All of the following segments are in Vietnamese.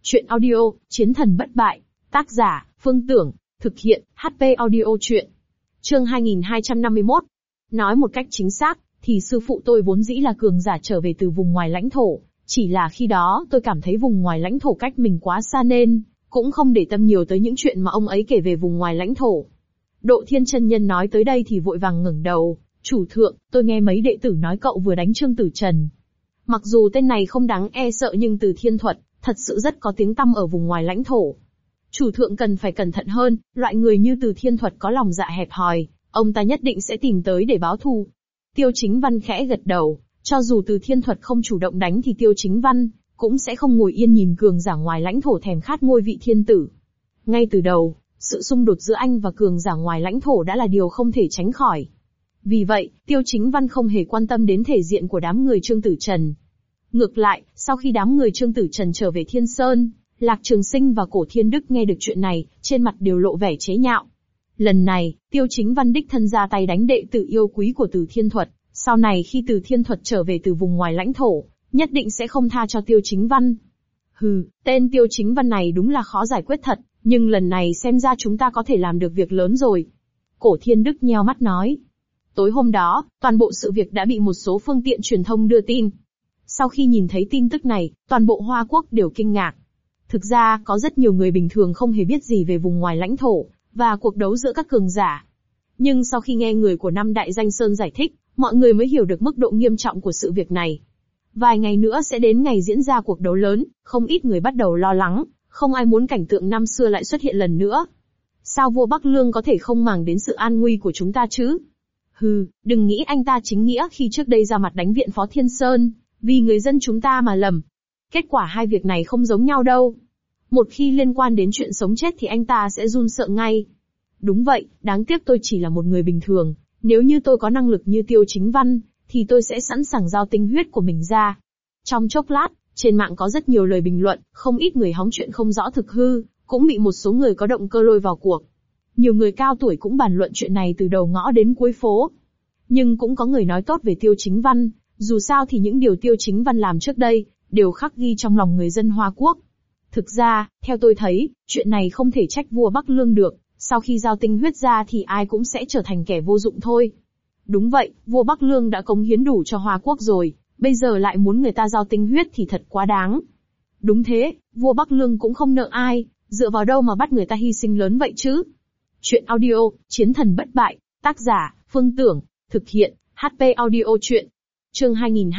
Chuyện audio, Chiến thần bất bại. Tác giả, Phương Tưởng. Thực hiện, HP Audio Chuyện. Chương 2251. Nói một cách chính xác, thì sư phụ tôi vốn dĩ là cường giả trở về từ vùng ngoài lãnh thổ. Chỉ là khi đó tôi cảm thấy vùng ngoài lãnh thổ cách mình quá xa nên, cũng không để tâm nhiều tới những chuyện mà ông ấy kể về vùng ngoài lãnh thổ. Độ Thiên chân nhân nói tới đây thì vội vàng ngẩng đầu. Chủ thượng, tôi nghe mấy đệ tử nói cậu vừa đánh Trương Tử Trần. Mặc dù tên này không đáng e sợ nhưng Từ Thiên Thuật thật sự rất có tiếng tăm ở vùng ngoài lãnh thổ. Chủ thượng cần phải cẩn thận hơn, loại người như Từ Thiên Thuật có lòng dạ hẹp hòi, ông ta nhất định sẽ tìm tới để báo thù. Tiêu Chính Văn khẽ gật đầu, cho dù Từ Thiên Thuật không chủ động đánh thì Tiêu Chính Văn cũng sẽ không ngồi yên nhìn cường giả ngoài lãnh thổ thèm khát ngôi vị thiên tử. Ngay từ đầu, sự xung đột giữa anh và cường giả ngoài lãnh thổ đã là điều không thể tránh khỏi. Vì vậy, Tiêu Chính Văn không hề quan tâm đến thể diện của đám người Trương Tử Trần. Ngược lại, sau khi đám người Trương Tử Trần trở về Thiên Sơn, Lạc Trường Sinh và Cổ Thiên Đức nghe được chuyện này, trên mặt đều lộ vẻ chế nhạo. Lần này, Tiêu Chính Văn đích thân ra tay đánh đệ tử yêu quý của Từ Thiên Thuật, sau này khi Từ Thiên Thuật trở về từ vùng ngoài lãnh thổ, nhất định sẽ không tha cho Tiêu Chính Văn. Hừ, tên Tiêu Chính Văn này đúng là khó giải quyết thật, nhưng lần này xem ra chúng ta có thể làm được việc lớn rồi. Cổ Thiên Đức nheo mắt nói. Tối hôm đó, toàn bộ sự việc đã bị một số phương tiện truyền thông đưa tin. Sau khi nhìn thấy tin tức này, toàn bộ Hoa Quốc đều kinh ngạc. Thực ra, có rất nhiều người bình thường không hề biết gì về vùng ngoài lãnh thổ, và cuộc đấu giữa các cường giả. Nhưng sau khi nghe người của năm đại danh sơn giải thích, mọi người mới hiểu được mức độ nghiêm trọng của sự việc này. Vài ngày nữa sẽ đến ngày diễn ra cuộc đấu lớn, không ít người bắt đầu lo lắng, không ai muốn cảnh tượng năm xưa lại xuất hiện lần nữa. Sao vua Bắc Lương có thể không màng đến sự an nguy của chúng ta chứ? Hừ, đừng nghĩ anh ta chính nghĩa khi trước đây ra mặt đánh viện Phó Thiên Sơn, vì người dân chúng ta mà lầm. Kết quả hai việc này không giống nhau đâu. Một khi liên quan đến chuyện sống chết thì anh ta sẽ run sợ ngay. Đúng vậy, đáng tiếc tôi chỉ là một người bình thường. Nếu như tôi có năng lực như Tiêu Chính Văn, thì tôi sẽ sẵn sàng giao tinh huyết của mình ra. Trong chốc lát, trên mạng có rất nhiều lời bình luận, không ít người hóng chuyện không rõ thực hư, cũng bị một số người có động cơ lôi vào cuộc. Nhiều người cao tuổi cũng bàn luận chuyện này từ đầu ngõ đến cuối phố. Nhưng cũng có người nói tốt về Tiêu Chính Văn, dù sao thì những điều Tiêu Chính Văn làm trước đây, đều khắc ghi trong lòng người dân Hoa Quốc. Thực ra, theo tôi thấy, chuyện này không thể trách vua Bắc Lương được, sau khi giao tinh huyết ra thì ai cũng sẽ trở thành kẻ vô dụng thôi. Đúng vậy, vua Bắc Lương đã cống hiến đủ cho Hoa Quốc rồi, bây giờ lại muốn người ta giao tinh huyết thì thật quá đáng. Đúng thế, vua Bắc Lương cũng không nợ ai, dựa vào đâu mà bắt người ta hy sinh lớn vậy chứ? Chuyện audio, Chiến thần bất bại, tác giả, Phương Tưởng, thực hiện, HP Audio Chuyện. Chương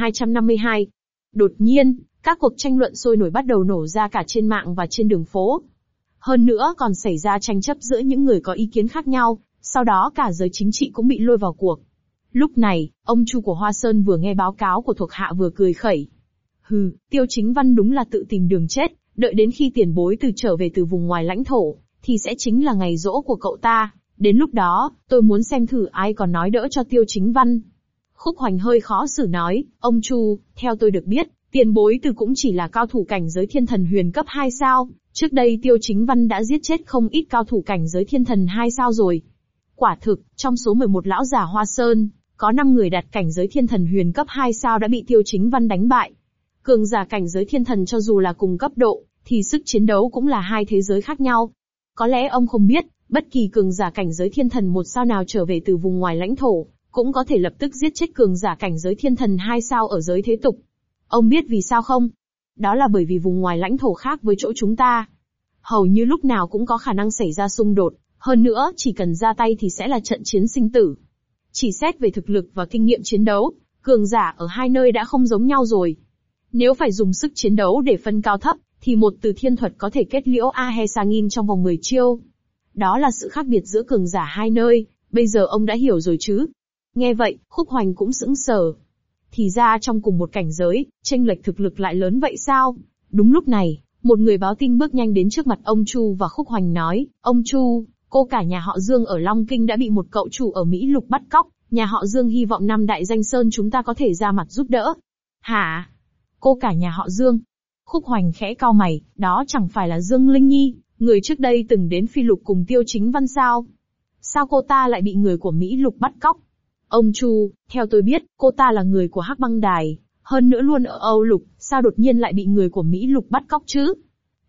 2252. Đột nhiên, các cuộc tranh luận sôi nổi bắt đầu nổ ra cả trên mạng và trên đường phố. Hơn nữa còn xảy ra tranh chấp giữa những người có ý kiến khác nhau, sau đó cả giới chính trị cũng bị lôi vào cuộc. Lúc này, ông Chu của Hoa Sơn vừa nghe báo cáo của thuộc hạ vừa cười khẩy. Hừ, Tiêu Chính Văn đúng là tự tìm đường chết, đợi đến khi tiền bối trở về từ vùng ngoài lãnh thổ, thì sẽ chính là ngày giỗ của cậu ta. Đến lúc đó, tôi muốn xem thử ai còn nói đỡ cho Tiêu Chính Văn. Khúc Hoành hơi khó xử nói, ông Chu, theo tôi được biết, tiền bối cũng chỉ là cao thủ cảnh giới thiên thần huyền cấp 2 sao, trước đây Tiêu Chính Văn đã giết chết không ít cao thủ cảnh giới thiên thần 2 sao rồi. Quả thực, trong số 11 lão già Hoa Sơn, có 5 người đạt cảnh giới thiên thần huyền cấp 2 sao đã bị Tiêu Chính Văn đánh bại. Cường giả cảnh giới thiên thần cho dù là cùng cấp độ, thì sức chiến đấu cũng là hai thế giới khác nhau. Có lẽ ông không biết, bất kỳ cường giả cảnh giới thiên thần 1 sao nào trở về từ vùng ngoài lãnh thổ, cũng có thể lập tức giết chết cường giả cảnh giới thiên thần 2 sao ở giới thế tục. Ông biết vì sao không? Đó là bởi vì vùng ngoài lãnh thổ khác với chỗ chúng ta. Hầu như lúc nào cũng có khả năng xảy ra xung đột, hơn nữa chỉ cần ra tay thì sẽ là trận chiến sinh tử. Chỉ xét về thực lực và kinh nghiệm chiến đấu, cường giả ở hai nơi đã không giống nhau rồi. Nếu phải dùng sức chiến đấu để phân cao thấp, thì một Từ Thiên Thuật có thể kết liễu Ahesangin trong vòng 10 chiêu. Đó là sự khác biệt giữa cường giả hai nơi, bây giờ ông đã hiểu rồi chứ? Nghe vậy, Khúc Hoành cũng sững sờ. Thì ra trong cùng một cảnh giới, chênh lệch thực lực lại lớn vậy sao? Đúng lúc này, một người báo tin bước nhanh đến trước mặt ông Chu và Khúc Hoành nói, ông Chu, cô cả nhà họ Dương ở Long Kinh đã bị một cậu chủ ở Mỹ Lục bắt cóc, nhà họ Dương hy vọng năm đại danh sơn chúng ta có thể ra mặt giúp đỡ. Hả? Cô cả nhà họ Dương? Khúc Hoành khẽ cau mày, đó chẳng phải là Dương Linh Nhi, người trước đây từng đến Phi Lục cùng Tiêu Chính Văn sao? Sao cô ta lại bị người của Mỹ Lục bắt cóc? Ông Chu, theo tôi biết, cô ta là người của Hắc Băng Đài, hơn nữa luôn ở Âu Lục, sao đột nhiên lại bị người của Mỹ Lục bắt cóc chứ?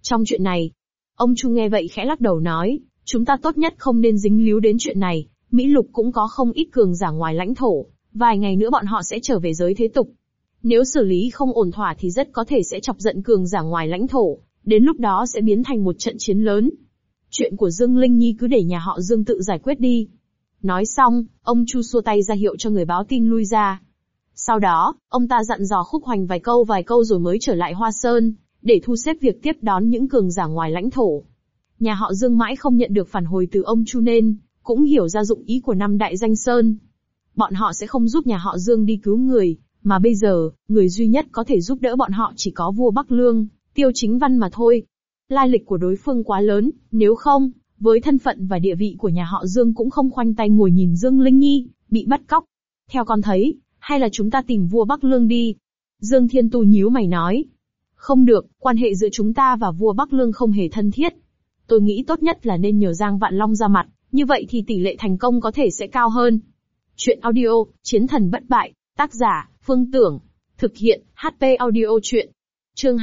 Trong chuyện này, ông Chu nghe vậy khẽ lắc đầu nói, chúng ta tốt nhất không nên dính líu đến chuyện này, Mỹ Lục cũng có không ít cường giả ngoài lãnh thổ, vài ngày nữa bọn họ sẽ trở về giới thế tục. Nếu xử lý không ổn thỏa thì rất có thể sẽ chọc giận cường giả ngoài lãnh thổ, đến lúc đó sẽ biến thành một trận chiến lớn. Chuyện của Dương Linh Nhi cứ để nhà họ Dương tự giải quyết đi. Nói xong, ông Chu xua tay ra hiệu cho người báo tin lui ra. Sau đó, ông ta dặn dò Khúc Hoành vài câu rồi mới trở lại Hoa Sơn, để thu xếp việc tiếp đón những cường giả ngoài lãnh thổ. Nhà họ Dương mãi không nhận được phản hồi từ ông Chu nên cũng hiểu ra dụng ý của năm đại danh sơn. Bọn họ sẽ không giúp nhà họ Dương đi cứu người, mà bây giờ, người duy nhất có thể giúp đỡ bọn họ chỉ có vua Bắc Lương, Tiêu Chính Văn mà thôi. Lai lịch của đối phương quá lớn, nếu không, với thân phận và địa vị của nhà họ Dương cũng không khoanh tay ngồi nhìn Dương Linh Nhi bị bắt cóc. Theo con thấy, hay là chúng ta tìm vua Bắc Lương đi? Dương Thiên Tu nhíu mày nói. Không được, quan hệ giữa chúng ta và vua Bắc Lương không hề thân thiết. Tôi nghĩ tốt nhất là nên nhờ Giang Vạn Long ra mặt, như vậy thì tỷ lệ thành công có thể sẽ cao hơn. Chuyện audio, Chiến thần bất bại, tác giả, Phương Tưởng. Thực hiện, HP audio chuyện. Chương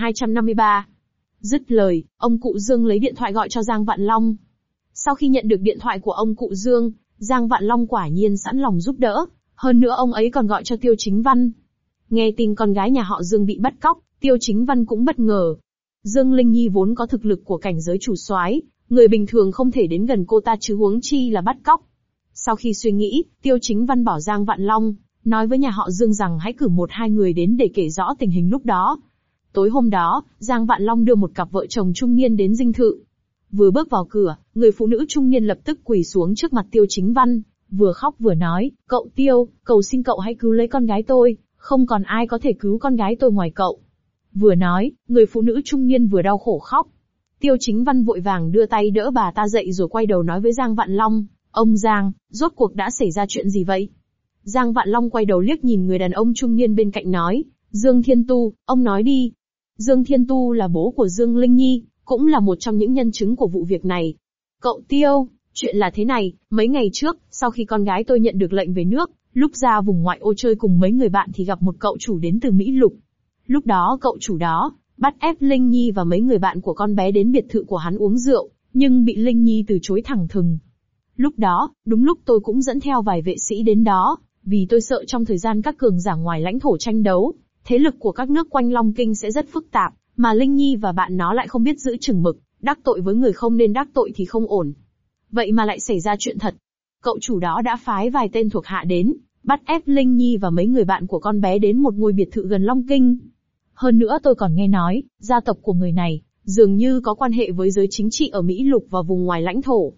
2253. Dứt lời, ông cụ Dương lấy điện thoại gọi cho Giang Vạn Long. Sau khi nhận được điện thoại của ông cụ Dương, Giang Vạn Long quả nhiên sẵn lòng giúp đỡ, hơn nữa ông ấy còn gọi cho Tiêu Chính Văn. Nghe tin con gái nhà họ Dương bị bắt cóc, Tiêu Chính Văn cũng bất ngờ. Dương Linh Nhi vốn có thực lực của cảnh giới chủ soái, người bình thường không thể đến gần cô ta chứ huống chi là bắt cóc. Sau khi suy nghĩ, Tiêu Chính Văn bảo Giang Vạn Long, nói với nhà họ Dương rằng hãy cử 1-2 người đến để kể rõ tình hình lúc đó. Tối hôm đó, Giang Vạn Long đưa một cặp vợ chồng trung niên đến dinh thự. Vừa bước vào cửa, người phụ nữ trung niên lập tức quỳ xuống trước mặt Tiêu Chính Văn, vừa khóc vừa nói, cậu Tiêu, cầu xin cậu hãy cứu lấy con gái tôi, không còn ai có thể cứu con gái tôi ngoài cậu. Vừa nói, người phụ nữ trung niên vừa đau khổ khóc. Tiêu Chính Văn vội vàng đưa tay đỡ bà ta dậy rồi quay đầu nói với Giang Vạn Long, ông Giang, rốt cuộc đã xảy ra chuyện gì vậy? Giang Vạn Long quay đầu liếc nhìn người đàn ông trung niên bên cạnh nói, Dương Thiên Tu, ông nói đi. Dương Thiên Tu là bố của Dương Linh Nhi, cũng là một trong những nhân chứng của vụ việc này. Cậu Tiêu, chuyện là thế này, mấy ngày trước, sau khi con gái tôi nhận được lệnh về nước, lúc ra vùng ngoại ô chơi cùng mấy người bạn thì gặp một cậu chủ đến từ Mỹ Lục. Lúc đó cậu chủ đó, bắt ép Linh Nhi và mấy người bạn của con bé đến biệt thự của hắn uống rượu, nhưng bị Linh Nhi từ chối thẳng thừng. Lúc đó, đúng lúc tôi cũng dẫn theo vài vệ sĩ đến đó, vì tôi sợ trong thời gian các cường giả ngoài lãnh thổ tranh đấu, thế lực của các nước quanh Long Kinh sẽ rất phức tạp, mà Linh Nhi và bạn nó lại không biết giữ chừng mực, đắc tội với người không nên đắc tội thì không ổn. Vậy mà lại xảy ra chuyện thật. Cậu chủ đó đã phái vài tên thuộc hạ đến, bắt ép Linh Nhi và mấy người bạn của con bé đến một ngôi biệt thự gần Long Kinh. Hơn nữa tôi còn nghe nói, gia tộc của người này, dường như có quan hệ với giới chính trị ở Mỹ Lục và vùng ngoài lãnh thổ.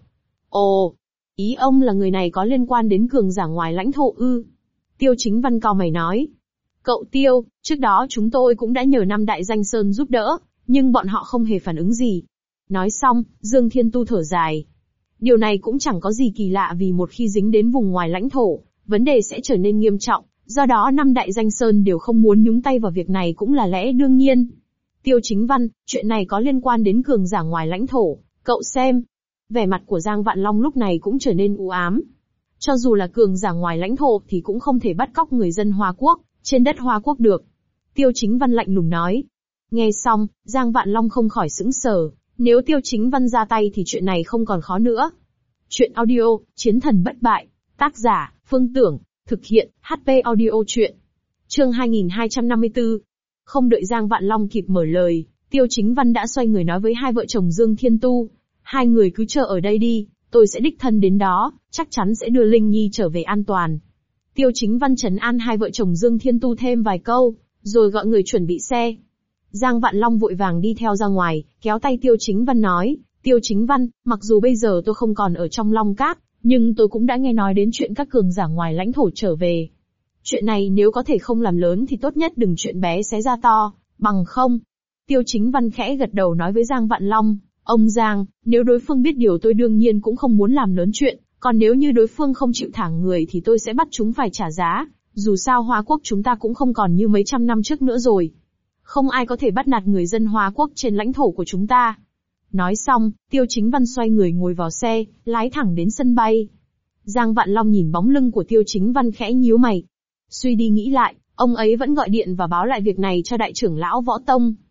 Ồ, ý ông là người này có liên quan đến cường giả ngoài lãnh thổ ư? Tiêu Chính Văn cau mày nói. Cậu Tiêu, trước đó chúng tôi cũng đã nhờ năm đại danh sơn giúp đỡ, nhưng bọn họ không hề phản ứng gì. Nói xong, Dương Thiên Tu thở dài. Điều này cũng chẳng có gì kỳ lạ vì một khi dính đến vùng ngoài lãnh thổ, vấn đề sẽ trở nên nghiêm trọng, do đó năm đại danh sơn đều không muốn nhúng tay vào việc này cũng là lẽ đương nhiên. Tiêu Chính Văn, chuyện này có liên quan đến cường giả ngoài lãnh thổ, cậu xem. Vẻ mặt của Giang Vạn Long lúc này cũng trở nên u ám. Cho dù là cường giả ngoài lãnh thổ thì cũng không thể bắt cóc người dân Hoa Quốc, trên đất Hoa Quốc được. Tiêu Chính Văn lạnh lùng nói. Nghe xong, Giang Vạn Long không khỏi sững sờ, nếu Tiêu Chính Văn ra tay thì chuyện này không còn khó nữa. Chuyện audio, Chiến thần bất bại, tác giả, Phương Tưởng, thực hiện, HP audio chuyện. Chương 2254. Không đợi Giang Vạn Long kịp mở lời, Tiêu Chính Văn đã xoay người nói với hai vợ chồng Dương Thiên Tu. Hai người cứ chờ ở đây đi, tôi sẽ đích thân đến đó, chắc chắn sẽ đưa Linh Nhi trở về an toàn. Tiêu Chính Văn trấn an hai vợ chồng Dương Thiên Tu thêm vài câu, rồi gọi người chuẩn bị xe. Giang Vạn Long vội vàng đi theo ra ngoài, kéo tay Tiêu Chính Văn nói, Tiêu Chính Văn, mặc dù bây giờ tôi không còn ở trong Long Các, nhưng tôi cũng đã nghe nói đến chuyện các cường giả ngoài lãnh thổ trở về. Chuyện này nếu có thể không làm lớn thì tốt nhất đừng chuyện bé xé ra to, bằng không. Tiêu Chính Văn khẽ gật đầu nói với Giang Vạn Long, ông Giang, nếu đối phương biết điều tôi đương nhiên cũng không muốn làm lớn chuyện, còn nếu như đối phương không chịu thả người thì tôi sẽ bắt chúng phải trả giá, dù sao Hoa Quốc chúng ta cũng không còn như mấy trăm năm trước nữa rồi. Không ai có thể bắt nạt người dân Hoa Quốc trên lãnh thổ của chúng ta. Nói xong, Tiêu Chính Văn xoay người ngồi vào xe, lái thẳng đến sân bay. Giang Vạn Long nhìn bóng lưng của Tiêu Chính Văn khẽ nhíu mày. Suy đi nghĩ lại, ông ấy vẫn gọi điện và báo lại việc này cho đại trưởng lão Võ Tông.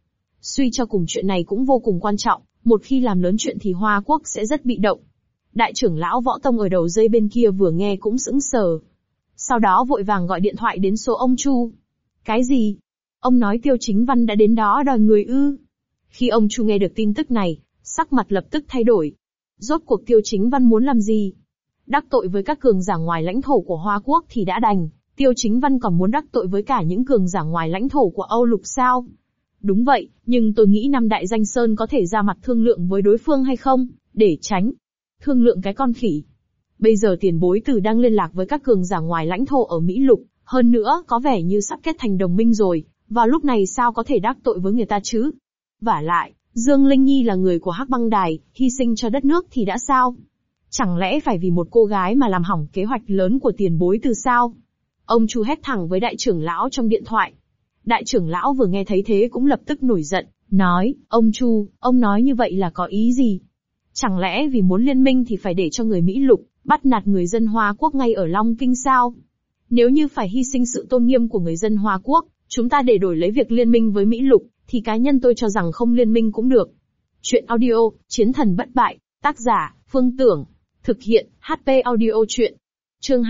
Suy cho cùng chuyện này cũng vô cùng quan trọng, một khi làm lớn chuyện thì Hoa Quốc sẽ rất bị động. Đại trưởng lão Võ Tông ở đầu dây bên kia vừa nghe cũng sững sờ. Sau đó vội vàng gọi điện thoại đến số ông Chu. Cái gì? Ông nói Tiêu Chính Văn đã đến đó đòi người ư? Khi ông Chu nghe được tin tức này, sắc mặt lập tức thay đổi. Rốt cuộc Tiêu Chính Văn muốn làm gì? Đắc tội với các cường giả ngoài lãnh thổ của Hoa Quốc thì đã đành, Tiêu Chính Văn còn muốn đắc tội với cả những cường giả ngoài lãnh thổ của Âu Lục sao? Đúng vậy, nhưng tôi nghĩ năm đại danh sơn có thể ra mặt thương lượng với đối phương hay không, để tránh. Thương lượng cái con khỉ. Bây giờ tiền bối tử đang liên lạc với các cường giả ngoài lãnh thổ ở Mỹ Lục, hơn nữa có vẻ như sắp kết thành đồng minh rồi, vào lúc này sao có thể đắc tội với người ta chứ? Vả lại, Dương Linh Nhi là người của Hắc Băng Đài, hy sinh cho đất nước thì đã sao? Chẳng lẽ phải vì một cô gái mà làm hỏng kế hoạch lớn của tiền bối từ sao? Ông Chu hét thẳng với đại trưởng lão trong điện thoại. Đại trưởng lão vừa nghe thấy thế cũng lập tức nổi giận, nói, ông Chu, ông nói như vậy là có ý gì? Chẳng lẽ vì muốn liên minh thì phải để cho người Mỹ Lục bắt nạt người dân Hoa Quốc ngay ở Long Kinh sao? Nếu như phải hy sinh sự tôn nghiêm của người dân Hoa Quốc, chúng ta để đổi lấy việc liên minh với Mỹ Lục, thì cá nhân tôi cho rằng không liên minh cũng được. Chuyện audio, Chiến thần bất bại, tác giả, Phương Tưởng, thực hiện, HP audio chuyện. Chương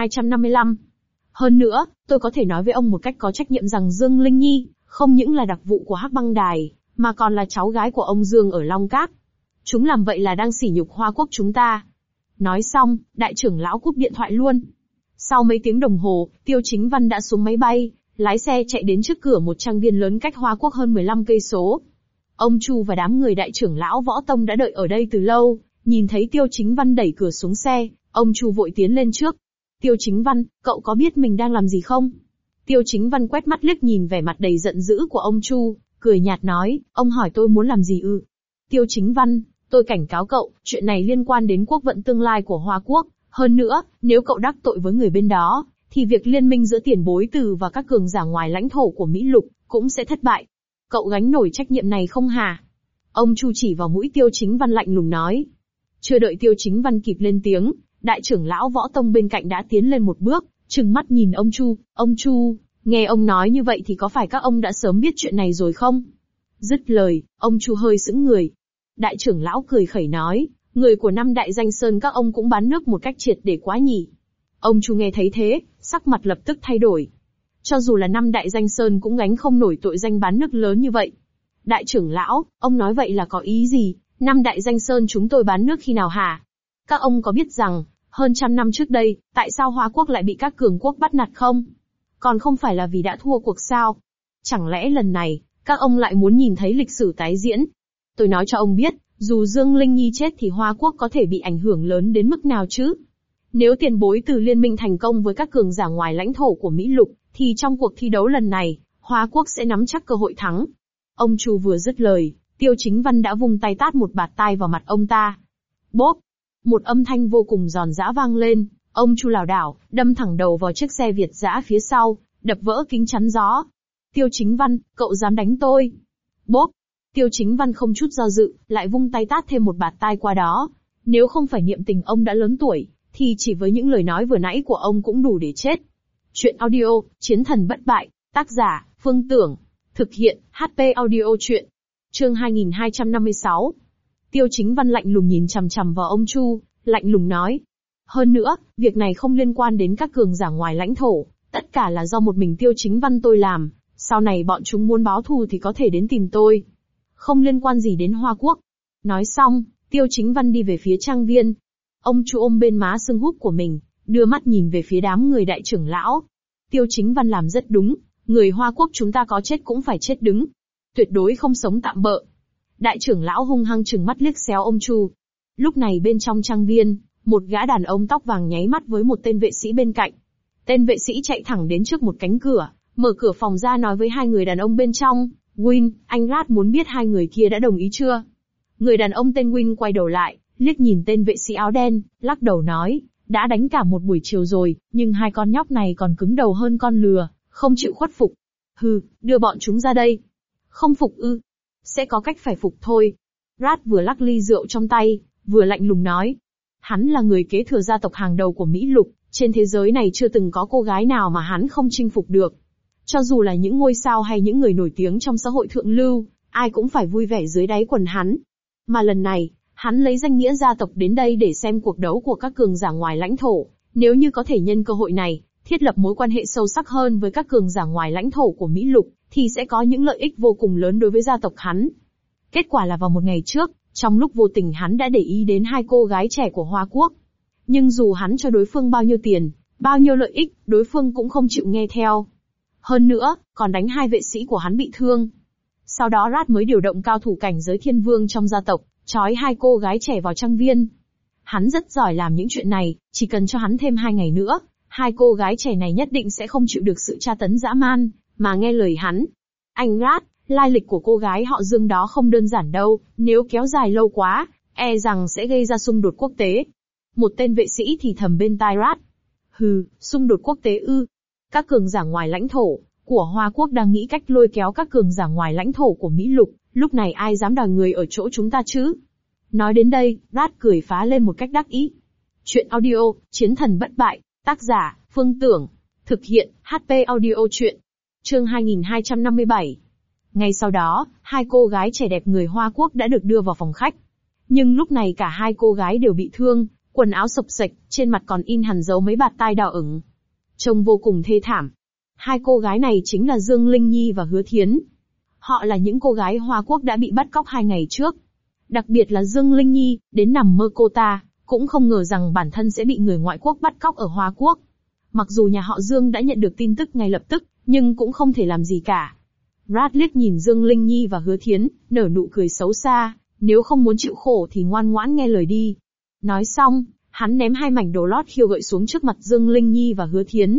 2255. Hơn nữa, tôi có thể nói với ông một cách có trách nhiệm rằng Dương Linh Nhi, không những là đặc vụ của Hắc Băng Đài, mà còn là cháu gái của ông Dương ở Long Các. Chúng làm vậy là đang sỉ nhục Hoa Quốc chúng ta. Nói xong, đại trưởng lão cúp điện thoại luôn. Sau mấy tiếng đồng hồ, Tiêu Chính Văn đã xuống máy bay, lái xe chạy đến trước cửa một trang viên lớn cách Hoa Quốc hơn 15 cây số. Ông Chu và đám người đại trưởng lão Võ Tông đã đợi ở đây từ lâu, nhìn thấy Tiêu Chính Văn đẩy cửa xuống xe, ông Chu vội tiến lên trước. Tiêu Chính Văn, cậu có biết mình đang làm gì không? Tiêu Chính Văn quét mắt liếc nhìn vẻ mặt đầy giận dữ của ông Chu, cười nhạt nói, ông hỏi tôi muốn làm gì ư? Tiêu Chính Văn, tôi cảnh cáo cậu, chuyện này liên quan đến quốc vận tương lai của Hoa Quốc, hơn nữa, nếu cậu đắc tội với người bên đó, thì việc liên minh giữa tiền bối từ và các cường giả ngoài lãnh thổ của Mỹ Lục cũng sẽ thất bại. Cậu gánh nổi trách nhiệm này không hả? Ông Chu chỉ vào mũi Tiêu Chính Văn lạnh lùng nói. Chưa đợi Tiêu Chính Văn kịp lên tiếng, đại trưởng lão Võ Tông bên cạnh đã tiến lên một bước, trừng mắt nhìn ông Chu, nghe ông nói như vậy thì có phải các ông đã sớm biết chuyện này rồi không? Dứt lời, ông Chu hơi sững người. Đại trưởng lão cười khẩy nói, người của năm đại danh sơn các ông cũng bán nước một cách triệt để quá nhỉ. Ông Chu nghe thấy thế, sắc mặt lập tức thay đổi. Cho dù là năm đại danh sơn cũng gánh không nổi tội danh bán nước lớn như vậy. Đại trưởng lão, ông nói vậy là có ý gì? Năm đại danh sơn chúng tôi bán nước khi nào hả? Các ông có biết rằng, hơn 100 năm trước đây, tại sao Hoa Quốc lại bị các cường quốc bắt nạt không? Còn không phải là vì đã thua cuộc sao? Chẳng lẽ lần này, các ông lại muốn nhìn thấy lịch sử tái diễn? Tôi nói cho ông biết, dù Dương Linh Nhi chết thì Hoa Quốc có thể bị ảnh hưởng lớn đến mức nào chứ? Nếu tiền bối từ liên minh thành công với các cường giả ngoài lãnh thổ của Mỹ Lục, thì trong cuộc thi đấu lần này, Hoa Quốc sẽ nắm chắc cơ hội thắng. Ông Chu vừa dứt lời, Tiêu Chính Văn đã vung tay tát một bạt tai vào mặt ông ta. Bốp! Một âm thanh vô cùng giòn giã vang lên, ông Chu lảo đảo, đâm thẳng đầu vào chiếc xe Việt dã phía sau, đập vỡ kính chắn gió. Tiêu Chính Văn, cậu dám đánh tôi? Bốp! Tiêu Chính Văn không chút do dự, lại vung tay tát thêm một bạt tai qua đó. Nếu không phải niệm tình ông đã lớn tuổi, thì chỉ với những lời nói vừa nãy của ông cũng đủ để chết. Chuyện audio, Chiến thần bất bại, tác giả, Phương Tưởng, thực hiện, HP audio chuyện. Chương 2256. Tiêu Chính Văn lạnh lùng nhìn chằm chằm vào ông Chu, lạnh lùng nói. Hơn nữa, việc này không liên quan đến các cường giả ngoài lãnh thổ, tất cả là do một mình Tiêu Chính Văn tôi làm, sau này bọn chúng muốn báo thù thì có thể đến tìm tôi. Không liên quan gì đến Hoa Quốc. Nói xong, Tiêu Chính Văn đi về phía trang viên. Ông Chu ôm bên má sưng húp của mình, đưa mắt nhìn về phía đám người đại trưởng lão. Tiêu Chính Văn làm rất đúng, người Hoa Quốc chúng ta có chết cũng phải chết đứng. Tuyệt đối không sống tạm bợ. Đại trưởng lão hung hăng trừng mắt liếc xéo ông Chu. Lúc này bên trong trang viên, một gã đàn ông tóc vàng nháy mắt với một tên vệ sĩ bên cạnh. Tên vệ sĩ chạy thẳng đến trước một cánh cửa, mở cửa phòng ra nói với hai người đàn ông bên trong, Win, anh Rat muốn biết hai người kia đã đồng ý chưa? Người đàn ông tên Win quay đầu lại, liếc nhìn tên vệ sĩ áo đen, lắc đầu nói, đã đánh cả một buổi chiều rồi, nhưng hai con nhóc này còn cứng đầu hơn con lừa, không chịu khuất phục. Hừ, đưa bọn chúng ra đây. Không phục ư? Sẽ có cách phải phục thôi. Rat vừa lắc ly rượu trong tay, vừa lạnh lùng nói. Hắn là người kế thừa gia tộc hàng đầu của Mỹ Lục, trên thế giới này chưa từng có cô gái nào mà hắn không chinh phục được. Cho dù là những ngôi sao hay những người nổi tiếng trong xã hội thượng lưu, ai cũng phải vui vẻ dưới đáy quần hắn. Mà lần này, hắn lấy danh nghĩa gia tộc đến đây để xem cuộc đấu của các cường giả ngoài lãnh thổ, nếu như có thể nhân cơ hội này, thiết lập mối quan hệ sâu sắc hơn với các cường giả ngoài lãnh thổ của Mỹ Lục, thì sẽ có những lợi ích vô cùng lớn đối với gia tộc hắn. Kết quả là vào một ngày trước, trong lúc vô tình hắn đã để ý đến hai cô gái trẻ của Hoa Quốc. Nhưng dù hắn cho đối phương bao nhiêu tiền, bao nhiêu lợi ích, đối phương cũng không chịu nghe theo. Hơn nữa, còn đánh hai vệ sĩ của hắn bị thương. Sau đó Rat mới điều động cao thủ cảnh giới thiên vương trong gia tộc, trói hai cô gái trẻ vào trang viên. Hắn rất giỏi làm những chuyện này, chỉ cần cho hắn thêm 2 ngày nữa, hai cô gái trẻ này nhất định sẽ không chịu được sự tra tấn dã man, mà nghe lời hắn. Anh Rat, lai lịch của cô gái họ Dương đó không đơn giản đâu, nếu kéo dài lâu quá, e rằng sẽ gây ra xung đột quốc tế. Một tên vệ sĩ thì thầm bên tai Rat. Hừ, xung đột quốc tế ư? Các cường giả ngoài lãnh thổ của Hoa Quốc đang nghĩ cách lôi kéo các cường giả ngoài lãnh thổ của Mỹ Lục, lúc này ai dám đòi người ở chỗ chúng ta chứ? Nói đến đây, Rat cười phá lên một cách đắc ý. Chuyện audio, Chiến thần bất bại, tác giả, Phương Tưởng, thực hiện, HP audio truyện. Chương 2257. Ngay sau đó, hai cô gái trẻ đẹp người Hoa Quốc đã được đưa vào phòng khách. Nhưng lúc này cả hai cô gái đều bị thương, quần áo xộc xệch, trên mặt còn in hằn dấu mấy bạt tai đỏ ửng. Trông vô cùng thê thảm. Hai cô gái này chính là Dương Linh Nhi và Hứa Thiến. Họ là những cô gái Hoa Quốc đã bị bắt cóc 2 ngày trước. Đặc biệt là Dương Linh Nhi, đến nằm mơ cô ta, cũng không ngờ rằng bản thân sẽ bị người ngoại quốc bắt cóc ở Hoa Quốc. Mặc dù nhà họ Dương đã nhận được tin tức ngay lập tức, nhưng cũng không thể làm gì cả. Rat liếc nhìn Dương Linh Nhi và Hứa Thiến, nở nụ cười xấu xa, nếu không muốn chịu khổ thì ngoan ngoãn nghe lời đi. Nói xong, hắn ném 2 mảnh đồ lót khiêu gợi xuống trước mặt Dương Linh Nhi và Hứa Thiến.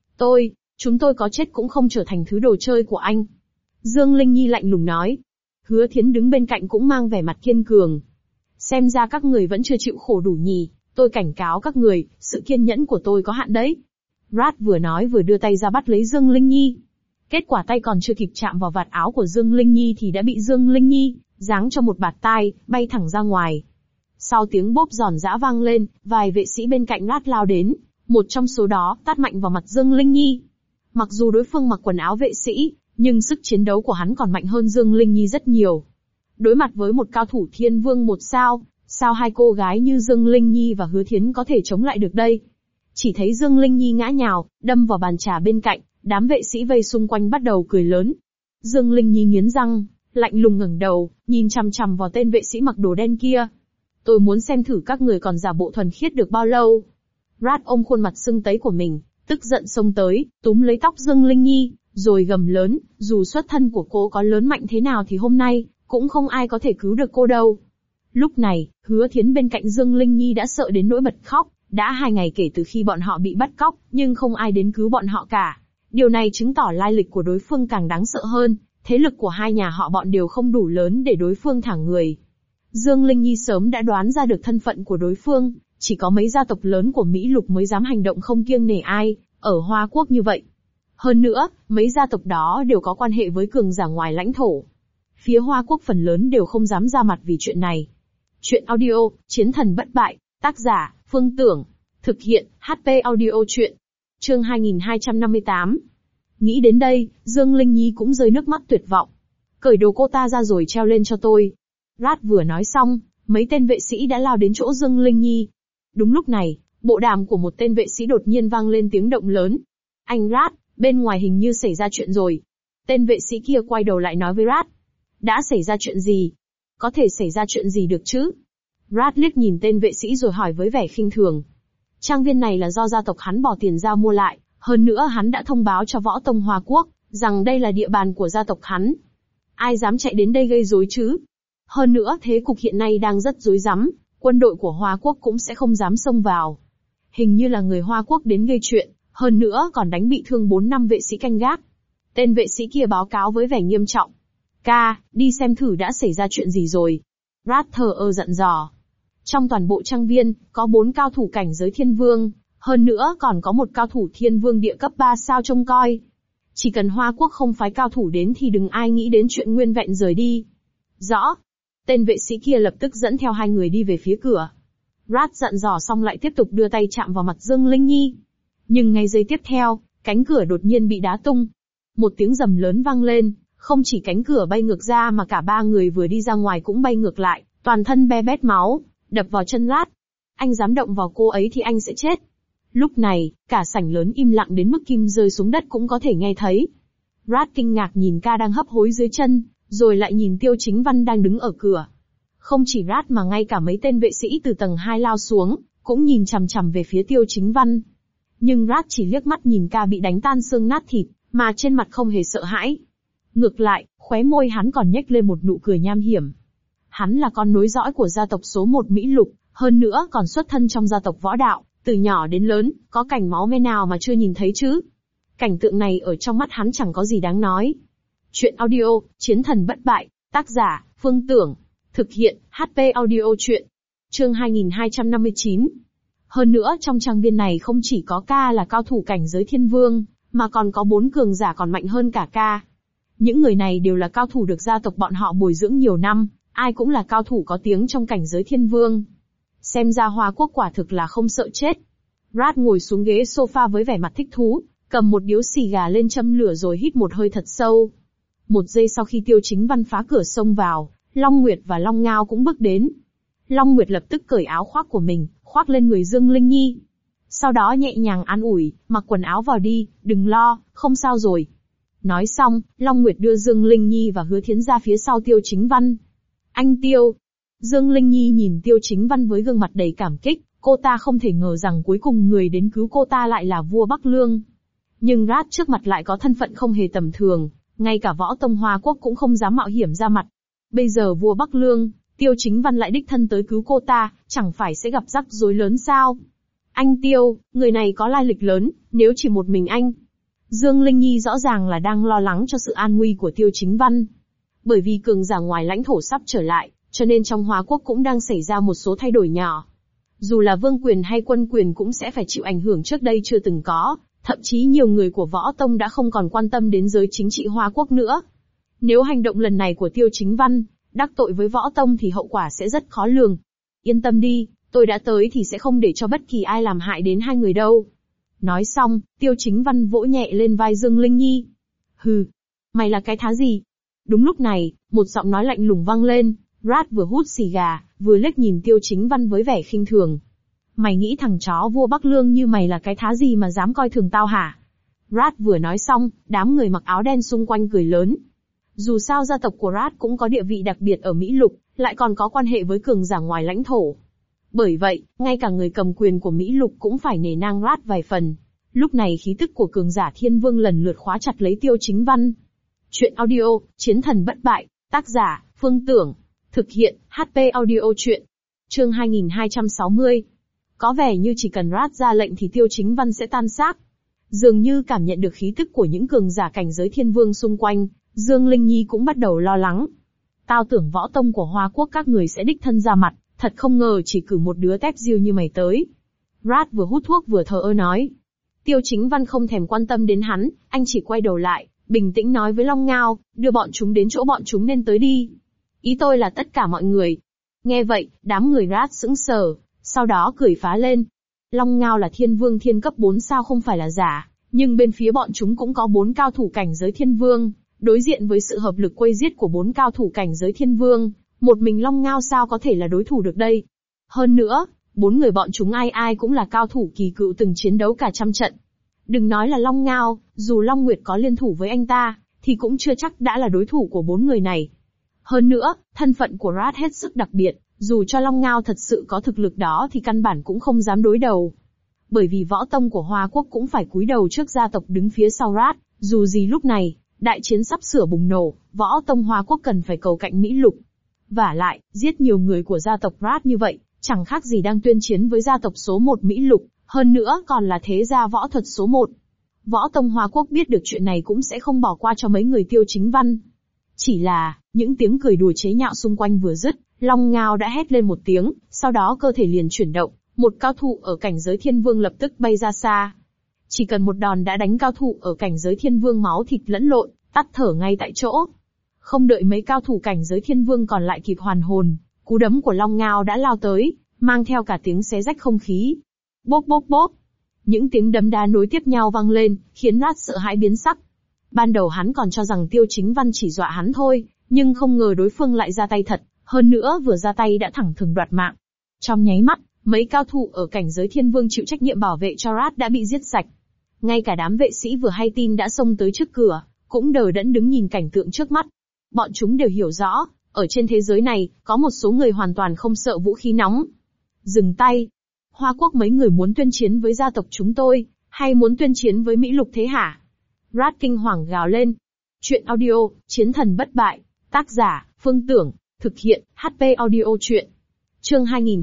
Chúng tôi có chết cũng không trở thành thứ đồ chơi của anh. Dương Linh Nhi lạnh lùng nói. Hứa Thiến đứng bên cạnh cũng mang vẻ mặt kiên cường. Xem ra các người vẫn chưa chịu khổ đủ nhỉ, tôi cảnh cáo các người, sự kiên nhẫn của tôi có hạn đấy. Rat vừa nói vừa đưa tay ra bắt lấy Dương Linh Nhi. Kết quả tay còn chưa kịp chạm vào vạt áo của Dương Linh Nhi thì đã bị Dương Linh Nhi giáng cho một bạt tai, bay thẳng ra ngoài. Sau tiếng bốp giòn giã vang lên, vài vệ sĩ bên cạnh Rat lao đến, một trong số đó tát mạnh vào mặt Dương Linh Nhi. Mặc dù đối phương mặc quần áo vệ sĩ, nhưng sức chiến đấu của hắn còn mạnh hơn Dương Linh Nhi rất nhiều. Đối mặt với một cao thủ thiên vương 1 sao, sao hai cô gái như Dương Linh Nhi và Hứa Thiến có thể chống lại được đây? Chỉ thấy Dương Linh Nhi ngã nhào, đâm vào bàn trà bên cạnh, đám vệ sĩ vây xung quanh bắt đầu cười lớn. Dương Linh Nhi nghiến răng, lạnh lùng ngẩng đầu, nhìn chằm chằm vào tên vệ sĩ mặc đồ đen kia. Tôi muốn xem thử các người còn giả bộ thuần khiết được bao lâu. Rat ôm khuôn mặt sưng tấy của mình, tức giận xông tới, túm lấy tóc Dương Linh Nhi, rồi gầm lớn, dù xuất thân của cô có lớn mạnh thế nào thì hôm nay, cũng không ai có thể cứu được cô đâu. Lúc này, Hứa Thiến bên cạnh Dương Linh Nhi đã sợ đến nỗi bật khóc, đã 2 ngày kể từ khi bọn họ bị bắt cóc, nhưng không ai đến cứu bọn họ cả. Điều này chứng tỏ lai lịch của đối phương càng đáng sợ hơn, thế lực của hai nhà họ bọn đều không đủ lớn để đối phương thả người. Dương Linh Nhi sớm đã đoán ra được thân phận của đối phương, chỉ có mấy gia tộc lớn của Mỹ Lục mới dám hành động không kiêng nể ai, ở Hoa Quốc như vậy. Hơn nữa, mấy gia tộc đó đều có quan hệ với cường giả ngoài lãnh thổ. Phía Hoa Quốc phần lớn đều không dám ra mặt vì chuyện này. Chuyện audio, Chiến thần bất bại, tác giả, Phương Tưởng, thực hiện, HP audio truyện. Chương 2258. Nghĩ đến đây, Dương Linh Nhi cũng rơi nước mắt tuyệt vọng. Cởi đồ cô ta ra rồi treo lên cho tôi. Rat vừa nói xong, mấy tên vệ sĩ đã lao đến chỗ Dương Linh Nhi. Đúng lúc này, bộ đàm của một tên vệ sĩ đột nhiên vang lên tiếng động lớn. Anh Rat, bên ngoài hình như xảy ra chuyện rồi. Tên vệ sĩ kia quay đầu lại nói với Rat. Đã xảy ra chuyện gì? Có thể xảy ra chuyện gì được chứ? Rat liếc nhìn tên vệ sĩ rồi hỏi với vẻ khinh thường. Trang viên này là do gia tộc hắn bỏ tiền ra mua lại, hơn nữa hắn đã thông báo cho Võ Tông Hoa Quốc, rằng đây là địa bàn của gia tộc hắn. Ai dám chạy đến đây gây rối chứ? Hơn nữa thế cục hiện nay đang rất rối rắm, quân đội của Hoa Quốc cũng sẽ không dám xông vào. Hình như là người Hoa Quốc đến gây chuyện, hơn nữa còn đánh bị thương 4-5 vệ sĩ canh gác. Tên vệ sĩ kia báo cáo với vẻ nghiêm trọng. Ca, đi xem thử đã xảy ra chuyện gì rồi. Rat thờ ơ dặn dò. Trong toàn bộ trang viên, có 4 cao thủ cảnh giới thiên vương, hơn nữa còn có một cao thủ thiên vương địa cấp 3 sao trông coi. Chỉ cần Hoa Quốc không phái cao thủ đến thì đừng ai nghĩ đến chuyện nguyên vẹn rời đi. Rõ. Tên vệ sĩ kia lập tức dẫn theo 2 người đi về phía cửa. Rat dặn dò xong lại tiếp tục đưa tay chạm vào mặt Dương Linh Nhi. Nhưng ngay giây tiếp theo, cánh cửa đột nhiên bị đá tung. Một tiếng rầm lớn vang lên, Không chỉ cánh cửa bay ngược ra mà cả ba người vừa đi ra ngoài cũng bay ngược lại, toàn thân be bét máu, đập vào chân Rát. Anh dám động vào cô ấy thì anh sẽ chết. Lúc này, cả sảnh lớn im lặng đến mức kim rơi xuống đất cũng có thể nghe thấy. Rát kinh ngạc nhìn ca đang hấp hối dưới chân, rồi lại nhìn Tiêu Chính Văn đang đứng ở cửa. Không chỉ Rát mà ngay cả mấy tên vệ sĩ từ tầng 2 lao xuống, cũng nhìn chằm chằm về phía Tiêu Chính Văn. Nhưng Rát chỉ liếc mắt nhìn ca bị đánh tan xương nát thịt, mà trên mặt không hề sợ hãi. Ngược lại, khóe môi hắn còn nhếch lên một nụ cười nham hiểm. Hắn là con nối dõi của gia tộc số 1 Mỹ Lục, hơn nữa còn xuất thân trong gia tộc võ đạo, từ nhỏ đến lớn, có cảnh máu me nào mà chưa nhìn thấy chứ. Cảnh tượng này ở trong mắt hắn chẳng có gì đáng nói. Chuyện audio, Chiến thần bất bại, tác giả, Phương Tưởng. Thực hiện, HP Audio Chuyện. Chương 2259. Hơn nữa trong trang viên này không chỉ có ca là cao thủ cảnh giới thiên vương, mà còn có 4 cường giả còn mạnh hơn cả ca. Những người này đều là cao thủ được gia tộc bọn họ bồi dưỡng nhiều năm, ai cũng là cao thủ có tiếng trong cảnh giới thiên vương. Xem ra Hoa Quốc quả thực là không sợ chết. Rát ngồi xuống ghế sofa với vẻ mặt thích thú, cầm một điếu xì gà lên châm lửa rồi hít một hơi thật sâu. Một giây sau khi Tiêu Chính Văn phá cửa xông vào, Long Nguyệt và Long Ngao cũng bước đến. Long Nguyệt lập tức cởi áo khoác của mình, khoác lên người Dương Linh Nhi. Sau đó nhẹ nhàng an ủi, mặc quần áo vào đi, đừng lo, không sao rồi. Nói xong, Long Nguyệt đưa Dương Linh Nhi và Hứa Thiến ra phía sau Tiêu Chính Văn. Anh Tiêu. Dương Linh Nhi nhìn Tiêu Chính Văn với gương mặt đầy cảm kích, cô ta không thể ngờ rằng cuối cùng người đến cứu cô ta lại là vua Bắc Lương. Nhưng Rát trước mặt lại có thân phận không hề tầm thường, ngay cả võ tông Hoa Quốc cũng không dám mạo hiểm ra mặt. Bây giờ vua Bắc Lương, Tiêu Chính Văn lại đích thân tới cứu cô ta, chẳng phải sẽ gặp rắc rối lớn sao? Anh Tiêu, người này có lai lịch lớn, nếu chỉ một mình anh. Dương Linh Nhi rõ ràng là đang lo lắng cho sự an nguy của Tiêu Chính Văn. Bởi vì cường giả ngoài lãnh thổ sắp trở lại, cho nên trong Hoa Quốc cũng đang xảy ra một số thay đổi nhỏ. Dù là vương quyền hay quân quyền cũng sẽ phải chịu ảnh hưởng trước đây chưa từng có, thậm chí nhiều người của võ tông đã không còn quan tâm đến giới chính trị Hoa Quốc nữa. Nếu hành động lần này của Tiêu Chính Văn đắc tội với võ tông thì hậu quả sẽ rất khó lường. Yên tâm đi, tôi đã tới thì sẽ không để cho bất kỳ ai làm hại đến hai người đâu. Nói xong, Tiêu Chính Văn vỗ nhẹ lên vai Dương Linh Nhi. Hừ, mày là cái thá gì? Đúng lúc này, một giọng nói lạnh lùng vang lên. Rát vừa hút xì gà, vừa liếc nhìn Tiêu Chính Văn với vẻ khinh thường. Mày nghĩ thằng chó vua Bắc Lương như mày là cái thá gì mà dám coi thường tao hả? Rát vừa nói xong, đám người mặc áo đen xung quanh cười lớn. Dù sao gia tộc của Rát cũng có địa vị đặc biệt ở Mỹ Lục, lại còn có quan hệ với cường giả ngoài lãnh thổ. Bởi vậy, ngay cả người cầm quyền của Mỹ Lục cũng phải nể nang Rát vài phần. Lúc này khí tức của cường giả thiên vương lần lượt khóa chặt lấy Tiêu Chính Văn. Chuyện audio, Chiến thần bất bại, tác giả, Phương Tưởng. Thực hiện, HP Audio Chuyện. Chương 2260. Có vẻ như chỉ cần Rát ra lệnh thì Tiêu Chính Văn sẽ tan xác. Dường như cảm nhận được khí tức của những cường giả cảnh giới thiên vương xung quanh, Dương Linh Nhi cũng bắt đầu lo lắng. Tao tưởng võ tông của Hoa Quốc các người sẽ đích thân ra mặt, thật không ngờ chỉ cử một đứa tép diêu như mày tới. Rát vừa hút thuốc vừa thờ ơ nói. Tiêu Chính Văn không thèm quan tâm đến hắn, anh chỉ quay đầu lại, bình tĩnh nói với Long Ngao, đưa bọn chúng đến chỗ bọn chúng nên tới đi. Ý tôi là tất cả mọi người. Nghe vậy, đám người Rát sững sờ, sau đó cười phá lên. Long Ngao là thiên vương thiên cấp 4 sao không phải là giả, nhưng bên phía bọn chúng cũng có 4 cao thủ cảnh giới thiên vương, đối diện với sự hợp lực quây giết của 4 cao thủ cảnh giới thiên vương, một mình Long Ngao sao có thể là đối thủ được đây. Hơn nữa, 4 người bọn chúng ai ai cũng là cao thủ kỳ cựu từng chiến đấu cả trăm trận. Đừng nói là Long Ngao, dù Long Nguyệt có liên thủ với anh ta, thì cũng chưa chắc đã là đối thủ của 4 người này. Hơn nữa, thân phận của Rát hết sức đặc biệt, dù cho Long Ngao thật sự có thực lực đó thì căn bản cũng không dám đối đầu. Bởi vì võ tông của Hoa Quốc cũng phải cúi đầu trước gia tộc đứng phía sau Rát, dù gì lúc này, đại chiến sắp sửa bùng nổ, võ tông Hoa Quốc cần phải cầu cạnh Mỹ Lục. Vả lại, giết nhiều người của gia tộc Rát như vậy, chẳng khác gì đang tuyên chiến với gia tộc số 1 Mỹ Lục, hơn nữa còn là thế gia võ thuật số 1. Võ tông Hoa Quốc biết được chuyện này cũng sẽ không bỏ qua cho mấy người Tiêu Chính Văn. Chỉ là, những tiếng cười đùa chế nhạo xung quanh vừa dứt, Long Ngao đã hét lên một tiếng, sau đó cơ thể liền chuyển động, một cao thủ ở cảnh giới thiên vương lập tức bay ra xa. Chỉ cần một đòn đã đánh cao thủ ở cảnh giới thiên vương máu thịt lẫn lộn, tắt thở ngay tại chỗ. Không đợi mấy cao thủ cảnh giới thiên vương còn lại kịp hoàn hồn, cú đấm của Long Ngao đã lao tới, mang theo cả tiếng xé rách không khí. Bốp bốp bốp. Những tiếng đấm đá nối tiếp nhau vang lên, khiến Rát sợ hãi biến sắc. Ban đầu hắn còn cho rằng Tiêu Chính Văn chỉ dọa hắn thôi, nhưng không ngờ đối phương lại ra tay thật, hơn nữa vừa ra tay đã thẳng thừng đoạt mạng. Trong nháy mắt, mấy cao thủ ở cảnh giới thiên vương chịu trách nhiệm bảo vệ cho Rat đã bị giết sạch. Ngay cả đám vệ sĩ vừa hay tin đã xông tới trước cửa, cũng đờ đẫn đứng nhìn cảnh tượng trước mắt. Bọn chúng đều hiểu rõ, ở trên thế giới này, có một số người hoàn toàn không sợ vũ khí nóng. Dừng tay. Hoa Quốc mấy người muốn tuyên chiến với gia tộc chúng tôi, hay muốn tuyên chiến với Mỹ Lục thế hả? Rat kinh hoàng gào lên. Chuyện audio, Chiến thần bất bại. Tác giả, Phương Tưởng. Thực hiện, HP audio chuyện. Chương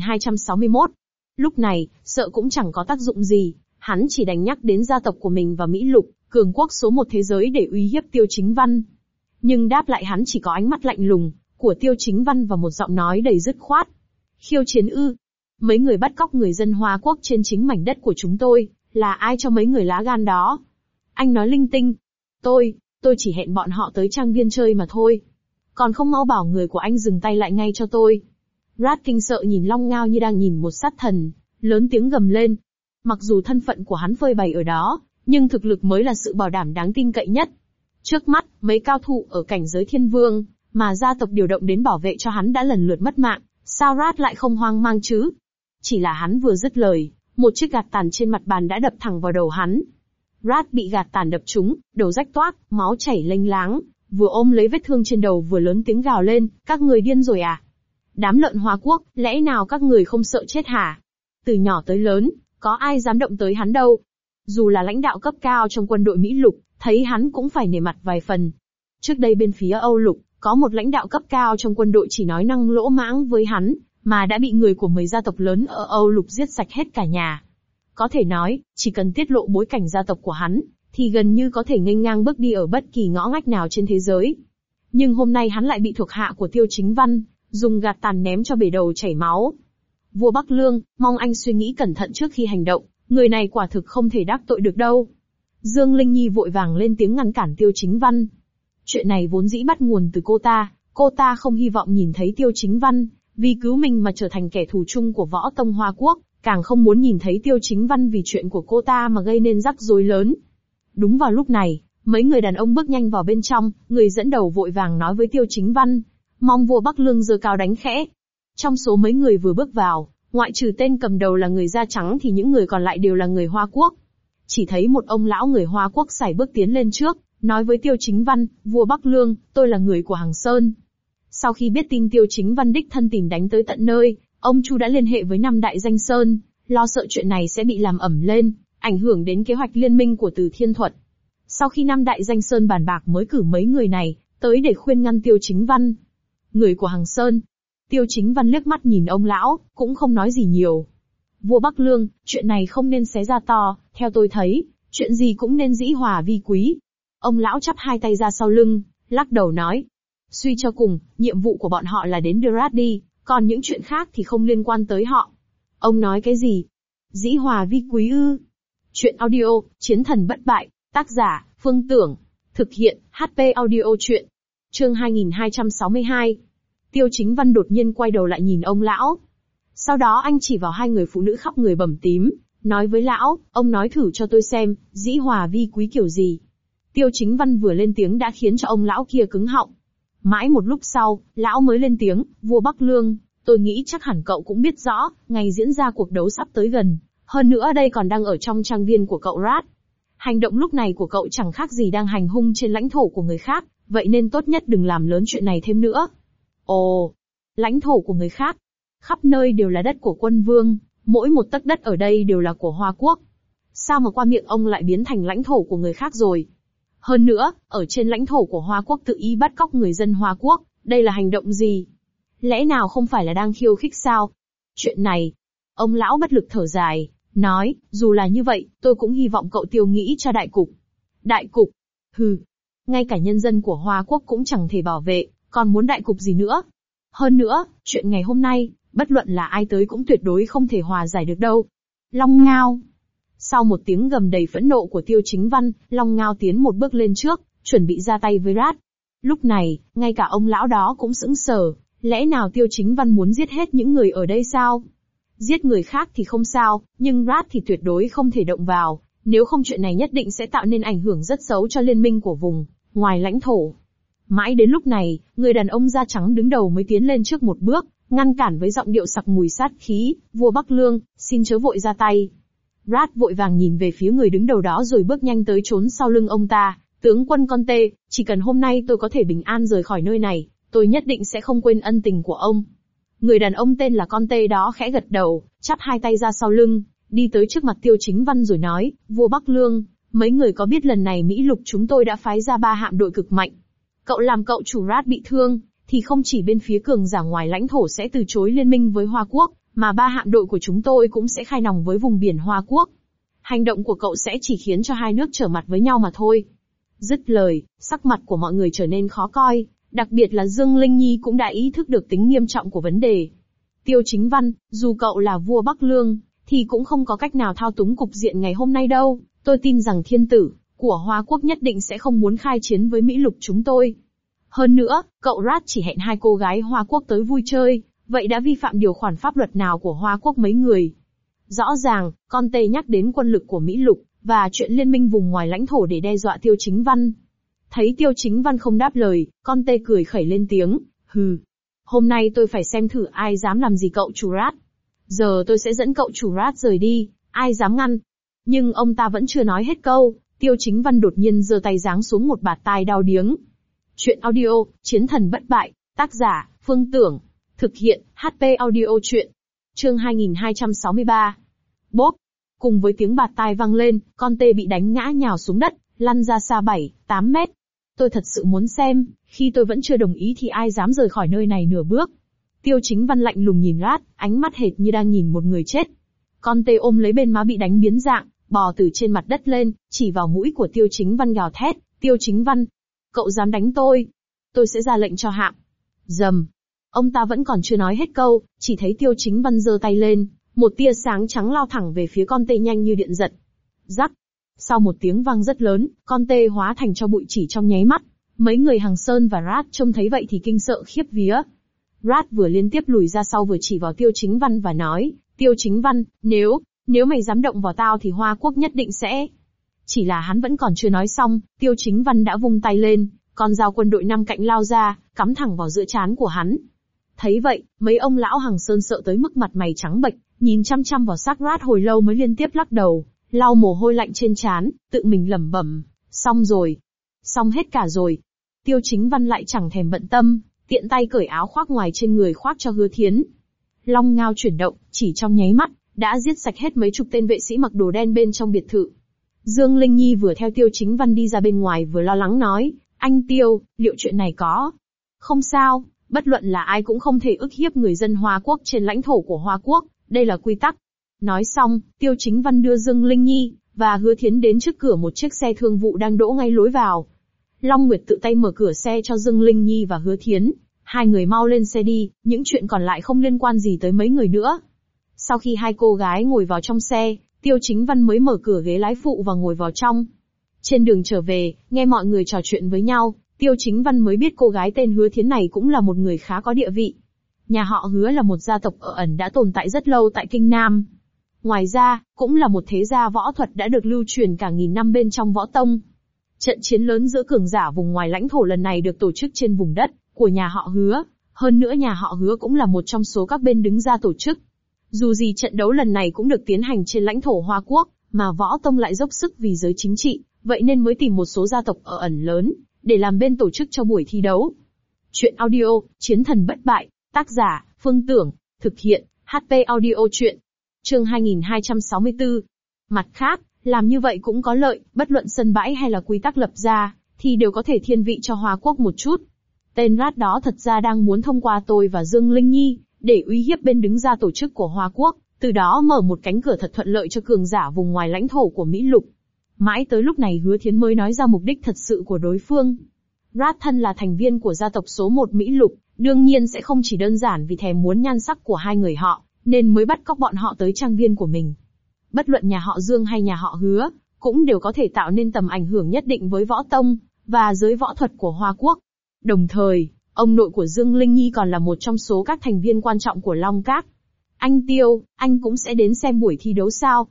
2261. Lúc này, sợ cũng chẳng có tác dụng gì, hắn chỉ đành nhắc đến gia tộc của mình và Mỹ Lục, cường quốc số một thế giới để uy hiếp Tiêu Chính Văn. Nhưng đáp lại hắn chỉ có ánh mắt lạnh lùng của Tiêu Chính Văn và một giọng nói đầy dứt khoát. Khiêu chiến ư? Mấy người bắt cóc người dân Hoa Quốc trên chính mảnh đất của chúng tôi, là ai cho mấy người lá gan đó? Anh nói linh tinh. Tôi chỉ hẹn bọn họ tới trang viên chơi mà thôi. Còn không mau bảo người của anh dừng tay lại ngay cho tôi. Rat kinh sợ nhìn Long Ngao như đang nhìn một sát thần, lớn tiếng gầm lên. Mặc dù thân phận của hắn phơi bày ở đó, nhưng thực lực mới là sự bảo đảm đáng tin cậy nhất. Trước mắt, mấy cao thủ ở cảnh giới thiên vương, mà gia tộc điều động đến bảo vệ cho hắn đã lần lượt mất mạng, sao Rat lại không hoang mang chứ? Chỉ là hắn vừa dứt lời, một chiếc gạt tàn trên mặt bàn đã đập thẳng vào đầu hắn. Rat bị gạt tàn đập trúng, đầu rách toác, máu chảy lênh láng, vừa ôm lấy vết thương trên đầu vừa lớn tiếng gào lên, các người điên rồi à? Đám lợn Hoa Quốc, lẽ nào các người không sợ chết hả? Từ nhỏ tới lớn, có ai dám động tới hắn đâu. Dù là lãnh đạo cấp cao trong quân đội Mỹ Lục, thấy hắn cũng phải nể mặt vài phần. Trước đây bên phía Âu Lục, có một lãnh đạo cấp cao trong quân đội chỉ nói năng lỗ mãng với hắn, mà đã bị người của 10 gia tộc lớn ở Âu Lục giết sạch hết cả nhà. Có thể nói, chỉ cần tiết lộ bối cảnh gia tộc của hắn, thì gần như có thể nghênh ngang bước đi ở bất kỳ ngõ ngách nào trên thế giới. Nhưng hôm nay hắn lại bị thuộc hạ của Tiêu Chính Văn dùng gạt tàn ném cho bể đầu chảy máu. Vua Bắc Lương, mong anh suy nghĩ cẩn thận trước khi hành động, người này quả thực không thể đắc tội được đâu. Dương Linh Nhi vội vàng lên tiếng ngăn cản Tiêu Chính Văn. Chuyện này vốn dĩ bắt nguồn từ cô ta không hy vọng nhìn thấy Tiêu Chính Văn, vì cứu mình mà trở thành kẻ thù chung của võ tông Hoa Quốc, càng không muốn nhìn thấy Tiêu Chính Văn vì chuyện của cô ta mà gây nên rắc rối lớn. Đúng vào lúc này, mấy người đàn ông bước nhanh vào bên trong, người dẫn đầu vội vàng nói với Tiêu Chính Văn, mong vua Bắc Lương giơ cao đánh khẽ. Trong số mấy người vừa bước vào, ngoại trừ tên cầm đầu là người da trắng thì những người còn lại đều là người Hoa Quốc. Chỉ thấy một ông lão người Hoa Quốc sải bước tiến lên trước, nói với Tiêu Chính Văn, vua Bắc Lương, tôi là người của Hằng Sơn. Sau khi biết tin Tiêu Chính Văn đích thân tìm đánh tới tận nơi, ông Chu đã liên hệ với 5 đại danh sơn, lo sợ chuyện này sẽ bị làm ẩm lên, ảnh hưởng đến kế hoạch liên minh của Từ Thiên Thuật. Sau khi 5 đại danh sơn bàn bạc mới cử mấy người này tới để khuyên ngăn Tiêu Chính Văn. Người của Hằng Sơn. Tiêu Chính Văn liếc mắt nhìn ông lão, cũng không nói gì nhiều. Vua Bắc Lương, chuyện này không nên xé ra to, theo tôi thấy, chuyện gì cũng nên dĩ hòa vi quý. Ông lão chắp hai tay ra sau lưng, lắc đầu nói. Suy cho cùng, nhiệm vụ của bọn họ là đến đưa Rat đi, còn những chuyện khác thì không liên quan tới họ. Ông nói cái gì? Dĩ hòa vi quý ư? Chuyện audio, Chiến thần bất bại, tác giả, Phương Tưởng. Thực hiện, HP audio chuyện. Chương 2262. Tiêu Chính Văn đột nhiên quay đầu lại nhìn ông lão. Sau đó anh chỉ vào hai người phụ nữ khắp người bầm tím, nói với lão, ông nói thử cho tôi xem, dĩ hòa vi quý kiểu gì. Tiêu Chính Văn vừa lên tiếng đã khiến cho ông lão kia cứng họng. Mãi một lúc sau, lão mới lên tiếng, vua Bắc Lương, tôi nghĩ chắc hẳn cậu cũng biết rõ, ngày diễn ra cuộc đấu sắp tới gần, hơn nữa đây còn đang ở trong trang viên của cậu Rat. Hành động lúc này của cậu chẳng khác gì đang hành hung trên lãnh thổ của người khác, vậy nên tốt nhất đừng làm lớn chuyện này thêm nữa. Ồ, lãnh thổ của người khác. Khắp nơi đều là đất của quân vương, mỗi một tấc đất ở đây đều là của Hoa Quốc. Sao mà qua miệng ông lại biến thành lãnh thổ của người khác rồi? Hơn nữa, ở trên lãnh thổ của Hoa Quốc tự ý bắt cóc người dân Hoa Quốc, đây là hành động gì? Lẽ nào không phải là đang khiêu khích sao? Chuyện này, ông lão bất lực thở dài, nói, dù là như vậy, tôi cũng hy vọng cậu Tiêu nghĩ cho đại cục. Đại cục? Hừ, ngay cả nhân dân của Hoa Quốc cũng chẳng thể bảo vệ, còn muốn đại cục gì nữa? Hơn nữa, chuyện ngày hôm nay, bất luận là ai tới cũng tuyệt đối không thể hòa giải được đâu. Long Ngao. Sau một tiếng gầm đầy phẫn nộ của Tiêu Chính Văn, Long Ngao tiến một bước lên trước, chuẩn bị ra tay với Rat. Lúc này, ngay cả ông lão đó cũng sững sờ, lẽ nào Tiêu Chính Văn muốn giết hết những người ở đây sao? Giết người khác thì không sao, nhưng Rat thì tuyệt đối không thể động vào, Nếu không chuyện này nhất định sẽ tạo nên ảnh hưởng rất xấu cho liên minh của vùng ngoài lãnh thổ. Mãi đến lúc này, người đàn ông da trắng đứng đầu mới tiến lên trước một bước, ngăn cản với giọng điệu sặc mùi sát khí, vua Bắc Lương, xin chớ vội ra tay. Brad vội vàng nhìn về phía người đứng đầu đó rồi bước nhanh tới trốn sau lưng ông ta. Tướng quân Conte, chỉ cần hôm nay tôi có thể bình an rời khỏi nơi này, tôi nhất định sẽ không quên ân tình của ông. Người đàn ông tên là Conte đó khẽ gật đầu, chắp hai tay ra sau lưng, đi tới trước mặt Tiêu Chính Văn rồi nói, vua Bắc Lương, mấy người có biết lần này Mỹ Lục chúng tôi đã phái ra 3 hạm đội cực mạnh. Cậu làm cậu chủ Brad bị thương, thì không chỉ bên phía cường giả ngoài lãnh thổ sẽ từ chối liên minh với Hoa Quốc, mà 3 hạm đội của chúng tôi cũng sẽ khai nòng với vùng biển Hoa Quốc. Hành động của cậu sẽ chỉ khiến cho hai nước trở mặt với nhau mà thôi. Dứt lời, sắc mặt của mọi người trở nên khó coi, đặc biệt là Dương Linh Nhi cũng đã ý thức được tính nghiêm trọng của vấn đề. Tiêu Chính Văn, dù cậu là vua Bắc Lương, thì cũng không có cách nào thao túng cục diện ngày hôm nay đâu. Tôi tin rằng thiên tử của Hoa Quốc nhất định sẽ không muốn khai chiến với Mỹ Lục chúng tôi. Hơn nữa, cậu Brad chỉ hẹn 2 cô gái Hoa Quốc tới vui chơi, vậy đã vi phạm điều khoản pháp luật nào của Hoa Quốc mấy người? Rõ ràng, Conte nhắc đến quân lực của Mỹ Lục, và chuyện liên minh vùng ngoài lãnh thổ để đe dọa Tiêu Chính Văn. Thấy Tiêu Chính Văn không đáp lời, Conte cười khẩy lên tiếng, hừ. Hôm nay tôi phải xem thử ai dám làm gì cậu chủ Brad. Giờ tôi sẽ dẫn cậu chủ Brad rời đi, ai dám ngăn. Nhưng ông ta vẫn chưa nói hết câu, Tiêu Chính Văn đột nhiên giơ tay giáng xuống một bạt tai đau điếng. Chuyện audio, Chiến thần bất bại, tác giả, Phương Tưởng. Thực hiện, HP audio chuyện. Chương 2263. Bốp. Cùng với tiếng bạt tai vang lên, Conte bị đánh ngã nhào xuống đất, lăn ra xa 7-8 mét. Tôi thật sự muốn xem, khi tôi vẫn chưa đồng ý thì ai dám rời khỏi nơi này nửa bước. Tiêu Chính Văn lạnh lùng nhìn Brad, ánh mắt hệt như đang nhìn một người chết. Conte ôm lấy bên má bị đánh biến dạng, bò từ trên mặt đất lên, chỉ vào mũi của Tiêu Chính Văn gào thét, Tiêu Chính Văn, cậu dám đánh tôi sẽ ra lệnh cho hạm. Rầm. Ông ta vẫn còn chưa nói hết câu, chỉ thấy Tiêu Chính Văn giơ tay lên, một tia sáng trắng lao thẳng về phía Conte nhanh như điện giật. Rắc. Sau một tiếng vang rất lớn, Conte hóa thành tro bụi chỉ trong nháy mắt. Mấy người Hằng Sơn và Brad trông thấy vậy thì kinh sợ khiếp vía. Brad vừa liên tiếp lùi ra sau vừa chỉ vào Tiêu Chính Văn và nói, Tiêu Chính Văn, nếu mày dám động vào tao thì Hoa Quốc nhất định sẽ... Chỉ là hắn vẫn còn chưa nói xong, Tiêu Chính Văn đã vung tay lên, con dao quân đội 5 cạnh lao ra, cắm thẳng vào giữa trán của hắn. Thấy vậy, mấy ông lão Hằng Sơn sợ tới mức mặt mày trắng bệch, nhìn chăm chăm vào xác Brad hồi lâu mới liên tiếp lắc đầu, lau mồ hôi lạnh trên trán, tự mình lẩm bẩm, xong rồi, xong hết cả rồi. Tiêu Chính Văn lại chẳng thèm bận tâm, tiện tay cởi áo khoác ngoài trên người khoác cho Hứa Thiến. Long ngao chuyển động, chỉ trong nháy mắt, đã giết sạch hết mấy chục tên vệ sĩ mặc đồ đen bên trong biệt thự. Dương Linh Nhi vừa theo Tiêu Chính Văn đi ra bên ngoài vừa lo lắng nói, anh Tiêu, liệu chuyện này có? Không sao, bất luận là ai cũng không thể ức hiếp người dân Hoa Quốc trên lãnh thổ của Hoa Quốc, đây là quy tắc. Nói xong, Tiêu Chính Văn đưa Dương Linh Nhi và Hứa Thiến đến trước cửa một chiếc xe thương vụ đang đỗ ngay lối vào. Long Nguyệt tự tay mở cửa xe cho Dương Linh Nhi và Hứa Thiến, hai người mau lên xe đi, những chuyện còn lại không liên quan gì tới mấy người nữa. Sau khi hai cô gái ngồi vào trong xe, Tiêu Chính Văn mới mở cửa ghế lái phụ và ngồi vào trong. Trên đường trở về, nghe mọi người trò chuyện với nhau, Tiêu Chính Văn mới biết cô gái tên Hứa Thiến này cũng là một người khá có địa vị. Nhà họ Hứa là một gia tộc ở ẩn đã tồn tại rất lâu tại Kinh Nam. Ngoài ra, cũng là một thế gia võ thuật đã được lưu truyền cả nghìn năm bên trong võ tông. Trận chiến lớn giữa cường giả vùng ngoài lãnh thổ lần này được tổ chức trên vùng đất của nhà họ Hứa, hơn nữa nhà họ Hứa cũng là một trong số các bên đứng ra tổ chức. Dù gì trận đấu lần này cũng được tiến hành trên lãnh thổ Hoa Quốc, mà võ tông lại dốc sức vì giới chính trị, vậy nên mới tìm một số gia tộc ở ẩn lớn, để làm bên tổ chức cho buổi thi đấu. Chuyện audio, Chiến thần bất bại, tác giả, Phương Tưởng, thực hiện, HP audio chuyện. Chương 2264. Mặt khác, làm như vậy cũng có lợi, bất luận sân bãi hay là quy tắc lập ra, thì đều có thể thiên vị cho Hoa Quốc một chút. Tên Brad đó thật ra đang muốn thông qua tôi và Dương Linh Nhi, để uy hiếp bên đứng ra tổ chức của Hoa Quốc, từ đó mở một cánh cửa thật thuận lợi cho cường giả vùng ngoài lãnh thổ của Mỹ Lục. Mãi tới lúc này Hứa Thiến mới nói ra mục đích thật sự của đối phương. Brad thân là thành viên của gia tộc số 1 Mỹ Lục, đương nhiên sẽ không chỉ đơn giản vì thèm muốn nhan sắc của hai người họ, nên mới bắt cóc bọn họ tới trang viên của mình. Bất luận nhà họ Dương hay nhà họ Hứa, cũng đều có thể tạo nên tầm ảnh hưởng nhất định với võ tông, và giới võ thuật của Hoa Quốc. Đồng thời, ông nội của Dương Linh Nhi còn là một trong số các thành viên quan trọng của Long Các. Anh Tiêu, anh cũng sẽ đến xem buổi thi đấu sao?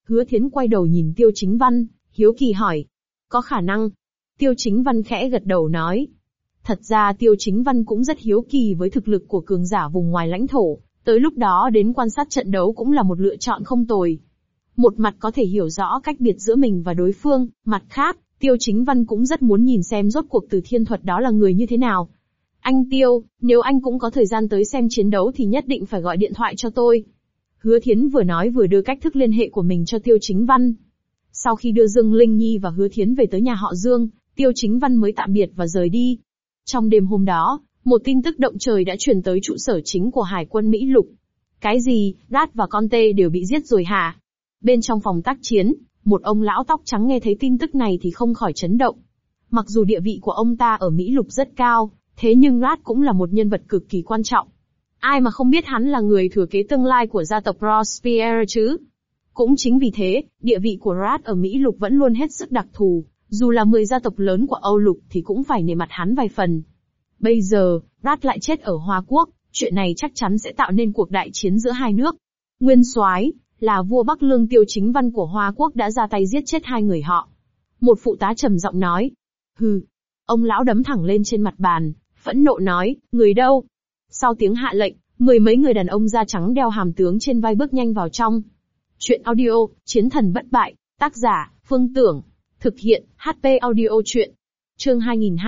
Hứa Thiến quay đầu nhìn Tiêu Chính Văn, hiếu kỳ hỏi. Có khả năng. Tiêu Chính Văn khẽ gật đầu nói. Thật ra Tiêu Chính Văn cũng rất hiếu kỳ với thực lực của cường giả vùng ngoài lãnh thổ, tới lúc đó đến quan sát trận đấu cũng là một lựa chọn không tồi. Một mặt có thể hiểu rõ cách biệt giữa mình và đối phương, mặt khác, Tiêu Chính Văn cũng rất muốn nhìn xem rốt cuộc Từ Thiên Thuật đó là người như thế nào. Anh Tiêu, nếu anh cũng có thời gian tới xem chiến đấu thì nhất định phải gọi điện thoại cho tôi. Hứa Thiến vừa nói vừa đưa cách thức liên hệ của mình cho Tiêu Chính Văn. Sau khi đưa Dương Linh Nhi và Hứa Thiến về tới nhà họ Dương, Tiêu Chính Văn mới tạm biệt và rời đi. Trong đêm hôm đó, một tin tức động trời đã truyền tới trụ sở chính của Hải quân Mỹ Lục. Cái gì, Rat và con tê đều bị giết rồi hả? Bên trong phòng tác chiến, một ông lão tóc trắng nghe thấy tin tức này thì không khỏi chấn động. Mặc dù địa vị của ông ta ở Mỹ Lục rất cao, thế nhưng Rat cũng là một nhân vật cực kỳ quan trọng. Ai mà không biết hắn là người thừa kế tương lai của gia tộc Robespierre chứ? Cũng chính vì thế, địa vị của Rat ở Mỹ Lục vẫn luôn hết sức đặc thù, dù là 10 gia tộc lớn của Âu Lục thì cũng phải nể mặt hắn vài phần. Bây giờ, Rat lại chết ở Hoa Quốc, chuyện này chắc chắn sẽ tạo nên cuộc đại chiến giữa hai nước. Nguyên soái là vua Bắc Lương Tiêu Chính Văn của Hoa Quốc đã ra tay giết chết hai người họ. Một phụ tá trầm giọng nói. Hừ. Ông lão đấm thẳng lên trên mặt bàn, phẫn nộ nói, người đâu? Sau tiếng hạ lệnh, mười mấy người đàn ông da trắng đeo hàm tướng trên vai bước nhanh vào trong. Chuyện audio, Chiến thần bất bại, tác giả, Phương Tưởng. Thực hiện, HP audio chuyện. Chương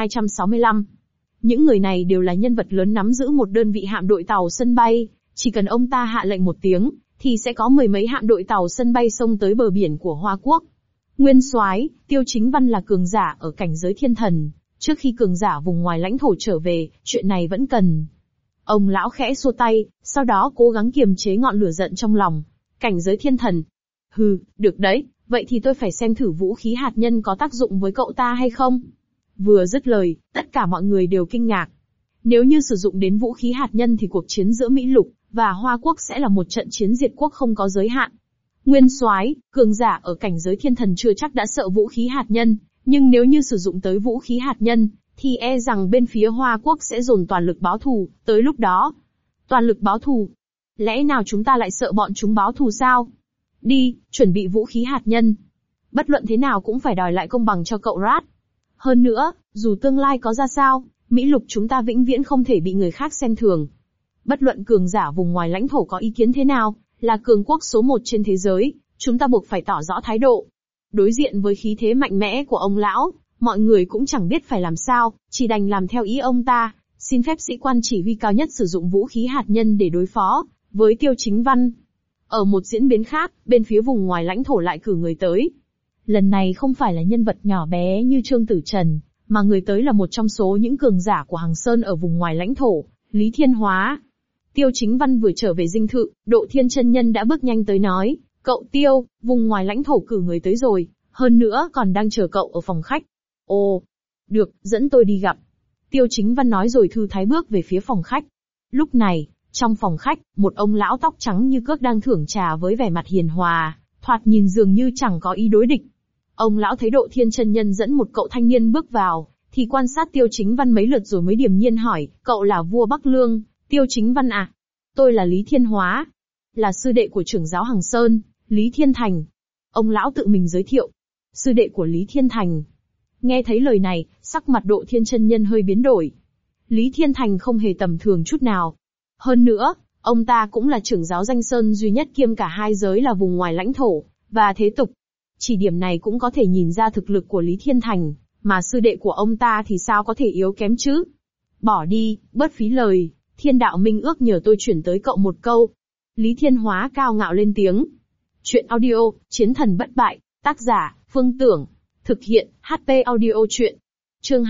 2265. Những người này đều là nhân vật lớn nắm giữ một đơn vị hạm đội tàu sân bay, chỉ cần ông ta hạ lệnh một tiếng, thì sẽ có mười mấy hạm đội tàu sân bay xông tới bờ biển của Hoa Quốc. Nguyên soái, Tiêu Chính Văn là cường giả ở cảnh giới thiên thần, trước khi cường giả vùng ngoài lãnh thổ trở về, chuyện này vẫn cần. Ông lão khẽ xua tay, sau đó cố gắng kiềm chế ngọn lửa giận trong lòng. Cảnh giới thiên thần. Hừ, được đấy, vậy thì tôi phải xem thử vũ khí hạt nhân có tác dụng với cậu ta hay không. Vừa dứt lời, tất cả mọi người đều kinh ngạc. Nếu như sử dụng đến vũ khí hạt nhân thì cuộc chiến giữa Mỹ Lục và Hoa Quốc sẽ là một trận chiến diệt quốc không có giới hạn. Nguyên soái, cường giả ở cảnh giới thiên thần chưa chắc đã sợ vũ khí hạt nhân, nhưng nếu như sử dụng tới vũ khí hạt nhân, thì e rằng bên phía Hoa Quốc sẽ dồn toàn lực báo thù, tới lúc đó. Toàn lực báo thù? Lẽ nào chúng ta lại sợ bọn chúng báo thù sao? Đi, chuẩn bị vũ khí hạt nhân. Bất luận thế nào cũng phải đòi lại công bằng cho cậu Rat. Hơn nữa, dù tương lai có ra sao, Mỹ Lục chúng ta vĩnh viễn không thể bị người khác xem thường. Bất luận cường giả vùng ngoài lãnh thổ có ý kiến thế nào, là cường quốc số 1 trên thế giới, chúng ta buộc phải tỏ rõ thái độ. Đối diện với khí thế mạnh mẽ của ông lão, mọi người cũng chẳng biết phải làm sao, chỉ đành làm theo ý ông ta, xin phép sĩ quan chỉ huy cao nhất sử dụng vũ khí hạt nhân để đối phó với Tiêu Chính Văn. Ở một diễn biến khác, bên phía vùng ngoài lãnh thổ lại cử người tới. Lần này không phải là nhân vật nhỏ bé như Trương Tử Trần, mà người tới là một trong số những cường giả của Hằng Sơn ở vùng ngoài lãnh thổ, Lý Thiên Hóa. Tiêu Chính Văn vừa trở về dinh thự, Độ Thiên chân nhân đã bước nhanh tới nói, cậu Tiêu, vùng ngoài lãnh thổ cử người tới rồi, hơn nữa còn đang chờ cậu ở phòng khách. Ồ, được, dẫn tôi đi gặp. Tiêu Chính Văn nói rồi thư thái bước về phía phòng khách. Lúc này, trong phòng khách, một ông lão tóc trắng như cước đang thưởng trà với vẻ mặt hiền hòa, thoạt nhìn dường như chẳng có ý đối địch. Ông lão thấy Độ Thiên chân nhân dẫn một cậu thanh niên bước vào, thì quan sát Tiêu Chính Văn mấy lượt rồi mới điềm nhiên hỏi, cậu là vua Bắc Lương, Tiêu Chính Văn à? Tôi là Lý Thiên Hóa, là sư đệ của trưởng giáo Hằng Sơn, Lý Thiên Thành. Ông lão tự mình giới thiệu, sư đệ của Lý Thiên Thành. Nghe thấy lời này, sắc mặt Độ Thiên chân nhân hơi biến đổi. Lý Thiên Thành không hề tầm thường chút nào. Hơn nữa, ông ta cũng là trưởng giáo Danh Sơn duy nhất kiêm cả hai giới là vùng ngoài lãnh thổ và thế tục. Chỉ điểm này cũng có thể nhìn ra thực lực của Lý Thiên Thành, mà sư đệ của ông ta thì sao có thể yếu kém chứ? Bỏ đi, bớt phí lời, Thiên đạo minh ước nhờ tôi chuyển tới cậu một câu. Lý Thiên Hóa cao ngạo lên tiếng. Chuyện audio, Chiến thần bất bại, tác giả, Phương Tưởng. Thực hiện, HP audio chuyện. Chương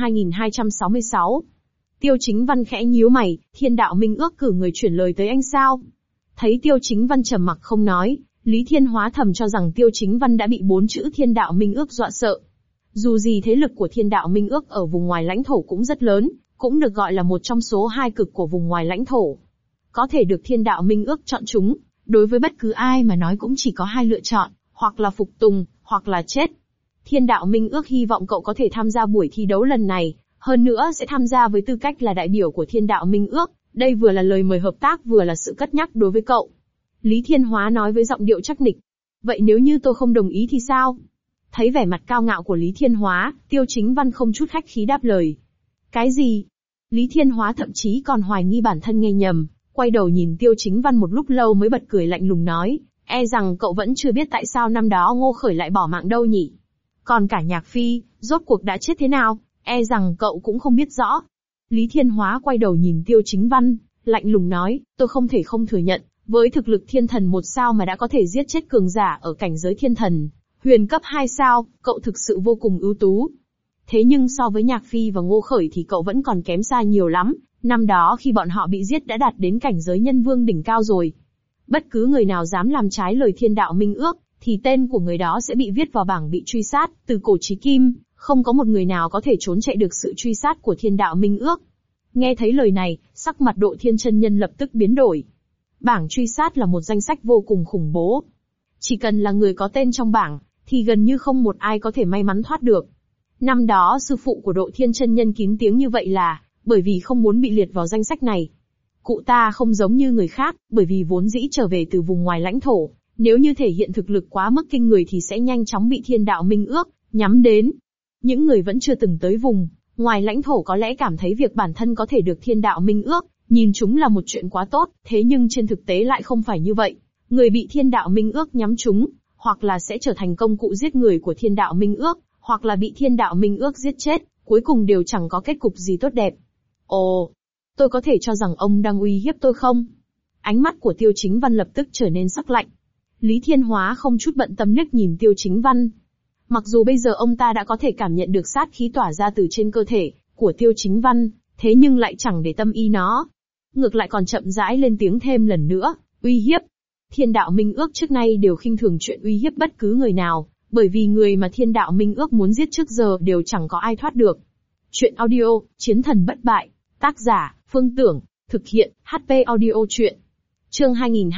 2266. Tiêu Chính Văn khẽ nhíu mày, Thiên đạo minh ước cử người chuyển lời tới anh sao? Thấy Tiêu Chính Văn trầm mặc không nói, Lý Thiên Hóa thầm cho rằng Tiêu Chính Văn đã bị 4 chữ Thiên đạo minh ước dọa sợ. Dù gì thế lực của Thiên đạo minh ước ở vùng ngoài lãnh thổ cũng rất lớn, cũng được gọi là một trong số 2 cực của vùng ngoài lãnh thổ. Có thể được Thiên đạo minh ước chọn chúng, đối với bất cứ ai mà nói cũng chỉ có 2 lựa chọn, hoặc là phục tùng, hoặc là chết. Thiên đạo minh ước hy vọng cậu có thể tham gia buổi thi đấu lần này, hơn nữa sẽ tham gia với tư cách là đại biểu của Thiên đạo minh ước, đây vừa là lời mời hợp tác vừa là sự cất nhắc đối với cậu. Lý Thiên Hóa nói với giọng điệu chắc nịch. Vậy nếu như tôi không đồng ý thì sao? Thấy vẻ mặt cao ngạo của Lý Thiên Hóa, Tiêu Chính Văn không chút khách khí đáp lời. Cái gì? Lý Thiên Hóa thậm chí còn hoài nghi bản thân nghe nhầm, quay đầu nhìn Tiêu Chính Văn một lúc lâu mới bật cười lạnh lùng nói, e rằng cậu vẫn chưa biết tại sao năm đó Ngô Khởi lại bỏ mạng đâu nhỉ? Còn cả Nhạc Phi, rốt cuộc đã chết thế nào, e rằng cậu cũng không biết rõ. Lý Thiên Hóa quay đầu nhìn Tiêu Chính Văn, lạnh lùng nói, tôi không thể không thừa nhận, với thực lực thiên thần 1 sao mà đã có thể giết chết cường giả ở cảnh giới thiên thần, huyền cấp 2 sao, cậu thực sự vô cùng ưu tú. Thế nhưng so với Nhạc Phi và Ngô Khởi thì cậu vẫn còn kém xa nhiều lắm, năm đó khi bọn họ bị giết đã đạt đến cảnh giới nhân vương đỉnh cao rồi. Bất cứ người nào dám làm trái lời thiên đạo minh ước, thì tên của người đó sẽ bị viết vào bảng bị truy sát, từ cổ chí kim, không có một người nào có thể trốn chạy được sự truy sát của thiên đạo minh ước. Nghe thấy lời này, sắc mặt Độ Thiên chân nhân lập tức biến đổi. Bảng truy sát là một danh sách vô cùng khủng bố. Chỉ cần là người có tên trong bảng, thì gần như không một ai có thể may mắn thoát được. Năm đó sư phụ của Độ Thiên chân nhân kín tiếng như vậy là, bởi vì không muốn bị liệt vào danh sách này. Cụ ta không giống như người khác, bởi vì vốn dĩ trở về từ vùng ngoài lãnh thổ, nếu như thể hiện thực lực quá mức kinh người thì sẽ nhanh chóng bị thiên đạo minh ước nhắm đến. Những người vẫn chưa từng tới vùng ngoài lãnh thổ có lẽ cảm thấy việc bản thân có thể được thiên đạo minh ước nhìn chúng là một chuyện quá tốt, thế nhưng trên thực tế lại không phải như vậy. Người bị thiên đạo minh ước nhắm chúng, hoặc là sẽ trở thành công cụ giết người của thiên đạo minh ước, hoặc là bị thiên đạo minh ước giết chết, cuối cùng đều chẳng có kết cục gì tốt đẹp. Ồ, tôi có thể cho rằng ông đang uy hiếp tôi không? Ánh mắt của Tiêu Chính Văn lập tức trở nên sắc lạnh. Lý Thiên Hóa không chút bận tâm liếc nhìn Tiêu Chính Văn. Mặc dù bây giờ ông ta đã có thể cảm nhận được sát khí tỏa ra từ trên cơ thể của Tiêu Chính Văn, thế nhưng lại chẳng để tâm ý nó. Ngược lại còn chậm rãi lên tiếng thêm lần nữa, uy hiếp. Thiên đạo minh ước trước nay đều khinh thường chuyện uy hiếp bất cứ người nào, bởi vì người mà thiên đạo minh ước muốn giết trước giờ đều chẳng có ai thoát được. Chuyện audio, Chiến thần bất bại, tác giả, Phương Tưởng, thực hiện, HP Audio Chuyện. Chương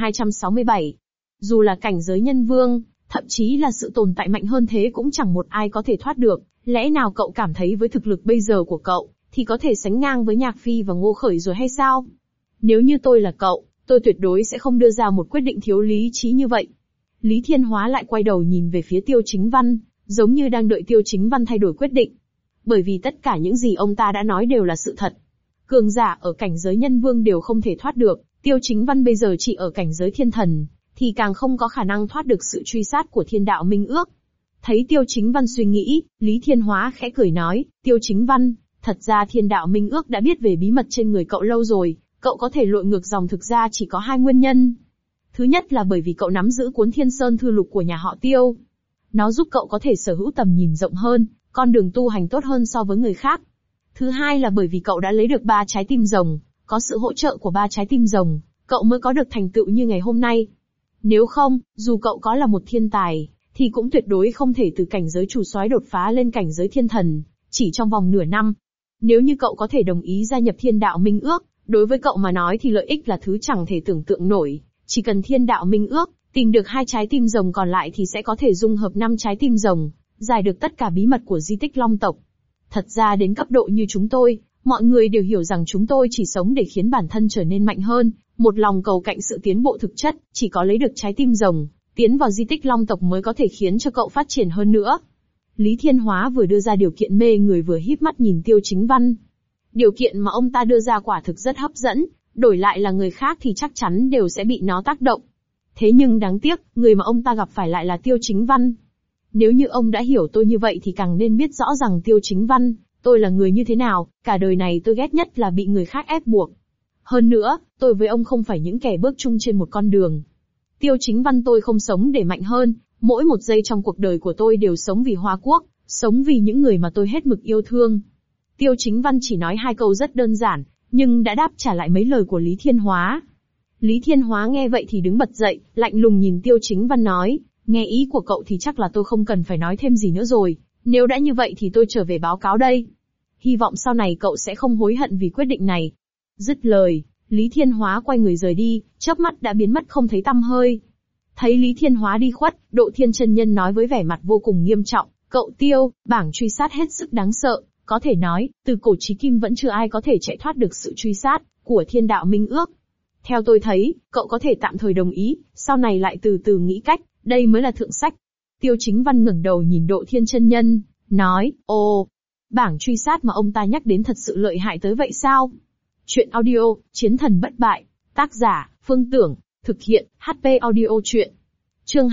2267. Dù là cảnh giới nhân vương, thậm chí là sự tồn tại mạnh hơn thế cũng chẳng một ai có thể thoát được, lẽ nào cậu cảm thấy với thực lực bây giờ của cậu, thì có thể sánh ngang với Nhạc Phi và Ngô Khởi rồi hay sao? Nếu như tôi là cậu, tôi tuyệt đối sẽ không đưa ra một quyết định thiếu lý trí như vậy. Lý Thiên Hóa lại quay đầu nhìn về phía Tiêu Chính Văn, giống như đang đợi Tiêu Chính Văn thay đổi quyết định. Bởi vì tất cả những gì ông ta đã nói đều là sự thật. Cường giả ở cảnh giới nhân vương đều không thể thoát được, Tiêu Chính Văn bây giờ chỉ ở cảnh giới thiên thần, thì càng không có khả năng thoát được sự truy sát của thiên đạo minh ước. Thấy Tiêu Chính Văn suy nghĩ, Lý Thiên Hóa khẽ cười nói, Tiêu Chính Văn, thật ra thiên đạo minh ước đã biết về bí mật trên người cậu lâu rồi, cậu có thể lội ngược dòng thực ra chỉ có 2 nguyên nhân. Thứ nhất là bởi vì cậu nắm giữ cuốn Thiên Sơn Thư Lục của nhà họ Tiêu. Nó giúp cậu có thể sở hữu tầm nhìn rộng hơn, con đường tu hành tốt hơn so với người khác. Thứ hai là bởi vì cậu đã lấy được 3 trái tim rồng, có sự hỗ trợ của 3 trái tim rồng, cậu mới có được thành tựu như ngày hôm nay. Nếu không, dù cậu có là một thiên tài, thì cũng tuyệt đối không thể từ cảnh giới chủ soái đột phá lên cảnh giới thiên thần, chỉ trong vòng nửa năm. Nếu như cậu có thể đồng ý gia nhập thiên đạo minh ước, đối với cậu mà nói thì lợi ích là thứ chẳng thể tưởng tượng nổi. Chỉ cần thiên đạo minh ước, tìm được 2 trái tim rồng còn lại thì sẽ có thể dung hợp 5 trái tim rồng, giải được tất cả bí mật của di tích Long tộc. Thật ra đến cấp độ như chúng tôi, mọi người đều hiểu rằng chúng tôi chỉ sống để khiến bản thân trở nên mạnh hơn, một lòng cầu cạnh sự tiến bộ thực chất, chỉ có lấy được trái tim rồng, tiến vào di tích Long tộc mới có thể khiến cho cậu phát triển hơn nữa. Lý Thiên Hóa vừa đưa ra điều kiện mê người vừa híp mắt nhìn Tiêu Chính Văn. Điều kiện mà ông ta đưa ra quả thực rất hấp dẫn, đổi lại là người khác thì chắc chắn đều sẽ bị nó tác động. Thế nhưng đáng tiếc, người mà ông ta gặp phải lại là Tiêu Chính Văn. Nếu như ông đã hiểu tôi như vậy thì càng nên biết rõ rằng Tiêu Chính Văn, tôi là người như thế nào, cả đời này tôi ghét nhất là bị người khác ép buộc. Hơn nữa, tôi với ông không phải những kẻ bước chung trên một con đường. Tiêu Chính Văn tôi không sống để mạnh hơn, mỗi một giây trong cuộc đời của tôi đều sống vì Hoa Quốc, sống vì những người mà tôi hết mực yêu thương. Tiêu Chính Văn chỉ nói 2 câu rất đơn giản, nhưng đã đáp trả lại mấy lời của Lý Thiên Hóa. Lý Thiên Hóa nghe vậy thì đứng bật dậy, lạnh lùng nhìn Tiêu Chính Văn nói, nghe ý của cậu thì chắc là tôi không cần phải nói thêm gì nữa rồi, nếu đã như vậy thì tôi trở về báo cáo đây. Hy vọng sau này cậu sẽ không hối hận vì quyết định này. Dứt lời, Lý Thiên Hóa quay người rời đi, chớp mắt đã biến mất không thấy tăm hơi. Thấy Lý Thiên Hóa đi khuất, Độ Thiên chân nhân nói với vẻ mặt vô cùng nghiêm trọng, cậu Tiêu, bảng truy sát hết sức đáng sợ, có thể nói, từ cổ chí kim vẫn chưa ai có thể chạy thoát được sự truy sát của thiên đạo minh ước. Theo tôi thấy, cậu có thể tạm thời đồng ý, sau này lại từ từ nghĩ cách, Đây mới là thượng sách. Tiêu Chính Văn ngẩng đầu nhìn Độ Thiên chân nhân, nói, ồ, bảng truy sát mà ông ta nhắc đến thật sự lợi hại tới vậy sao? Chuyện audio, Chiến thần bất bại, tác giả, Phương Tưởng, thực hiện, HP audio chuyện. Chương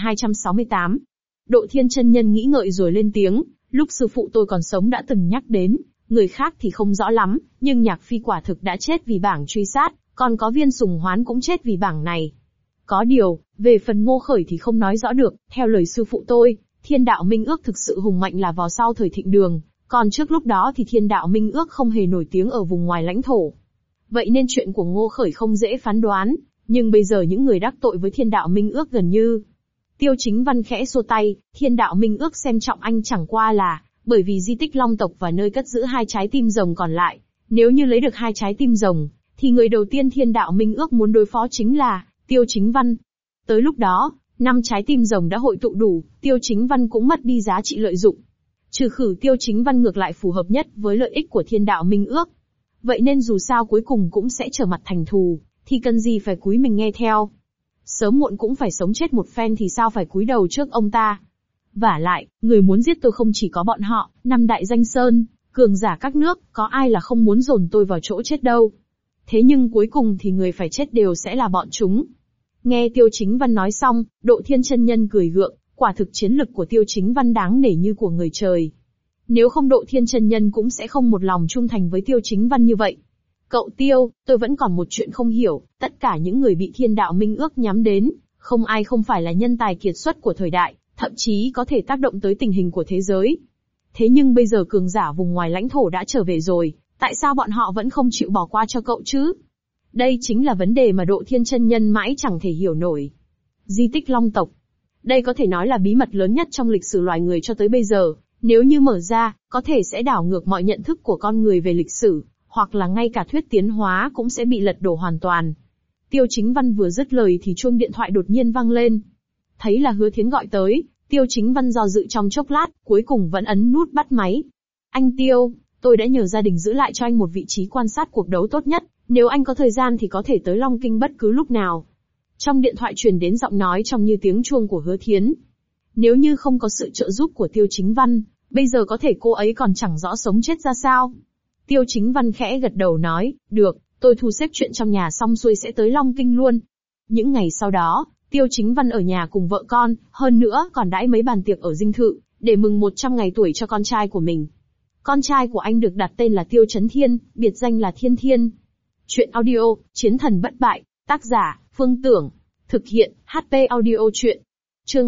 2268. Độ Thiên chân nhân nghĩ ngợi rồi lên tiếng, lúc sư phụ tôi còn sống đã từng nhắc đến, người khác thì không rõ lắm, nhưng Nhạc Phi quả thực đã chết vì bảng truy sát, còn có Viên Sùng Hoán cũng chết vì bảng này. Có điều, về phần Ngô Khởi thì không nói rõ được, theo lời sư phụ tôi, Thiên Đạo Minh Ước thực sự hùng mạnh là vào sau thời Thịnh Đường, còn trước lúc đó thì Thiên Đạo Minh Ước không hề nổi tiếng ở vùng ngoài lãnh thổ. Vậy nên chuyện của Ngô Khởi không dễ phán đoán, nhưng bây giờ những người đắc tội với Thiên Đạo Minh Ước gần như. Tiêu Chính Văn khẽ xua tay, Thiên Đạo Minh Ước xem trọng anh chẳng qua là bởi vì di tích Long tộc và nơi cất giữ 2 trái tim rồng còn lại. Nếu như lấy được 2 trái tim rồng, thì người đầu tiên Thiên Đạo Minh Ước muốn đối phó chính là Tiêu Chính Văn. Tới lúc đó, 5 trái tim rồng đã hội tụ đủ, Tiêu Chính Văn cũng mất đi giá trị lợi dụng. Trừ khử Tiêu Chính Văn ngược lại phù hợp nhất với lợi ích của Thiên Đạo Minh Ước. Vậy nên dù sao cuối cùng cũng sẽ trở mặt thành thù, thì cần gì phải cúi mình nghe theo. Sớm muộn cũng phải sống chết một phen thì sao phải cúi đầu trước ông ta. Vả lại, người muốn giết tôi không chỉ có bọn họ, 5 đại danh sơn, cường giả các nước, có ai là không muốn dồn tôi vào chỗ chết đâu. Thế nhưng cuối cùng thì người phải chết đều sẽ là bọn chúng. Nghe Tiêu Chính Văn nói xong, Độ Thiên chân nhân cười gượng, quả thực chiến lực của Tiêu Chính Văn đáng nể như của người trời. Nếu không Độ Thiên chân nhân cũng sẽ không một lòng trung thành với Tiêu Chính Văn như vậy. Cậu Tiêu, tôi vẫn còn một chuyện không hiểu, tất cả những người bị Thiên Đạo Minh Ước nhắm đến, không ai không phải là nhân tài kiệt xuất của thời đại, thậm chí có thể tác động tới tình hình của thế giới. Thế nhưng bây giờ cường giả vùng ngoài lãnh thổ đã trở về rồi, tại sao bọn họ vẫn không chịu bỏ qua cho cậu chứ? Đây chính là vấn đề mà Độ Thiên chân nhân mãi chẳng thể hiểu nổi. Di tích Long tộc. Đây có thể nói là bí mật lớn nhất trong lịch sử loài người cho tới bây giờ, nếu như mở ra, có thể sẽ đảo ngược mọi nhận thức của con người về lịch sử, hoặc là ngay cả thuyết tiến hóa cũng sẽ bị lật đổ hoàn toàn. Tiêu Chính Văn vừa dứt lời thì chuông điện thoại đột nhiên vang lên. Thấy là Hứa Thiến gọi tới, Tiêu Chính Văn do dự trong chốc lát, cuối cùng vẫn ấn nút bắt máy. Anh Tiêu, tôi đã nhờ gia đình giữ lại cho anh một vị trí quan sát cuộc đấu tốt nhất, nếu anh có thời gian thì có thể tới Long Kinh bất cứ lúc nào. Trong điện thoại truyền đến giọng nói trong như tiếng chuông của Hứa Thiến. Nếu như không có sự trợ giúp của Tiêu Chính Văn, bây giờ có thể cô ấy còn chẳng rõ sống chết ra sao. Tiêu Chính Văn khẽ gật đầu nói, được, tôi thu xếp chuyện trong nhà xong xuôi sẽ tới Long Kinh luôn. Những ngày sau đó, Tiêu Chính Văn ở nhà cùng vợ con, hơn nữa còn đãi mấy bàn tiệc ở dinh thự, để mừng 100 ngày tuổi cho con trai của mình. Con trai của anh được đặt tên là Tiêu Chấn Thiên, biệt danh là Thiên Thiên. Chuyện audio, Chiến thần bất bại, tác giả, Phương Tưởng, thực hiện, HP audio chuyện. Chương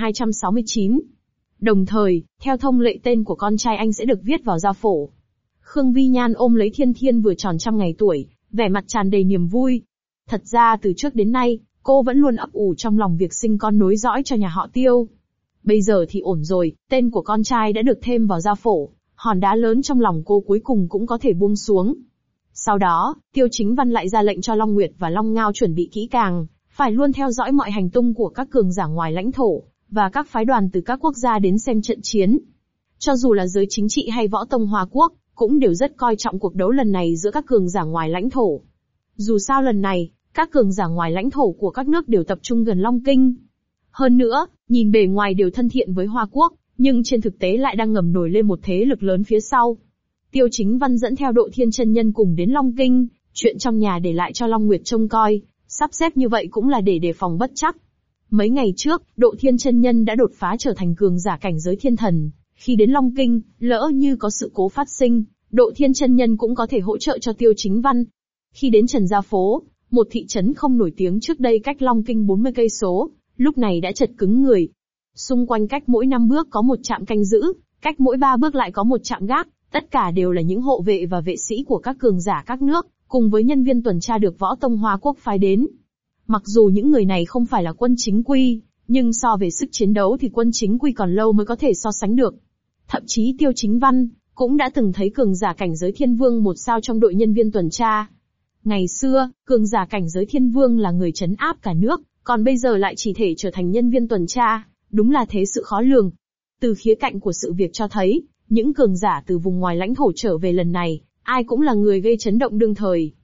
2269. Đồng thời, theo thông lệ tên của con trai anh sẽ được viết vào gia phổ. Khương Vi Nhan ôm lấy Thiên Thiên vừa tròn 100 ngày tuổi, vẻ mặt tràn đầy niềm vui. Thật ra từ trước đến nay, cô vẫn luôn ấp ủ trong lòng việc sinh con nối dõi cho nhà họ Tiêu. Bây giờ thì ổn rồi, tên của con trai đã được thêm vào gia phổ, hòn đá lớn trong lòng cô cuối cùng cũng có thể buông xuống. Sau đó, Tiêu Chính Văn lại ra lệnh cho Long Nguyệt và Long Ngao chuẩn bị kỹ càng, phải luôn theo dõi mọi hành tung của các cường giả ngoài lãnh thổ, và các phái đoàn từ các quốc gia đến xem trận chiến. Cho dù là giới chính trị hay võ tông Hoa Quốc, cũng đều rất coi trọng cuộc đấu lần này giữa các cường giả ngoài lãnh thổ. Dù sao lần này, các cường giả ngoài lãnh thổ của các nước đều tập trung gần Long Kinh. Hơn nữa, nhìn bề ngoài đều thân thiện với Hoa Quốc, nhưng trên thực tế lại đang ngầm nổi lên một thế lực lớn phía sau. Tiêu Chính Văn dẫn theo Độ Thiên chân nhân cùng đến Long Kinh, chuyện trong nhà để lại cho Long Nguyệt trông coi, sắp xếp như vậy cũng là để đề phòng bất trắc. Mấy ngày trước, Độ Thiên chân nhân đã đột phá trở thành cường giả cảnh giới thiên thần. Khi đến Long Kinh, lỡ như có sự cố phát sinh, Độ Thiên chân nhân cũng có thể hỗ trợ cho Tiêu Chính Văn. Khi đến Trần Gia Phố, một thị trấn không nổi tiếng trước đây cách Long Kinh 40 cây số, lúc này đã chật cứng người. Xung quanh cách mỗi 5 bước có một trạm canh giữ, cách mỗi 3 bước lại có một trạm gác, tất cả đều là những hộ vệ và vệ sĩ của các cường giả các nước, cùng với nhân viên tuần tra được võ tông Hoa Quốc phái đến. Mặc dù những người này không phải là quân chính quy, nhưng so về sức chiến đấu thì quân chính quy còn lâu mới có thể so sánh được. Thậm chí Tiêu Chính Văn cũng đã từng thấy cường giả cảnh giới thiên vương 1 sao trong đội nhân viên tuần tra. Ngày xưa, cường giả cảnh giới thiên vương là người trấn áp cả nước, còn bây giờ lại chỉ thể trở thành nhân viên tuần tra, đúng là thế sự khó lường. Từ khía cạnh của sự việc cho thấy, những cường giả từ vùng ngoài lãnh thổ trở về lần này, ai cũng là người gây chấn động đương thời.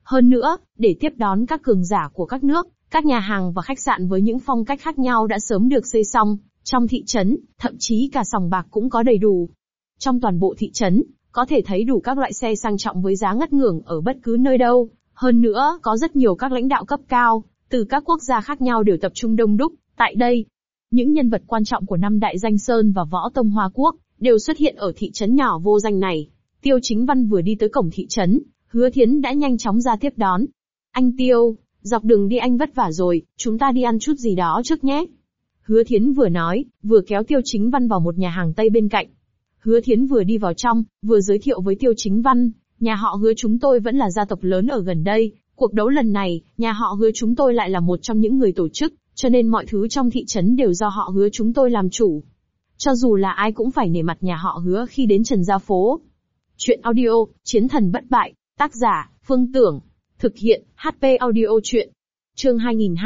Hơn nữa, để tiếp đón các cường giả của các nước, các nhà hàng và khách sạn với những phong cách khác nhau đã sớm được xây xong, trong thị trấn, thậm chí cả sòng bạc cũng có đầy đủ. Trong toàn bộ thị trấn, có thể thấy đủ các loại xe sang trọng với giá ngất ngưởng ở bất cứ nơi đâu. Hơn nữa, có rất nhiều các lãnh đạo cấp cao, từ các quốc gia khác nhau đều tập trung đông đúc, tại đây. Những nhân vật quan trọng của năm đại danh sơn và võ tông Hoa Quốc, đều xuất hiện ở thị trấn nhỏ vô danh này. Tiêu Chính Văn vừa đi tới cổng thị trấn, Hứa Thiến đã nhanh chóng ra tiếp đón. Anh Tiêu, dọc đường đi anh vất vả rồi, chúng ta đi ăn chút gì đó trước nhé. Hứa Thiến vừa nói, vừa kéo Tiêu Chính Văn vào một nhà hàng Tây bên cạnh. Hứa Thiến vừa đi vào trong, vừa giới thiệu với Tiêu Chính Văn, nhà họ Hứa chúng tôi vẫn là gia tộc lớn ở gần đây, cuộc đấu lần này, nhà họ Hứa chúng tôi lại là một trong những người tổ chức, cho nên mọi thứ trong thị trấn đều do họ Hứa chúng tôi làm chủ. Cho dù là ai cũng phải nể mặt nhà họ Hứa khi đến Trần Gia Phố. Chuyện audio, Chiến thần bất bại, tác giả, Phương Tưởng. Thực hiện, HP Audio Chuyện. Chương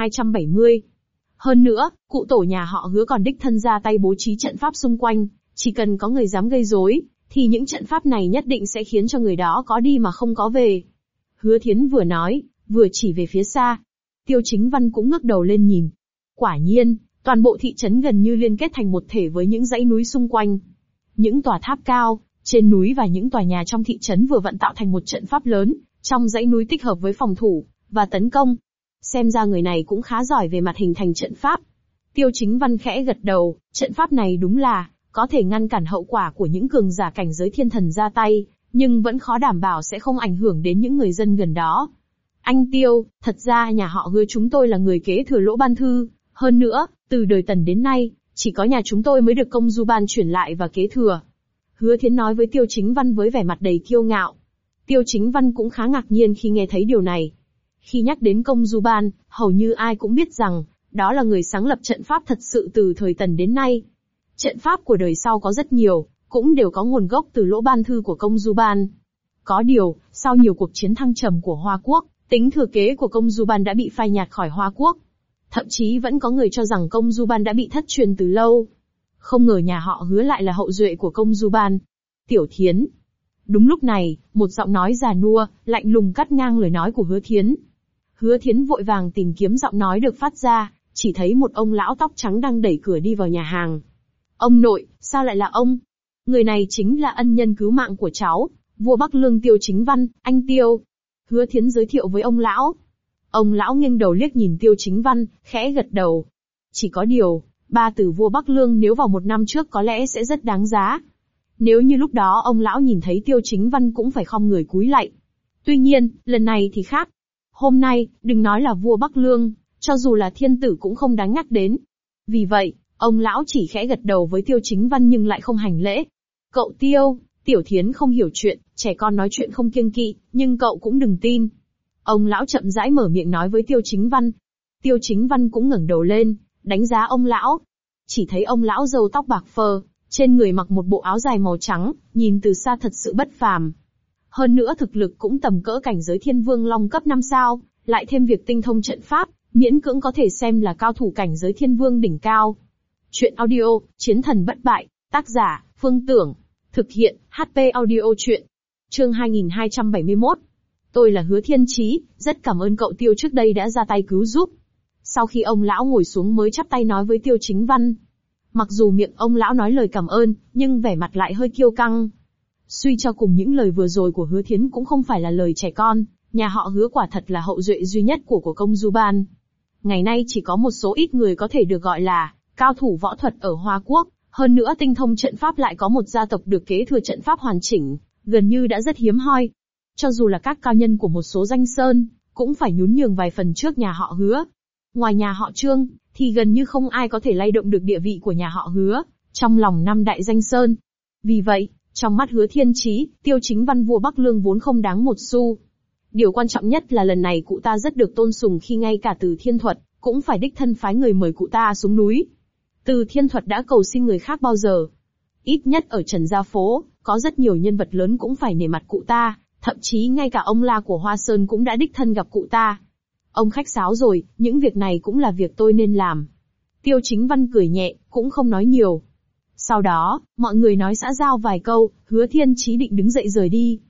2270. Hơn nữa, cụ tổ nhà họ Hứa còn đích thân ra tay bố trí trận pháp xung quanh, chỉ cần có người dám gây rối, thì những trận pháp này nhất định sẽ khiến cho người đó có đi mà không có về. Hứa Thiến vừa nói, vừa chỉ về phía xa. Tiêu Chính Văn cũng ngước đầu lên nhìn. Quả nhiên, toàn bộ thị trấn gần như liên kết thành một thể với những dãy núi xung quanh. Những tòa tháp cao, trên núi và những tòa nhà trong thị trấn vừa vặn tạo thành một trận pháp lớn, trong dãy núi tích hợp với phòng thủ và tấn công. Xem ra người này cũng khá giỏi về mặt hình thành trận pháp. Tiêu Chính Văn khẽ gật đầu, trận pháp này đúng là có thể ngăn cản hậu quả của những cường giả cảnh giới thiên thần ra tay, nhưng vẫn khó đảm bảo sẽ không ảnh hưởng đến những người dân gần đó. Anh Tiêu, thật ra nhà họ Hứa chúng tôi là người kế thừa Lỗ Ban Thư, hơn nữa, từ đời Tần đến nay, chỉ có nhà chúng tôi mới được công du ban chuyển lại và kế thừa. Hứa Thiến nói với Tiêu Chính Văn với vẻ mặt đầy kiêu ngạo. Tiêu Chính Văn cũng khá ngạc nhiên khi nghe thấy điều này. Khi nhắc đến công du ban, hầu như ai cũng biết rằng, đó là người sáng lập trận pháp thật sự từ thời Tần đến nay. Trận pháp của đời sau có rất nhiều, cũng đều có nguồn gốc từ Lỗ Ban Thư của công du ban. Có điều, sau nhiều cuộc chiến thăng trầm của Hoa Quốc, tính thừa kế của công du ban đã bị phai nhạt khỏi Hoa Quốc. Thậm chí vẫn có người cho rằng công du ban đã bị thất truyền từ lâu. Không ngờ nhà họ Hứa lại là hậu duệ của công du ban. Tiểu Thiến. Đúng lúc này, một giọng nói già nua, lạnh lùng cắt ngang lời nói của Hứa Thiến. Hứa Thiến vội vàng tìm kiếm giọng nói được phát ra, chỉ thấy một ông lão tóc trắng đang đẩy cửa đi vào nhà hàng. Ông nội, sao lại là ông? Người này chính là ân nhân cứu mạng của cháu, vua Bắc Lương Tiêu Chính Văn, anh Tiêu. Hứa Thiến giới thiệu với ông lão. Ông lão nghiêng đầu liếc nhìn Tiêu Chính Văn, khẽ gật đầu. Chỉ có điều, ba từ vua Bắc Lương nếu vào một năm trước có lẽ sẽ rất đáng giá. Nếu như lúc đó ông lão nhìn thấy Tiêu Chính Văn cũng phải khom người cúi lạy. Tuy nhiên, lần này thì khác. Hôm nay, đừng nói là vua Bắc Lương, cho dù là thiên tử cũng không đáng nhắc đến. Vì vậy, ông lão chỉ khẽ gật đầu với Tiêu Chính Văn nhưng lại không hành lễ. Cậu Tiêu, Tiểu Thiến không hiểu chuyện, trẻ con nói chuyện không kiêng kỵ, nhưng cậu cũng đừng tin. Ông lão chậm rãi mở miệng nói với Tiêu Chính Văn. Tiêu Chính Văn cũng ngẩng đầu lên, đánh giá ông lão. Chỉ thấy ông lão râu tóc bạc phơ, trên người mặc một bộ áo dài màu trắng, nhìn từ xa thật sự bất phàm. Hơn nữa thực lực cũng tầm cỡ cảnh giới Thiên Vương Long cấp 5 sao, lại thêm việc tinh thông trận pháp, miễn cưỡng có thể xem là cao thủ cảnh giới Thiên Vương đỉnh cao. Chuyện audio, Chiến thần bất bại, tác giả, Phương Tưởng. Thực hiện, HP Audio Chuyện. Chương 2271. Tôi là Hứa Thiên Chí, rất cảm ơn cậu Tiêu trước đây đã ra tay cứu giúp. Sau khi ông lão ngồi xuống mới chắp tay nói với Tiêu Chính Văn. Mặc dù miệng ông lão nói lời cảm ơn, nhưng vẻ mặt lại hơi kiêu căng. Suy cho cùng những lời vừa rồi của Hứa Thiến cũng không phải là lời trẻ con, nhà họ Hứa quả thật là hậu duệ duy nhất của công du ban. Ngày nay chỉ có một số ít người có thể được gọi là cao thủ võ thuật ở Hoa Quốc, hơn nữa tinh thông trận pháp lại có một gia tộc được kế thừa trận pháp hoàn chỉnh, gần như đã rất hiếm hoi. Cho dù là các cao nhân của một số danh sơn, cũng phải nhún nhường vài phần trước nhà họ Hứa. Ngoài nhà họ Trương, thì gần như không ai có thể lay động được địa vị của nhà họ Hứa, trong lòng năm đại danh sơn. Vì vậy, trong mắt Hứa Thiên Chí, Tiêu Chính Văn vua Bắc Lương vốn không đáng một xu. Điều quan trọng nhất là lần này cụ ta rất được tôn sùng khi ngay cả Từ Thiên Thuật, cũng phải đích thân phái người mời cụ ta xuống núi. Từ Thiên Thuật đã cầu xin người khác bao giờ. Ít nhất ở Trần Gia Phố, có rất nhiều nhân vật lớn cũng phải nể mặt cụ ta, thậm chí ngay cả ông La của Hoa Sơn cũng đã đích thân gặp cụ ta. Ông khách sáo rồi, những việc này cũng là việc tôi nên làm. Tiêu Chính Văn cười nhẹ, cũng không nói nhiều. Sau đó, mọi người nói xã giao vài câu, Hứa Thiên Chí định đứng dậy rời đi.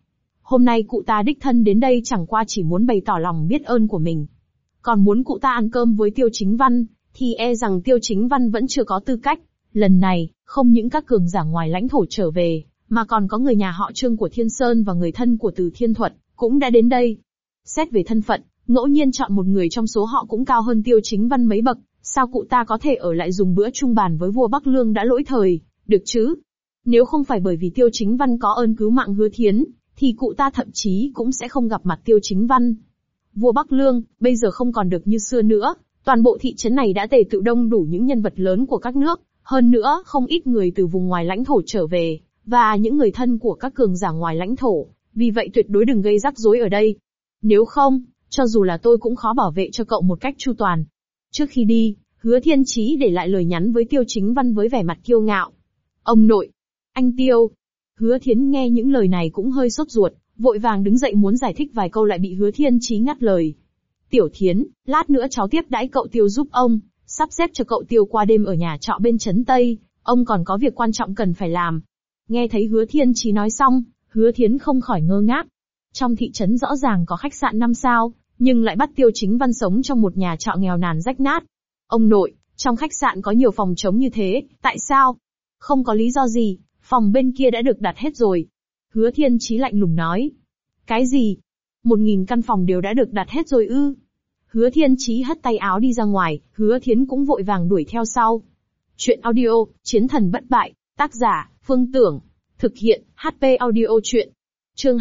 Hôm nay cụ ta đích thân đến đây chẳng qua chỉ muốn bày tỏ lòng biết ơn của mình. Còn muốn cụ ta ăn cơm với Tiêu Chính Văn, thì e rằng Tiêu Chính Văn vẫn chưa có tư cách. Lần này, không những các cường giả ngoài lãnh thổ trở về, mà còn có người nhà họ Trương của Thiên Sơn và người thân của Từ Thiên Thuật, cũng đã đến đây. Xét về thân phận, ngẫu nhiên chọn một người trong số họ cũng cao hơn Tiêu Chính Văn mấy bậc, sao cụ ta có thể ở lại dùng bữa chung bàn với vua Bắc Lương đã lỗi thời, được chứ? Nếu không phải bởi vì Tiêu Chính Văn có ơn cứu mạng Hứa Thiến, thì cụ ta thậm chí cũng sẽ không gặp mặt Tiêu Chính Văn. Vua Bắc Lương, bây giờ không còn được như xưa nữa, toàn bộ thị trấn này đã tề tựu đông đủ những nhân vật lớn của các nước, hơn nữa không ít người từ vùng ngoài lãnh thổ trở về, và những người thân của các cường giả ngoài lãnh thổ, vì vậy tuyệt đối đừng gây rắc rối ở đây. Nếu không, cho dù là tôi cũng khó bảo vệ cho cậu một cách chu toàn. Trước khi đi, Hứa Thiên Chí để lại lời nhắn với Tiêu Chính Văn với vẻ mặt kiêu ngạo. Ông nội, anh Tiêu. Hứa Thiến nghe những lời này cũng hơi sốt ruột, vội vàng đứng dậy muốn giải thích vài câu lại bị Hứa Thiên Chí ngắt lời. Tiểu Thiến, lát nữa cháu tiếp đãi cậu Tiêu giúp ông, sắp xếp cho cậu Tiêu qua đêm ở nhà trọ bên trấn Tây, ông còn có việc quan trọng cần phải làm. Nghe thấy Hứa Thiên Chí nói xong, Hứa Thiến không khỏi ngơ ngác. Trong thị trấn rõ ràng có khách sạn 5 sao, nhưng lại bắt Tiêu Chính Văn sống trong một nhà trọ nghèo nàn rách nát. Ông nội, trong khách sạn có nhiều phòng trống như thế, tại sao? Không có lý do gì, phòng bên kia đã được đặt hết rồi. Hứa Thiên Chí lạnh lùng nói. Cái gì? 1000 căn phòng đều đã được đặt hết rồi ư? Hứa Thiên Chí hất tay áo đi ra ngoài, Hứa Thiến cũng vội vàng đuổi theo sau. Chuyện audio, Chiến thần bất bại, tác giả, Phương Tưởng. Thực hiện, HP audio chuyện. Chương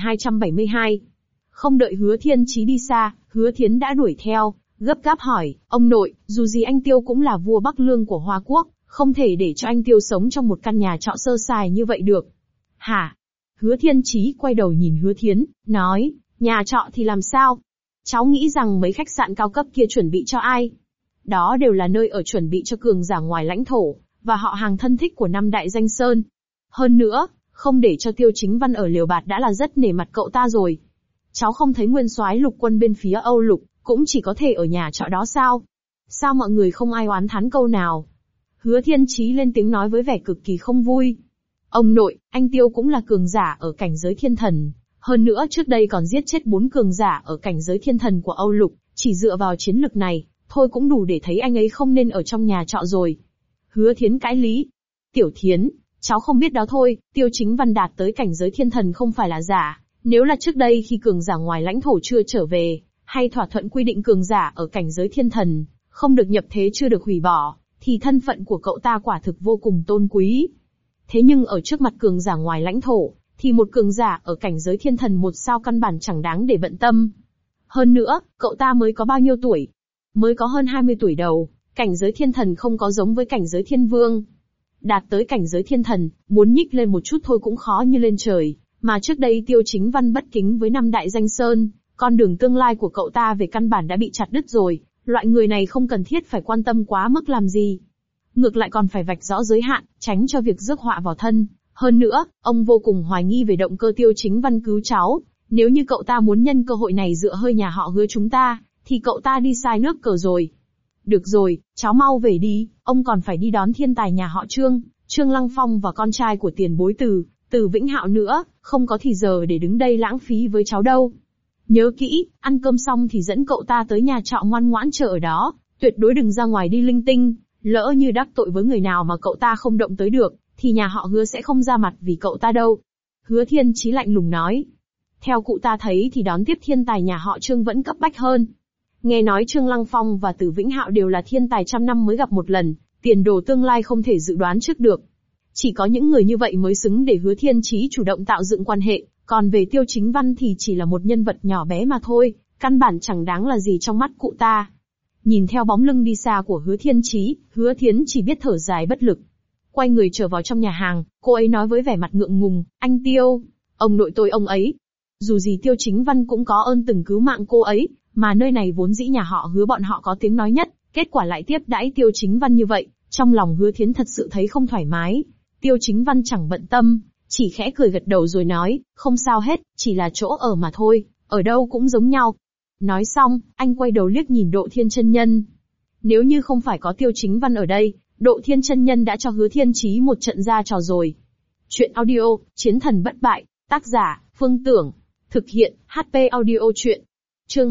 2272. Không đợi Hứa Thiên Chí đi xa, Hứa Thiến đã đuổi theo, gấp gáp hỏi, ông nội, dù gì anh Tiêu cũng là vua Bắc Lương của Hoa Quốc, không thể để cho anh Tiêu sống trong một căn nhà trọ sơ sài như vậy được. Hả? Hứa Thiên Chí quay đầu nhìn Hứa Thiến, nói, nhà trọ thì làm sao? Cháu nghĩ rằng mấy khách sạn cao cấp kia chuẩn bị cho ai? Đó đều là nơi ở chuẩn bị cho cường giả ngoài lãnh thổ, và họ hàng thân thích của năm đại danh sơn. Hơn nữa, không để cho Tiêu Chính Văn ở Liều Bạt đã là rất nể mặt cậu ta rồi. Cháu không thấy nguyên soái lục quân bên phía Âu Lục, cũng chỉ có thể ở nhà trọ đó sao? Sao mọi người không ai oán thán câu nào? Hứa Thiên Chí lên tiếng nói với vẻ cực kỳ không vui. Ông nội, anh Tiêu cũng là cường giả ở cảnh giới thiên thần. Hơn nữa trước đây còn giết chết 4 cường giả ở cảnh giới thiên thần của Âu Lục, chỉ dựa vào chiến lực này, thôi cũng đủ để thấy anh ấy không nên ở trong nhà trọ rồi. Hứa Thiến cãi lý. Tiểu Thiến, cháu không biết đó thôi, Tiêu Chính Văn đạt tới cảnh giới thiên thần không phải là giả. Nếu là trước đây khi cường giả ngoài lãnh thổ chưa trở về, hay thỏa thuận quy định cường giả ở cảnh giới thiên thần, không được nhập thế chưa được hủy bỏ, thì thân phận của cậu ta quả thực vô cùng tôn quý. Thế nhưng ở trước mặt cường giả ngoài lãnh thổ, thì một cường giả ở cảnh giới thiên thần 1 sao căn bản chẳng đáng để bận tâm. Hơn nữa, cậu ta mới có bao nhiêu tuổi? Mới có hơn 20 tuổi đầu, cảnh giới thiên thần không có giống với cảnh giới thiên vương. Đạt tới cảnh giới thiên thần, muốn nhích lên một chút thôi cũng khó như lên trời, mà trước đây Tiêu Chính Văn bất kính với 5 đại danh sơn, con đường tương lai của cậu ta về căn bản đã bị chặt đứt rồi, loại người này không cần thiết phải quan tâm quá mức làm gì. Ngược lại còn phải vạch rõ giới hạn, tránh cho việc rước họa vào thân. Hơn nữa, ông vô cùng hoài nghi về động cơ Tiêu Chính Văn cứu cháu, nếu như cậu ta muốn nhân cơ hội này dựa hơi nhà họ Hứa chúng ta, thì cậu ta đi sai nước cờ rồi. Được rồi, cháu mau về đi, ông còn phải đi đón thiên tài nhà họ Trương, Trương Lăng Phong và con trai của tiền bối Từ Vĩnh Hạo nữa, không có thì giờ để đứng đây lãng phí với cháu đâu. Nhớ kỹ, ăn cơm xong thì dẫn cậu ta tới nhà trọ ngoan ngoãn chờ ở đó, tuyệt đối đừng ra ngoài đi linh tinh, lỡ như đắc tội với người nào mà cậu ta không động tới được, thì nhà họ Hứa sẽ không ra mặt vì cậu ta đâu. Hứa Thiên Chí lạnh lùng nói. Theo cụ ta thấy thì đón tiếp thiên tài nhà họ Trương vẫn cấp bách hơn. Nghe nói Trương Lăng Phong và Từ Vĩnh Hạo đều là thiên tài trăm năm mới gặp một lần, tiền đồ tương lai không thể dự đoán trước được. Chỉ có những người như vậy mới xứng để Hứa Thiên Chí chủ động tạo dựng quan hệ, còn về Tiêu Chính Văn thì chỉ là một nhân vật nhỏ bé mà thôi, căn bản chẳng đáng là gì trong mắt cụ ta. Nhìn theo bóng lưng đi xa của Hứa Thiên Chí, Hứa Thiến chỉ biết thở dài bất lực. Quay người trở vào trong nhà hàng, cô ấy nói với vẻ mặt ngượng ngùng, anh Tiêu, ông nội tôi ông ấy. Dù gì Tiêu Chính Văn cũng có ơn từng cứu mạng cô ấy, mà nơi này vốn dĩ nhà họ Hứa bọn họ có tiếng nói nhất, kết quả lại tiếp đãi Tiêu Chính Văn như vậy, trong lòng Hứa Thiến thật sự thấy không thoải mái. Tiêu Chính Văn chẳng bận tâm, chỉ khẽ cười gật đầu rồi nói, không sao hết, chỉ là chỗ ở mà thôi, ở đâu cũng giống nhau. Nói xong, anh quay đầu liếc nhìn Độ Thiên chân nhân. Nếu như không phải có Tiêu Chính Văn ở đây, Độ Thiên chân nhân đã cho Hứa Thiên Chí một trận ra trò rồi. Chuyện audio, Chiến thần bất bại, tác giả, Phương Tưởng. Thực hiện, HP audio truyện. Chương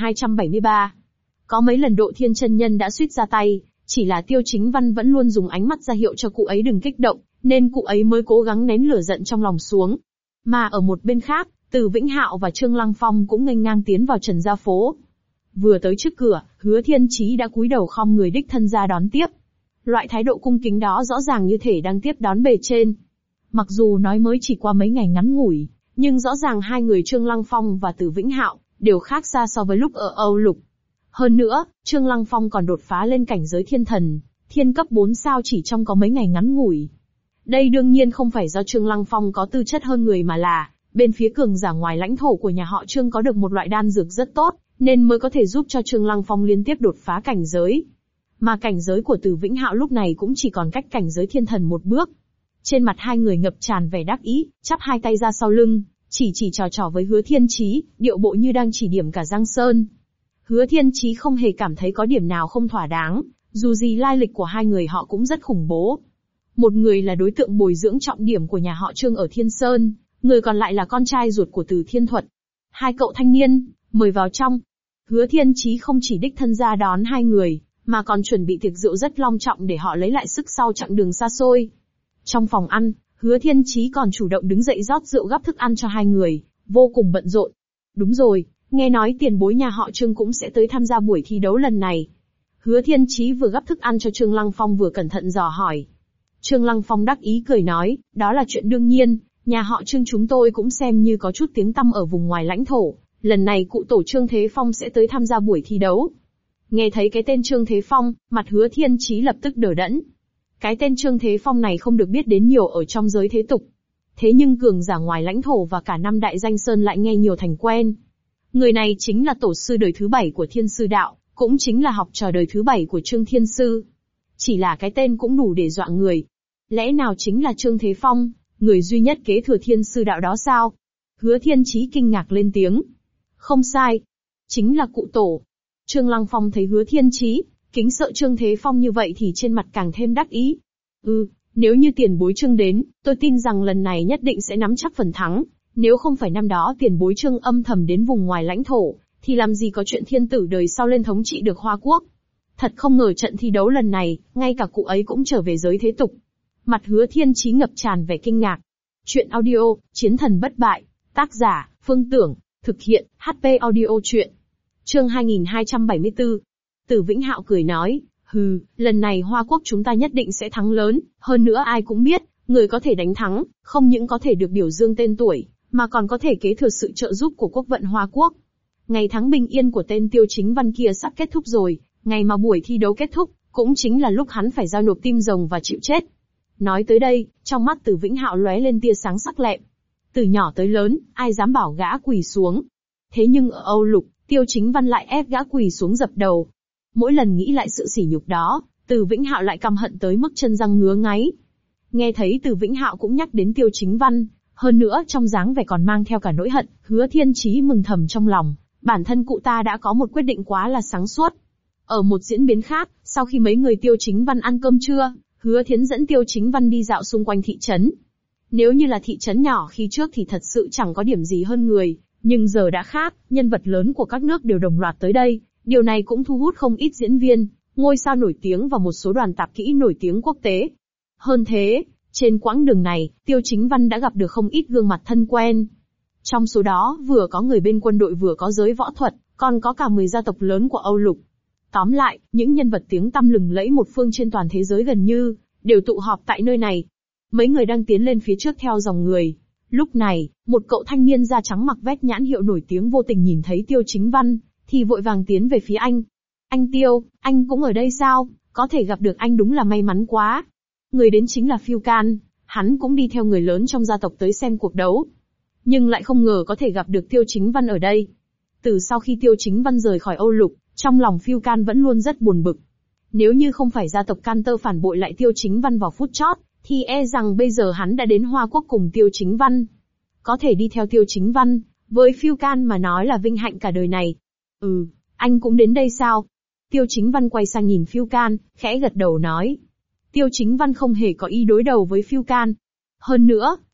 2273. Có mấy lần Độ Thiên chân nhân đã suýt ra tay, chỉ là Tiêu Chính Văn vẫn luôn dùng ánh mắt ra hiệu cho cụ ấy đừng kích động, nên cụ ấy mới cố gắng nén lửa giận trong lòng xuống. Mà ở một bên khác, Từ Vĩnh Hạo và Trương Lăng Phong cũng nghênh ngang tiến vào Trần gia phố. Vừa tới trước cửa, Hứa Thiên Chí đã cúi đầu khom người đích thân ra đón tiếp. Loại thái độ cung kính đó rõ ràng như thể đang tiếp đón bề trên. Mặc dù nói mới chỉ qua mấy ngày ngắn ngủi, nhưng rõ ràng hai người Trương Lăng Phong và Từ Vĩnh Hạo đều khác xa so với lúc ở Âu Lục. Hơn nữa, Trương Lăng Phong còn đột phá lên cảnh giới thiên thần, thiên cấp 4 sao chỉ trong có mấy ngày ngắn ngủi. Đây đương nhiên không phải do Trương Lăng Phong có tư chất hơn người mà là, bên phía cường giả ngoài lãnh thổ của nhà họ Trương có được một loại đan dược rất tốt, nên mới có thể giúp cho Trương Lăng Phong liên tiếp đột phá cảnh giới. Mà cảnh giới của Từ Vĩnh Hạo lúc này cũng chỉ còn cách cảnh giới thiên thần một bước. Trên mặt hai người ngập tràn vẻ đắc ý, chắp hai tay ra sau lưng, chỉ trò với Hứa Thiên Chí, điệu bộ như đang chỉ điểm cả Giang Sơn. Hứa Thiên Chí không hề cảm thấy có điểm nào không thỏa đáng, dù gì lai lịch của hai người họ cũng rất khủng bố. Một người là đối tượng bồi dưỡng trọng điểm của nhà họ Trương ở Thiên Sơn, người còn lại là con trai ruột của Từ Thiên Thuật. Hai cậu thanh niên, mời vào trong. Hứa Thiên Chí không chỉ đích thân ra đón hai người, mà còn chuẩn bị tiệc rượu rất long trọng để họ lấy lại sức sau chặng đường xa xôi. Trong phòng ăn, Hứa Thiên Chí còn chủ động đứng dậy rót rượu gắp thức ăn cho hai người, vô cùng bận rộn. Đúng rồi, nghe nói tiền bối nhà họ Trương cũng sẽ tới tham gia buổi thi đấu lần này. Hứa Thiên Chí vừa gắp thức ăn cho Trương Lăng Phong vừa cẩn thận dò hỏi. Trương Lăng Phong đắc ý cười nói, đó là chuyện đương nhiên, nhà họ Trương chúng tôi cũng xem như có chút tiếng tăm ở vùng ngoài lãnh thổ, lần này cụ tổ Trương Thế Phong sẽ tới tham gia buổi thi đấu. Nghe thấy cái tên Trương Thế Phong, mặt Hứa Thiên Chí lập tức đờ đẫn. Cái tên Trương Thế Phong này không được biết đến nhiều ở trong giới thế tục. Thế nhưng cường giả ngoài lãnh thổ và cả năm đại danh sơn lại nghe nhiều thành quen. Người này chính là tổ sư đời thứ 7 của Thiên Sư Đạo, cũng chính là học trò đời thứ 7 của Trương Thiên Sư. Chỉ là cái tên cũng đủ để dọa người. Lẽ nào chính là Trương Thế Phong, người duy nhất kế thừa Thiên Sư Đạo đó sao? Hứa Thiên Chí kinh ngạc lên tiếng. Không sai. Chính là cụ tổ. Trương Lăng Phong thấy Hứa Thiên Chí kính sợ Trương Thế Phong như vậy thì trên mặt càng thêm đắc ý. Nếu như tiền bối Trương đến, tôi tin rằng lần này nhất định sẽ nắm chắc phần thắng. Nếu không phải năm đó tiền bối Trương âm thầm đến vùng ngoài lãnh thổ, thì làm gì có chuyện thiên tử đời sau lên thống trị được Hoa Quốc. Thật không ngờ trận thi đấu lần này, ngay cả cụ ấy cũng trở về giới thế tục. Mặt Hứa Thiên Chí ngập tràn vẻ kinh ngạc. Chuyện audio, Chiến thần bất bại. Tác giả, Phương Tưởng. Thực hiện, HP audio truyện. Chương 2274. Từ Vĩnh Hạo cười nói, lần này Hoa Quốc chúng ta nhất định sẽ thắng lớn, hơn nữa ai cũng biết, người có thể đánh thắng, không những có thể được biểu dương tên tuổi, mà còn có thể kế thừa sự trợ giúp của quốc vận Hoa Quốc. Ngày tháng bình yên của tên Tiêu Chính Văn kia sắp kết thúc rồi, ngày mà buổi thi đấu kết thúc, cũng chính là lúc hắn phải giao nộp tim rồng và chịu chết. Nói tới đây, trong mắt Từ Vĩnh Hạo lóe lên tia sáng sắc lẹm. Từ nhỏ tới lớn, ai dám bảo gã quỳ xuống. Thế nhưng ở Âu Lục, Tiêu Chính Văn lại ép gã quỳ xuống dập đầu. Mỗi lần nghĩ lại sự sỉ nhục đó, Từ Vĩnh Hạo lại căm hận tới mức chân răng ngứa ngáy. Nghe thấy Từ Vĩnh Hạo cũng nhắc đến Tiêu Chính Văn, hơn nữa trong dáng vẻ còn mang theo cả nỗi hận, Hứa Thiên Chí mừng thầm trong lòng, bản thân cụ ta đã có một quyết định quá là sáng suốt. Ở một diễn biến khác, sau khi mấy người Tiêu Chính Văn ăn cơm trưa, Hứa Thiến dẫn Tiêu Chính Văn đi dạo xung quanh thị trấn. Nếu như là thị trấn nhỏ khi trước thì thật sự chẳng có điểm gì hơn người, nhưng giờ đã khác, nhân vật lớn của các nước đều đồng loạt tới đây, điều này cũng thu hút không ít diễn viên, ngôi sao nổi tiếng và một số đoàn tạp kỹ nổi tiếng quốc tế. Hơn thế, trên quãng đường này, Tiêu Chính Văn đã gặp được không ít gương mặt thân quen. Trong số đó vừa có người bên quân đội vừa có giới võ thuật, còn có cả 10 gia tộc lớn của Âu Lục. Tóm lại, những nhân vật tiếng tăm lừng lẫy một phương trên toàn thế giới gần như đều tụ họp tại nơi này. Mấy người đang tiến lên phía trước theo dòng người. Lúc này, một cậu thanh niên da trắng mặc vest nhãn hiệu nổi tiếng vô tình nhìn thấy Tiêu Chính Văn, thì vội vàng tiến về phía anh. Anh Tiêu, anh cũng ở đây sao? Có thể gặp được anh đúng là may mắn quá. Người đến chính là Phiêu Can, hắn cũng đi theo người lớn trong gia tộc tới xem cuộc đấu. Nhưng lại không ngờ có thể gặp được Tiêu Chính Văn ở đây. Từ sau khi Tiêu Chính Văn rời khỏi Âu Lục, trong lòng Phiêu Can vẫn luôn rất buồn bực. Nếu như không phải gia tộc Can Tơ phản bội lại Tiêu Chính Văn vào phút chót, thì e rằng bây giờ hắn đã đến Hoa Quốc cùng Tiêu Chính Văn. Có thể đi theo Tiêu Chính Văn, với Phiêu Can mà nói là vinh hạnh cả đời này. Anh cũng đến đây sao? Tiêu Chính Văn quay sang nhìn Phiêu Can, khẽ gật đầu nói. Tiêu Chính Văn không hề có ý đối đầu với Phiêu Can. Hơn nữa,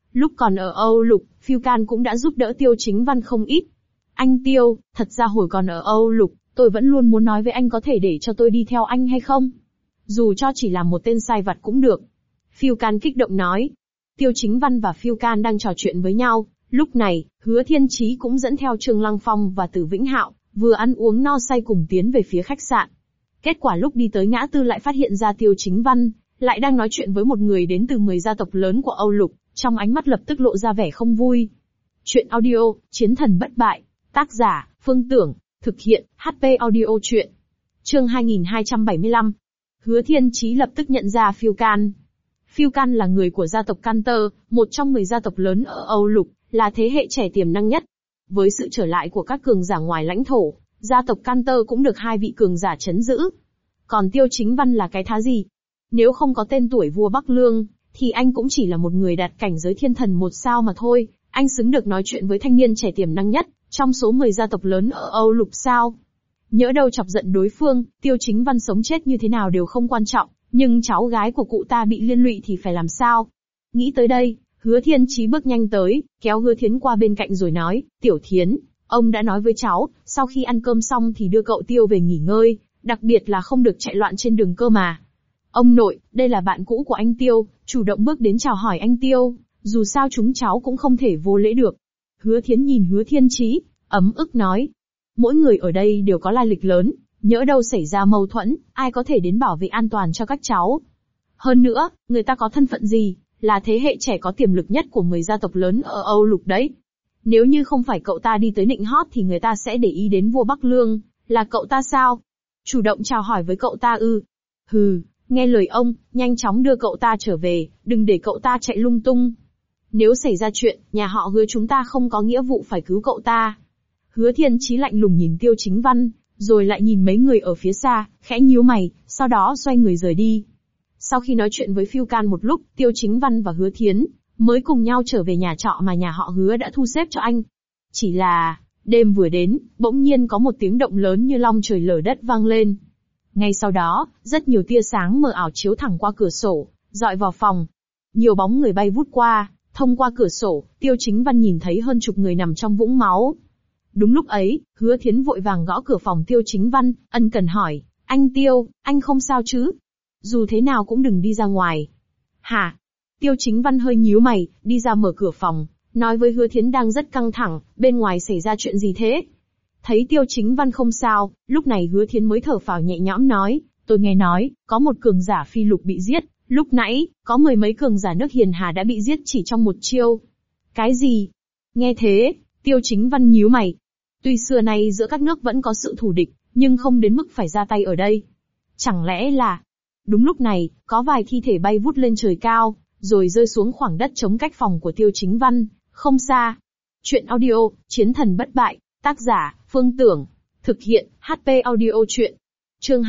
Lúc còn ở Âu Lục, Phiêu Can cũng đã giúp đỡ Tiêu Chính Văn không ít. Anh Tiêu, thật ra hồi còn ở Âu Lục, tôi vẫn luôn muốn nói với anh có thể để cho tôi đi theo anh hay không? Dù cho chỉ là một tên sai vặt cũng được. Phiêu Can kích động nói. Tiêu Chính Văn và Phiêu Can đang trò chuyện với nhau, lúc này, Hứa Thiên Chí cũng dẫn theo Trương Lăng Phong và Từ Vĩnh Hạo, vừa ăn uống no say cùng tiến về phía khách sạn. Kết quả lúc đi tới ngã tư lại phát hiện ra Tiêu Chính Văn, lại đang nói chuyện với một người đến từ 10 gia tộc lớn của Âu Lục, trong ánh mắt lập tức lộ ra vẻ không vui. Chuyện audio, Chiến thần bất bại, tác giả, Phương Tưởng, thực hiện, HP audio chuyện. Chương 2275. Hứa Thiên Chí lập tức nhận ra Phiêu Can. Phiêu Can là người của gia tộc Canter, một trong 10 gia tộc lớn ở Âu Lục, là thế hệ trẻ tiềm năng nhất. Với sự trở lại của các cường giả ngoài lãnh thổ, gia tộc Canter cũng được 2 vị cường giả trấn giữ. Còn Tiêu Chính Văn là cái thá gì? Nếu không có tên tuổi vua Bắc Lương, thì anh cũng chỉ là một người đạt cảnh giới thiên thần 1 sao mà thôi, anh xứng được nói chuyện với thanh niên trẻ tiềm năng nhất, trong số 10 gia tộc lớn ở Âu Lục sao? Nhỡ đâu chọc giận đối phương, Tiêu Chính Văn sống chết như thế nào đều không quan trọng, nhưng cháu gái của cụ ta bị liên lụy thì phải làm sao? Nghĩ tới đây, Hứa Thiên Chí bước nhanh tới, kéo Hứa Thiến qua bên cạnh rồi nói, Tiểu Thiến, ông đã nói với cháu, sau khi ăn cơm xong thì đưa cậu Tiêu về nghỉ ngơi, đặc biệt là không được chạy loạn trên đường cơ mà. Ông nội, đây là bạn cũ của anh Tiêu, chủ động bước đến chào hỏi anh Tiêu, dù sao chúng cháu cũng không thể vô lễ được. Hứa Thiến nhìn Hứa Thiên Chí, ấm ức nói, mỗi người ở đây đều có lai lịch lớn, nhỡ đâu xảy ra mâu thuẫn, ai có thể đến bảo vệ an toàn cho các cháu. Hơn nữa, người ta có thân phận gì, là thế hệ trẻ có tiềm lực nhất của 10 gia tộc lớn ở Âu Lục đấy. Nếu như không phải cậu ta đi tới nịnh hót thì người ta sẽ để ý đến vua Bắc Lương, là cậu ta sao? Chủ động chào hỏi với cậu ta ư? Hừ, nghe lời ông, nhanh chóng đưa cậu ta trở về, đừng để cậu ta chạy lung tung. Nếu xảy ra chuyện, nhà họ Hứa chúng ta không có nghĩa vụ phải cứu cậu ta. Hứa Thiên Chí lạnh lùng nhìn Tiêu Chính Văn, rồi lại nhìn mấy người ở phía xa, khẽ nhíu mày, sau đó xoay người rời đi. Sau khi nói chuyện với Phiêu Can một lúc, Tiêu Chính Văn và Hứa Thiến mới cùng nhau trở về nhà trọ mà nhà họ Hứa đã thu xếp cho anh. Chỉ là, đêm vừa đến, bỗng nhiên có một tiếng động lớn như long trời lở đất vang lên. Ngay sau đó, rất nhiều tia sáng mờ ảo chiếu thẳng qua cửa sổ, dọi vào phòng. Nhiều bóng người bay vút qua, thông qua cửa sổ, Tiêu Chính Văn nhìn thấy hơn chục người nằm trong vũng máu. Đúng lúc ấy, Hứa Thiến vội vàng gõ cửa phòng Tiêu Chính Văn, ân cần hỏi, anh Tiêu, anh không sao chứ? Dù thế nào cũng đừng đi ra ngoài. Hả? Tiêu Chính Văn hơi nhíu mày, đi ra mở cửa phòng, nói với Hứa Thiến đang rất căng thẳng, bên ngoài xảy ra chuyện gì thế? Thấy Tiêu Chính Văn không sao, lúc này Hứa Thiến mới thở phào nhẹ nhõm nói, tôi nghe nói, có một cường giả phi lục bị giết, lúc nãy, có 10 mấy cường giả nước Hiền Hà đã bị giết chỉ trong một chiêu. Cái gì? Nghe thế, Tiêu Chính Văn nhíu mày. Tuy xưa nay giữa các nước vẫn có sự thù địch, nhưng không đến mức phải ra tay ở đây. Chẳng lẽ là... Đúng lúc này, có vài thi thể bay vút lên trời cao, rồi rơi xuống khoảng đất trống cách phòng của Tiêu Chính Văn, không xa. Chuyện audio, Chiến thần bất bại, tác giả, Phương Tưởng, thực hiện, HP audio chuyện. Chương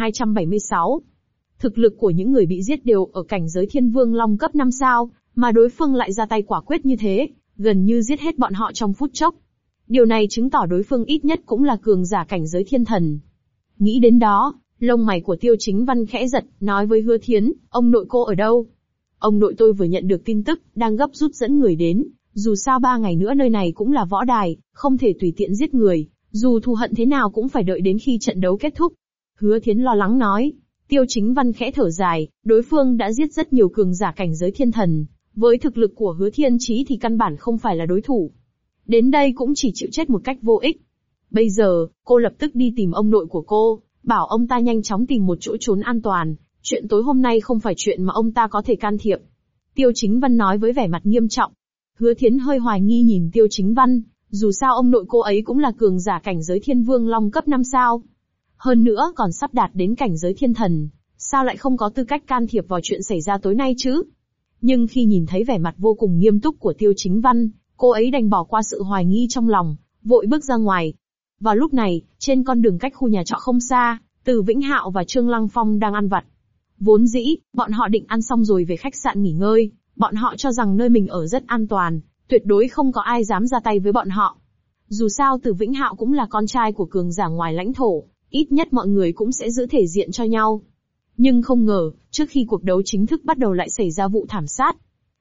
2276. Thực lực của những người bị giết đều ở cảnh giới Thiên Vương Long cấp 5 sao, mà đối phương lại ra tay quả quyết như thế, gần như giết hết bọn họ trong phút chốc. Điều này chứng tỏ đối phương ít nhất cũng là cường giả cảnh giới thiên thần. Nghĩ đến đó, lông mày của Tiêu Chính Văn khẽ giật, nói với Hứa Thiến, ông nội cô ở đâu? Ông nội tôi vừa nhận được tin tức, đang gấp rút dẫn người đến, dù sao 3 ngày nữa nơi này cũng là võ đài, không thể tùy tiện giết người, dù thù hận thế nào cũng phải đợi đến khi trận đấu kết thúc. Hứa Thiến lo lắng nói. Tiêu Chính Văn khẽ thở dài, đối phương đã giết rất nhiều cường giả cảnh giới thiên thần, với thực lực của Hứa Thiên Chí thì căn bản không phải là đối thủ. Đến đây cũng chỉ chịu chết một cách vô ích. Bây giờ, cô lập tức đi tìm ông nội của cô, bảo ông ta nhanh chóng tìm một chỗ trốn an toàn, chuyện tối hôm nay không phải chuyện mà ông ta có thể can thiệp. Tiêu Chính Văn nói với vẻ mặt nghiêm trọng. Hứa Thiến hơi hoài nghi nhìn Tiêu Chính Văn, dù sao ông nội cô ấy cũng là cường giả cảnh giới Thiên Vương Long cấp 5 sao. Hơn nữa còn sắp đạt đến cảnh giới thiên thần, sao lại không có tư cách can thiệp vào chuyện xảy ra tối nay chứ? Nhưng khi nhìn thấy vẻ mặt vô cùng nghiêm túc của Tiêu Chính Văn, cô ấy đành bỏ qua sự hoài nghi trong lòng, vội bước ra ngoài. Vào lúc này, trên con đường cách khu nhà trọ không xa, Từ Vĩnh Hạo và Trương Lăng Phong đang ăn vặt. Vốn dĩ, bọn họ định ăn xong rồi về khách sạn nghỉ ngơi, bọn họ cho rằng nơi mình ở rất an toàn, tuyệt đối không có ai dám ra tay với bọn họ. Dù sao Từ Vĩnh Hạo cũng là con trai của cường giả ngoài lãnh thổ, ít nhất mọi người cũng sẽ giữ thể diện cho nhau. Nhưng không ngờ, trước khi cuộc đấu chính thức bắt đầu lại xảy ra vụ thảm sát.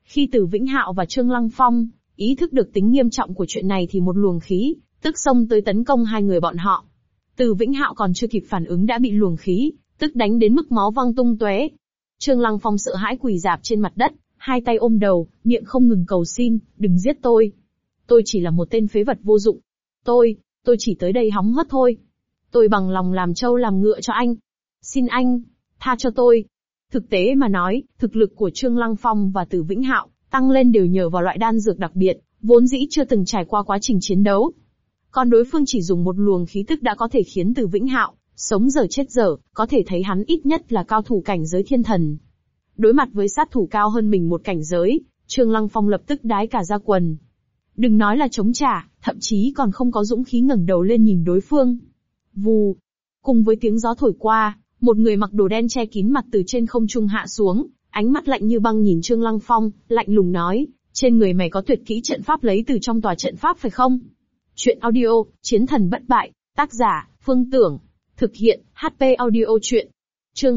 Khi Từ Vĩnh Hạo và Trương Lăng Phong ý thức được tính nghiêm trọng của chuyện này thì một luồng khí tức xông tới tấn công hai người bọn họ. Từ Vĩnh Hạo còn chưa kịp phản ứng đã bị luồng khí tức đánh đến mức máu văng tung tóe. Trương Lăng Phong sợ hãi quỳ rạp trên mặt đất, hai tay ôm đầu, miệng không ngừng cầu xin, đừng giết tôi. Tôi chỉ là một tên phế vật vô dụng. Tôi chỉ tới đây hóng hớt thôi. Tôi bằng lòng làm trâu làm ngựa cho anh. Xin anh, tha cho tôi. Thực tế mà nói, thực lực của Trương Lăng Phong và Từ Vĩnh Hạo tăng lên đều nhờ vào loại đan dược đặc biệt, vốn dĩ chưa từng trải qua quá trình chiến đấu. Còn đối phương chỉ dùng một luồng khí tức đã có thể khiến Từ Vĩnh Hạo sống dở chết dở, có thể thấy hắn ít nhất là cao thủ cảnh giới thiên thần. Đối mặt với sát thủ cao hơn mình một cảnh giới, Trương Lăng Phong lập tức đái cả da quần. Đừng nói là chống trả, thậm chí còn không có dũng khí ngẩng đầu lên nhìn đối phương. Vù. Cùng với tiếng gió thổi qua, một người mặc đồ đen che kín mặt từ trên không trung hạ xuống, ánh mắt lạnh như băng nhìn Trương Lăng Phong, lạnh lùng nói, trên người mày có tuyệt kỹ trận pháp lấy từ trong tòa trận pháp phải không? Chuyện audio, Chiến thần bất bại, tác giả, Phương Tưởng. Thực hiện, HP audio chuyện. Chương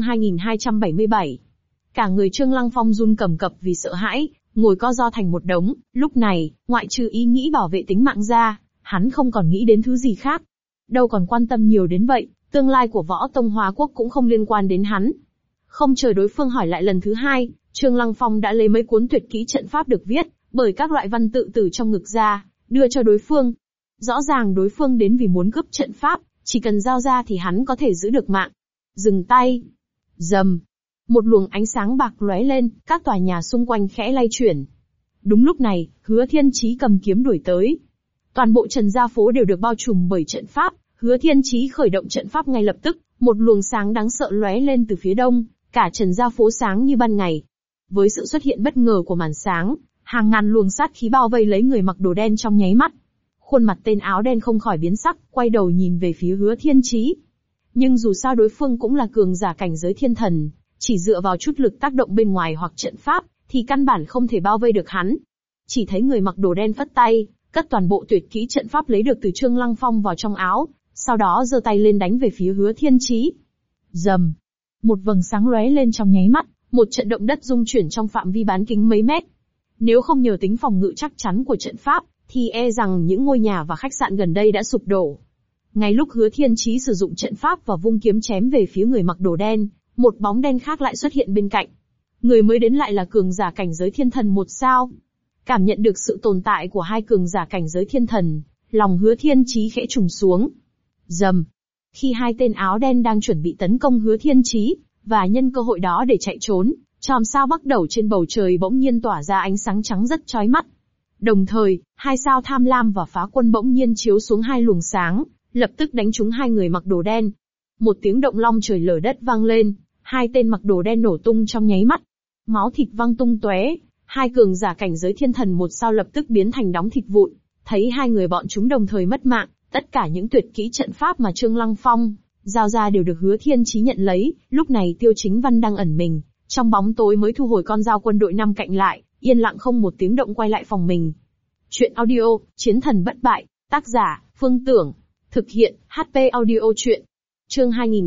2277. Cả người Trương Lăng Phong run cầm cập vì sợ hãi, ngồi co ro thành một đống, lúc này, ngoại trừ ý nghĩ bảo vệ tính mạng ra, hắn không còn nghĩ đến thứ gì khác. Đâu còn quan tâm nhiều đến vậy, tương lai của Võ Tông Hóa Quốc cũng không liên quan đến hắn. Không chờ đối phương hỏi lại lần thứ hai, Trương Lăng Phong đã lấy mấy cuốn tuyệt kỹ trận pháp được viết bởi các loại văn tự từ trong ngực ra, đưa cho đối phương. Rõ ràng đối phương đến vì muốn cướp trận pháp, chỉ cần giao ra thì hắn có thể giữ được mạng. Dừng tay. Rầm. Một luồng ánh sáng bạc lóe lên, các tòa nhà xung quanh khẽ lay chuyển. Đúng lúc này, Hứa Thiên Chí cầm kiếm đuổi tới. Toàn bộ Trần Gia Phố đều được bao trùm bởi trận pháp, Hứa Thiên Chí khởi động trận pháp ngay lập tức, một luồng sáng đáng sợ lóe lên từ phía đông, cả Trần Gia Phố sáng như ban ngày. Với sự xuất hiện bất ngờ của màn sáng, hàng ngàn luồng sát khí bao vây lấy người mặc đồ đen trong nháy mắt. Khuôn mặt tên áo đen không khỏi biến sắc, quay đầu nhìn về phía Hứa Thiên Chí. Nhưng dù sao đối phương cũng là cường giả cảnh giới thiên thần, chỉ dựa vào chút lực tác động bên ngoài hoặc trận pháp, thì căn bản không thể bao vây được hắn. Chỉ thấy người mặc đồ đen phất tay, cất toàn bộ tuyệt kỹ trận pháp lấy được từ Trương Lăng Phong vào trong áo, sau đó giơ tay lên đánh về phía Hứa Thiên Chí. Rầm. Một vầng sáng lóe lên trong nháy mắt, một trận động đất rung chuyển trong phạm vi bán kính mấy mét. Nếu không nhờ tính phòng ngự chắc chắn của trận pháp, thì e rằng những ngôi nhà và khách sạn gần đây đã sụp đổ. Ngay lúc Hứa Thiên Chí sử dụng trận pháp và vung kiếm chém về phía người mặc đồ đen, một bóng đen khác lại xuất hiện bên cạnh. Người mới đến lại là cường giả cảnh giới thiên thần một sao. Cảm nhận được sự tồn tại của hai cường giả cảnh giới thiên thần, lòng Hứa Thiên Chí khẽ trùng xuống. Rầm. Khi hai tên áo đen đang chuẩn bị tấn công Hứa Thiên Chí, và nhân cơ hội đó để chạy trốn, chòm sao bắc đầu trên bầu trời bỗng nhiên tỏa ra ánh sáng trắng rất chói mắt. Đồng thời, hai sao tham lam và phá quân bỗng nhiên chiếu xuống hai luồng sáng, lập tức đánh trúng hai người mặc đồ đen. Một tiếng động long trời lở đất vang lên, hai tên mặc đồ đen nổ tung trong nháy mắt. Máu thịt văng tung tóe, hai cường giả cảnh giới thiên thần một sao lập tức biến thành đóng thịt vụn. Thấy hai người bọn chúng đồng thời mất mạng, tất cả những tuyệt kỹ trận pháp mà Trương Lăng Phong giao ra đều được Hứa Thiên Chí nhận lấy. Lúc này Tiêu Chính Văn đang ẩn mình trong bóng tối mới thu hồi con dao quân đội năm cạnh lại, yên lặng không một tiếng động quay lại phòng mình. Chuyện audio, Chiến thần bất bại, tác giả, Phương Tưởng. Thực hiện, HP audio chuyện. Chương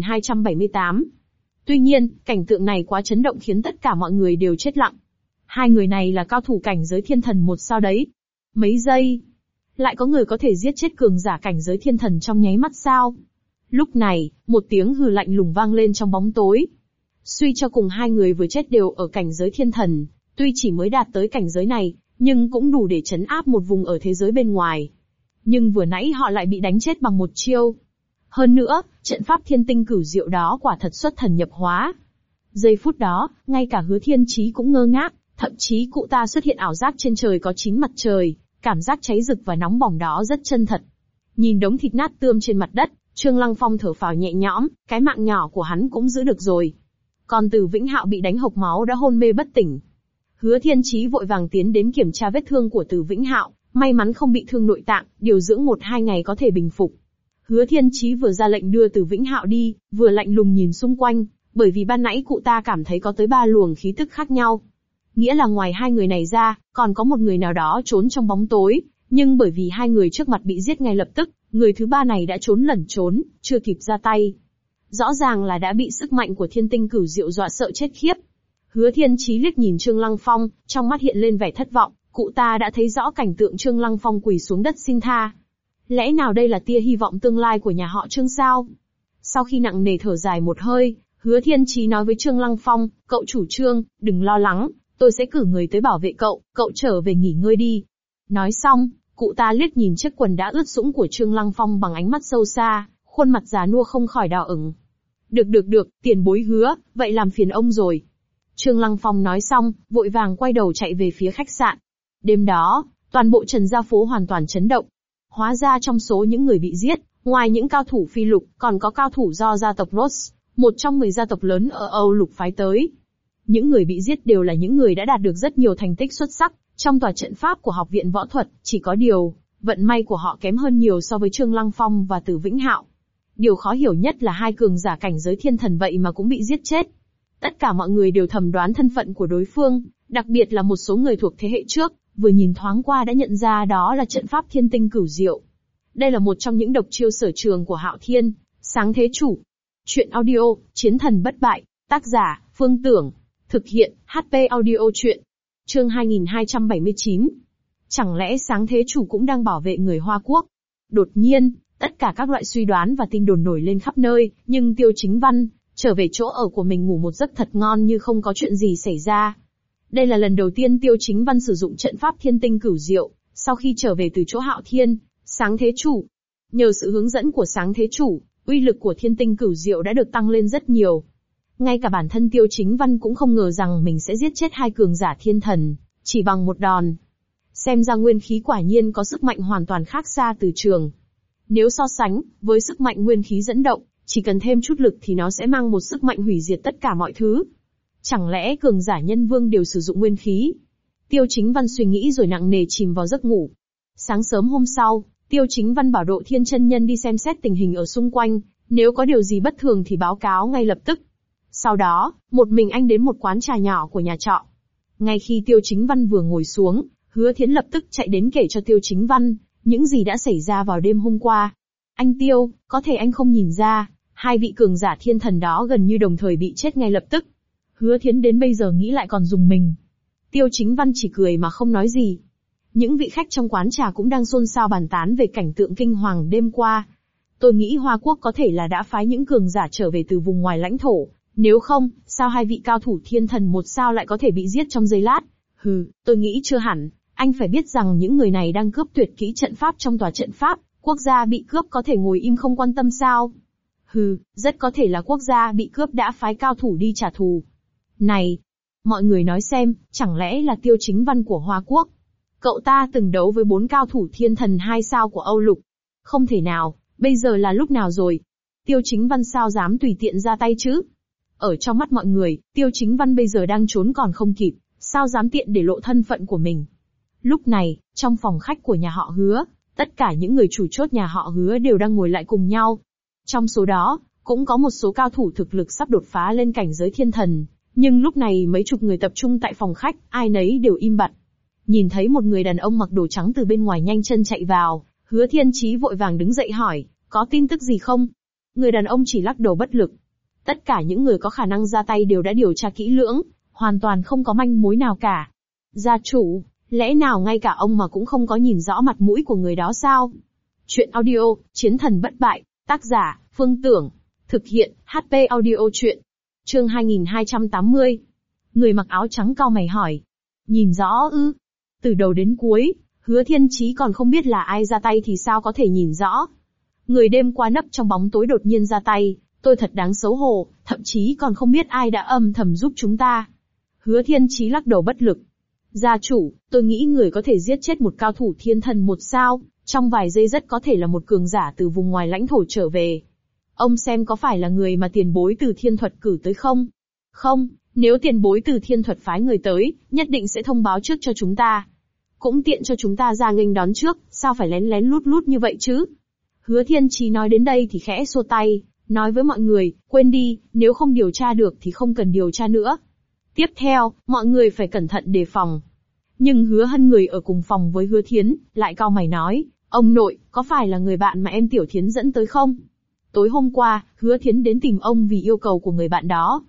2278. Tuy nhiên, cảnh tượng này quá chấn động khiến tất cả mọi người đều chết lặng. Hai người này là cao thủ cảnh giới thiên thần một sao đấy. Mấy giây, lại có người có thể giết chết cường giả cảnh giới thiên thần trong nháy mắt sao? Lúc này, một tiếng hừ lạnh lùng vang lên trong bóng tối. Suy cho cùng hai người vừa chết đều ở cảnh giới thiên thần, tuy chỉ mới đạt tới cảnh giới này, nhưng cũng đủ để trấn áp một vùng ở thế giới bên ngoài. Nhưng vừa nãy họ lại bị đánh chết bằng một chiêu. Hơn nữa, trận pháp thiên tinh cửu diệu đó quả thật xuất thần nhập hóa. Giây phút đó, ngay cả Hứa Thiên Chí cũng ngơ ngác, thậm chí cụ ta xuất hiện ảo giác trên trời có 9 mặt trời, cảm giác cháy rực và nóng bỏng đó rất chân thật. Nhìn đống thịt nát tươm trên mặt đất, Trương Lăng Phong thở phào nhẹ nhõm, cái mạng nhỏ của hắn cũng giữ được rồi. Còn Từ Vĩnh Hạo bị đánh hộc máu đã hôn mê bất tỉnh. Hứa Thiên Chí vội vàng tiến đến kiểm tra vết thương của Từ Vĩnh Hạo, may mắn không bị thương nội tạng, điều dưỡng 1-2 ngày có thể bình phục. Hứa Thiên Chí vừa ra lệnh đưa Từ Vĩnh Hạo đi, vừa lạnh lùng nhìn xung quanh, bởi vì ban nãy cụ ta cảm thấy có tới 3 luồng khí tức khác nhau. Nghĩa là ngoài hai người này ra, còn có một người nào đó trốn trong bóng tối, nhưng bởi vì hai người trước mặt bị giết ngay lập tức, người thứ ba này đã trốn lẩn trốn, chưa kịp ra tay. Rõ ràng là đã bị sức mạnh của thiên tinh cửu diệu dọa sợ chết khiếp. Hứa Thiên Chí liếc nhìn Trương Lăng Phong, trong mắt hiện lên vẻ thất vọng, cụ ta đã thấy rõ cảnh tượng Trương Lăng Phong quỳ xuống đất xin tha. Lẽ nào đây là tia hy vọng tương lai của nhà họ Trương sao? Sau khi nặng nề thở dài một hơi, Hứa Thiên Chí nói với Trương Lăng Phong, cậu chủ Trương, đừng lo lắng, tôi sẽ cử người tới bảo vệ cậu, cậu trở về nghỉ ngơi đi. Nói xong, cụ ta liếc nhìn chiếc quần đã ướt sũng của Trương Lăng Phong bằng ánh mắt sâu xa, khuôn mặt già nua không khỏi đỏ ửng. Được, tiền bối Hứa, vậy làm phiền ông rồi. Trương Lăng Phong nói xong, vội vàng quay đầu chạy về phía khách sạn. Đêm đó, toàn bộ Trần Gia Phố hoàn toàn chấn động. Hóa ra trong số những người bị giết, ngoài những cao thủ phi lục, còn có cao thủ do gia tộc Ross, một trong 10 gia tộc lớn ở Âu Lục phái tới. Những người bị giết đều là những người đã đạt được rất nhiều thành tích xuất sắc trong tòa trận pháp của Học viện Võ thuật, chỉ có điều, vận may của họ kém hơn nhiều so với Trương Lăng Phong và Từ Vĩnh Hạo. Điều khó hiểu nhất là hai cường giả cảnh giới thiên thần vậy mà cũng bị giết chết. Tất cả mọi người đều thầm đoán thân phận của đối phương, đặc biệt là một số người thuộc thế hệ trước, vừa nhìn thoáng qua đã nhận ra đó là trận pháp Thiên Tinh Cửu Diệu. Đây là một trong những độc chiêu sở trường của Hạo Thiên, Sáng Thế Chủ. Chuyện audio, Chiến thần bất bại, tác giả, Phương Tưởng. Thực hiện, HP audio chuyện. Chương 2279. Chẳng lẽ Sáng Thế Chủ cũng đang bảo vệ người Hoa Quốc? Đột nhiên, tất cả các loại suy đoán và tin đồn nổi lên khắp nơi, nhưng Tiêu Chính Văn trở về chỗ ở của mình ngủ một giấc thật ngon như không có chuyện gì xảy ra. Đây là lần đầu tiên Tiêu Chính Văn sử dụng trận pháp Thiên Tinh Cửu Diệu, sau khi trở về từ chỗ Hạo Thiên, Sáng Thế Chủ. Nhờ sự hướng dẫn của Sáng Thế Chủ, uy lực của Thiên Tinh Cửu Diệu đã được tăng lên rất nhiều. Ngay cả bản thân Tiêu Chính Văn cũng không ngờ rằng mình sẽ giết chết hai cường giả thiên thần, chỉ bằng một đòn. Xem ra nguyên khí quả nhiên có sức mạnh hoàn toàn khác xa từ trường. Nếu so sánh với sức mạnh nguyên khí dẫn động, chỉ cần thêm chút lực thì nó sẽ mang một sức mạnh hủy diệt tất cả mọi thứ. Chẳng lẽ cường giả nhân vương đều sử dụng nguyên khí? Tiêu Chính Văn suy nghĩ rồi nặng nề chìm vào giấc ngủ. Sáng sớm hôm sau, Tiêu Chính Văn bảo Độ Thiên chân nhân đi xem xét tình hình ở xung quanh, nếu có điều gì bất thường thì báo cáo ngay lập tức. Sau đó, một mình anh đến một quán trà nhỏ của nhà trọ. Ngay khi Tiêu Chính Văn vừa ngồi xuống, Hứa Thiến lập tức chạy đến kể cho Tiêu Chính Văn những gì đã xảy ra vào đêm hôm qua. Anh Tiêu, có thể anh không nhìn ra, hai vị cường giả thiên thần đó gần như đồng thời bị chết ngay lập tức. Hứa Thiến đến bây giờ nghĩ lại còn rùng mình. Tiêu Chính Văn chỉ cười mà không nói gì. Những vị khách trong quán trà cũng đang xôn xao bàn tán về cảnh tượng kinh hoàng đêm qua. Tôi nghĩ Hoa Quốc có thể là đã phái những cường giả trở về từ vùng ngoài lãnh thổ. Nếu không, sao hai vị cao thủ thiên thần một sao lại có thể bị giết trong giây lát? Tôi nghĩ chưa hẳn. Anh phải biết rằng những người này đang cướp tuyệt kỹ trận pháp trong tòa trận pháp. Quốc gia bị cướp có thể ngồi im không quan tâm sao? Rất có thể là quốc gia bị cướp đã phái cao thủ đi trả thù. Này, mọi người nói xem, chẳng lẽ là Tiêu Chính Văn của Hoa Quốc? Cậu ta từng đấu với 4 cao thủ thiên thần 2 sao của Âu Lục. Không thể nào, bây giờ là lúc nào rồi? Tiêu Chính Văn sao dám tùy tiện ra tay chứ? Ở trong mắt mọi người, Tiêu Chính Văn bây giờ đang trốn còn không kịp, sao dám tiện để lộ thân phận của mình? Lúc này, trong phòng khách của nhà họ Hứa, tất cả những người chủ chốt nhà họ Hứa đều đang ngồi lại cùng nhau. Trong số đó, cũng có một số cao thủ thực lực sắp đột phá lên cảnh giới thiên thần, nhưng lúc này mấy chục người tập trung tại phòng khách, ai nấy đều im bặt. Nhìn thấy một người đàn ông mặc đồ trắng từ bên ngoài nhanh chân chạy vào, Hứa Thiên Chí vội vàng đứng dậy hỏi, có tin tức gì không? Người đàn ông chỉ lắc đầu bất lực. Tất cả những người có khả năng ra tay đều đã điều tra kỹ lưỡng, hoàn toàn không có manh mối nào cả. Gia chủ, lẽ nào ngay cả ông mà cũng không có nhìn rõ mặt mũi của người đó sao? Chuyện audio, Chiến thần bất bại, tác giả, Phương Tưởng. Thực hiện, HP audio chuyện. Chương 2280. Người mặc áo trắng cau mày hỏi. Nhìn rõ ư? Từ đầu đến cuối, Hứa Thiên Chí còn không biết là ai ra tay thì sao có thể nhìn rõ. Người đêm qua nấp trong bóng tối đột nhiên ra tay, tôi thật đáng xấu hổ, thậm chí còn không biết ai đã âm thầm giúp chúng ta. Hứa Thiên Chí lắc đầu bất lực. Gia chủ, tôi nghĩ người có thể giết chết một cao thủ thiên thần 1 sao, trong vài giây rất có thể là một cường giả từ vùng ngoài lãnh thổ trở về. Ông xem có phải là người mà tiền bối từ thiên thuật cử tới không? Không, nếu tiền bối từ thiên thuật phái người tới, nhất định sẽ thông báo trước cho chúng ta. Cũng tiện cho chúng ta ra nghênh đón trước, sao phải lén lén lút lút như vậy chứ? Hứa Thiên Chí nói đến đây thì khẽ xua tay, nói với mọi người, quên đi, nếu không điều tra được thì không cần điều tra nữa. Tiếp theo, mọi người phải cẩn thận đề phòng. Nhưng Hứa Hân người ở cùng phòng với Hứa Thiến, lại cau mày nói, ông nội, có phải là người bạn mà em Tiểu Thiến dẫn tới không? Tối hôm qua, Hứa Thiến đến tìm ông vì yêu cầu của người bạn đó.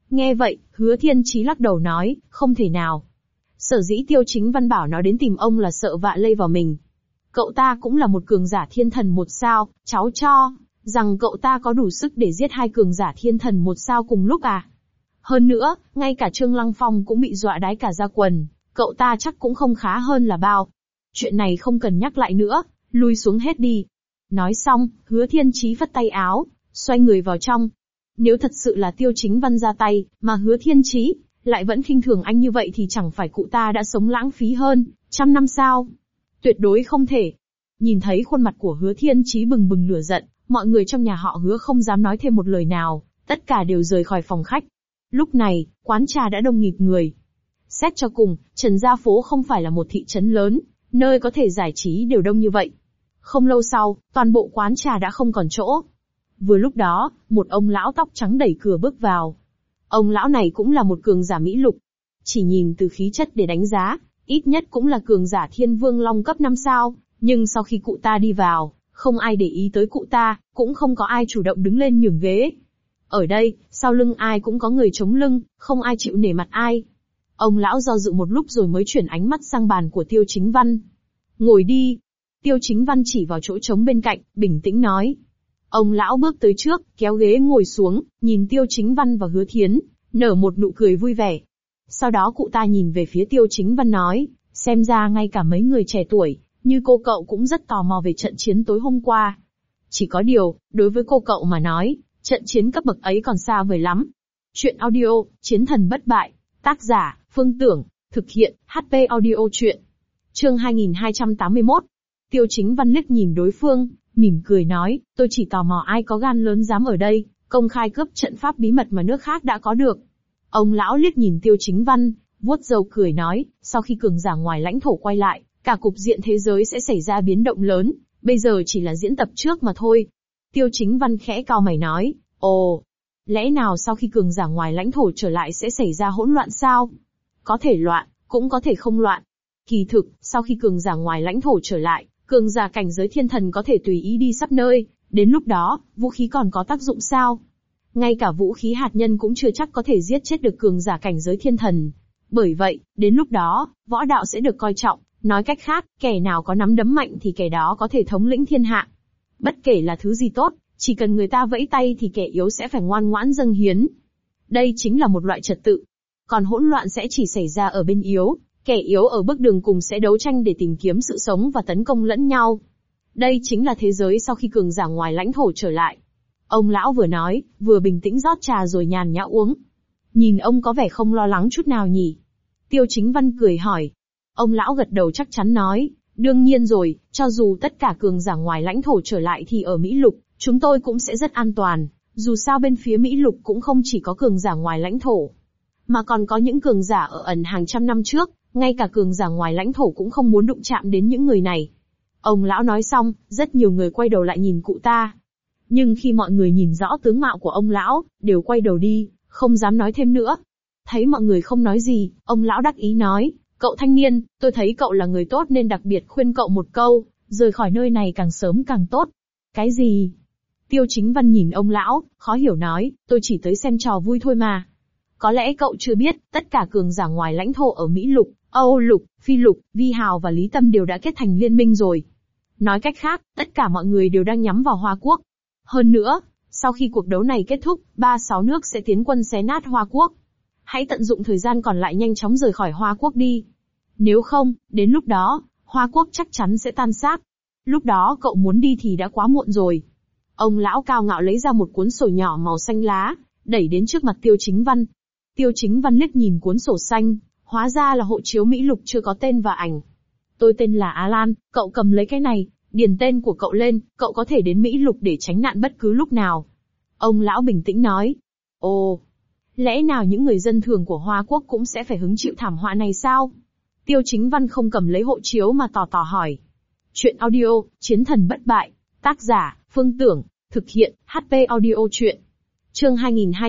Nghe vậy, Hứa Thiên Chí lắc đầu nói, không thể nào. Sở dĩ Tiêu Chính Văn bảo nó đến tìm ông là sợ vạ lây vào mình. Cậu ta cũng là một cường giả thiên thần 1 sao, cháu cho rằng cậu ta có đủ sức để giết 2 cường giả thiên thần 1 sao cùng lúc à? Hơn nữa, ngay cả Trương Lăng Phong cũng bị dọa đái cả da quần, cậu ta chắc cũng không khá hơn là bao. Chuyện này không cần nhắc lại nữa, lui xuống hết đi. Nói xong, Hứa Thiên Chí phất tay áo, xoay người vào trong. Nếu thật sự là Tiêu Chính Văn ra tay, mà Hứa Thiên Chí lại vẫn khinh thường anh như vậy thì chẳng phải cụ ta đã sống lãng phí hơn 100 năm sao? Tuyệt đối không thể. Nhìn thấy khuôn mặt của Hứa Thiên Chí bừng bừng lửa giận, mọi người trong nhà họ Hứa không dám nói thêm một lời nào, tất cả đều rời khỏi phòng khách. Lúc này, quán trà đã đông nghịt người. Xét cho cùng, Trần Gia Phố không phải là một thị trấn lớn, nơi có thể giải trí đều đông như vậy. Không lâu sau, toàn bộ quán trà đã không còn chỗ. Vừa lúc đó, một ông lão tóc trắng đẩy cửa bước vào. Ông lão này cũng là một cường giả mỹ lục. Chỉ nhìn từ khí chất để đánh giá, ít nhất cũng là cường giả thiên vương long cấp 5 sao, nhưng sau khi cụ ta đi vào, không ai để ý tới cụ ta, cũng không có ai chủ động đứng lên nhường ghế. Ở đây, sau lưng ai cũng có người chống lưng, không ai chịu nể mặt ai. Ông lão do dự một lúc rồi mới chuyển ánh mắt sang bàn của Tiêu Chính Văn. Ngồi đi. Tiêu Chính Văn chỉ vào chỗ trống bên cạnh, bình tĩnh nói. Ông lão bước tới trước, kéo ghế ngồi xuống, nhìn Tiêu Chính Văn và Hứa Thiến, nở một nụ cười vui vẻ. Sau đó cụ ta nhìn về phía Tiêu Chính Văn nói, xem ra ngay cả mấy người trẻ tuổi, như cô cậu cũng rất tò mò về trận chiến tối hôm qua. Chỉ có điều, đối với cô cậu mà nói, trận chiến cấp bậc ấy còn xa vời lắm. Chuyện audio, Chiến thần bất bại, tác giả, Phương Tưởng, thực hiện, HP audio chuyện. Chương 2281. Tiêu Chính Văn liếc nhìn đối phương, mỉm cười nói, tôi chỉ tò mò ai có gan lớn dám ở đây, công khai cướp trận pháp bí mật mà nước khác đã có được. Ông lão liếc nhìn Tiêu Chính Văn, vuốt râu cười nói, sau khi cường giả ngoài lãnh thổ quay lại, cả cục diện thế giới sẽ xảy ra biến động lớn, bây giờ chỉ là diễn tập trước mà thôi. Tiêu Chính Văn khẽ cau mày nói, ồ, lẽ nào sau khi cường giả ngoài lãnh thổ trở lại sẽ xảy ra hỗn loạn sao? Có thể loạn, cũng có thể không loạn. Kỳ thực, sau khi cường giả ngoài lãnh thổ trở lại, cường giả cảnh giới thiên thần có thể tùy ý đi khắp nơi, đến lúc đó, vũ khí còn có tác dụng sao? Ngay cả vũ khí hạt nhân cũng chưa chắc có thể giết chết được cường giả cảnh giới thiên thần. Bởi vậy, đến lúc đó, võ đạo sẽ được coi trọng, nói cách khác, kẻ nào có nắm đấm mạnh thì kẻ đó có thể thống lĩnh thiên hạ. Bất kể là thứ gì tốt, chỉ cần người ta vẫy tay thì kẻ yếu sẽ phải ngoan ngoãn dâng hiến. Đây chính là một loại trật tự. Còn hỗn loạn sẽ chỉ xảy ra ở bên yếu, kẻ yếu ở bước đường cùng sẽ đấu tranh để tìm kiếm sự sống và tấn công lẫn nhau. Đây chính là thế giới sau khi cường giả ngoài lãnh thổ trở lại. Ông lão vừa nói, vừa bình tĩnh rót trà rồi nhàn nhã uống. Nhìn ông có vẻ không lo lắng chút nào nhỉ? Tiêu Chính Văn cười hỏi. Ông lão gật đầu chắc chắn nói, đương nhiên rồi, cho dù tất cả cường giả ngoài lãnh thổ trở lại thì ở Mỹ Lục, chúng tôi cũng sẽ rất an toàn. Dù sao bên phía Mỹ Lục cũng không chỉ có cường giả ngoài lãnh thổ, mà còn có những cường giả ở ẩn hàng trăm năm trước, ngay cả cường giả ngoài lãnh thổ cũng không muốn đụng chạm đến những người này. Ông lão nói xong, rất nhiều người quay đầu lại nhìn cụ ta. Nhưng khi mọi người nhìn rõ tướng mạo của ông lão, đều quay đầu đi, không dám nói thêm nữa. Thấy mọi người không nói gì, ông lão đắc ý nói, cậu thanh niên, tôi thấy cậu là người tốt nên đặc biệt khuyên cậu một câu, rời khỏi nơi này càng sớm càng tốt. Cái gì? Tiêu Chính Văn nhìn ông lão, khó hiểu nói, tôi chỉ tới xem trò vui thôi mà. Có lẽ cậu chưa biết, tất cả cường giả ngoài lãnh thổ ở Mỹ Lục, Âu Lục, Phi Lục, Vi Hào và Lý Tâm đều đã kết thành liên minh rồi. Nói cách khác, tất cả mọi người đều đang nhắm vào Hoa Quốc. Hơn nữa, sau khi cuộc đấu này kết thúc, 3-6 nước sẽ tiến quân xé nát Hoa Quốc. Hãy tận dụng thời gian còn lại nhanh chóng rời khỏi Hoa Quốc đi. Nếu không, đến lúc đó, Hoa Quốc chắc chắn sẽ tan xác. Lúc đó cậu muốn đi thì đã quá muộn rồi. Ông lão cao ngạo lấy ra một cuốn sổ nhỏ màu xanh lá, đẩy đến trước mặt Tiêu Chính Văn. Tiêu Chính Văn liếc nhìn cuốn sổ xanh, hóa ra là hộ chiếu Mỹ Lục chưa có tên và ảnh. Tôi tên là Alan, cậu cầm lấy cái này, điền tên của cậu lên, cậu có thể đến Mỹ Lục để tránh nạn bất cứ lúc nào. Ông lão bình tĩnh nói. Ồ, lẽ nào những người dân thường của Hoa Quốc cũng sẽ phải hứng chịu thảm họa này sao? Tiêu Chính Văn không cầm lấy hộ chiếu mà tò tò hỏi. Chuyện audio, Chiến thần bất bại, tác giả, Phương Tưởng, thực hiện, HP audio chuyện. Chương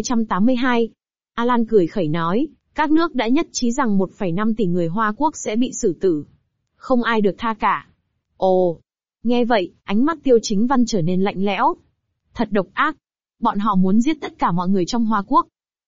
2282. Alan cười khẩy nói, các nước đã nhất trí rằng 1,5 tỷ người Hoa Quốc sẽ bị xử tử. Không ai được tha cả. Ồ, nghe vậy, ánh mắt Tiêu Chính Văn trở nên lạnh lẽo. Thật độc ác. Bọn họ muốn giết tất cả mọi người trong Hoa Quốc.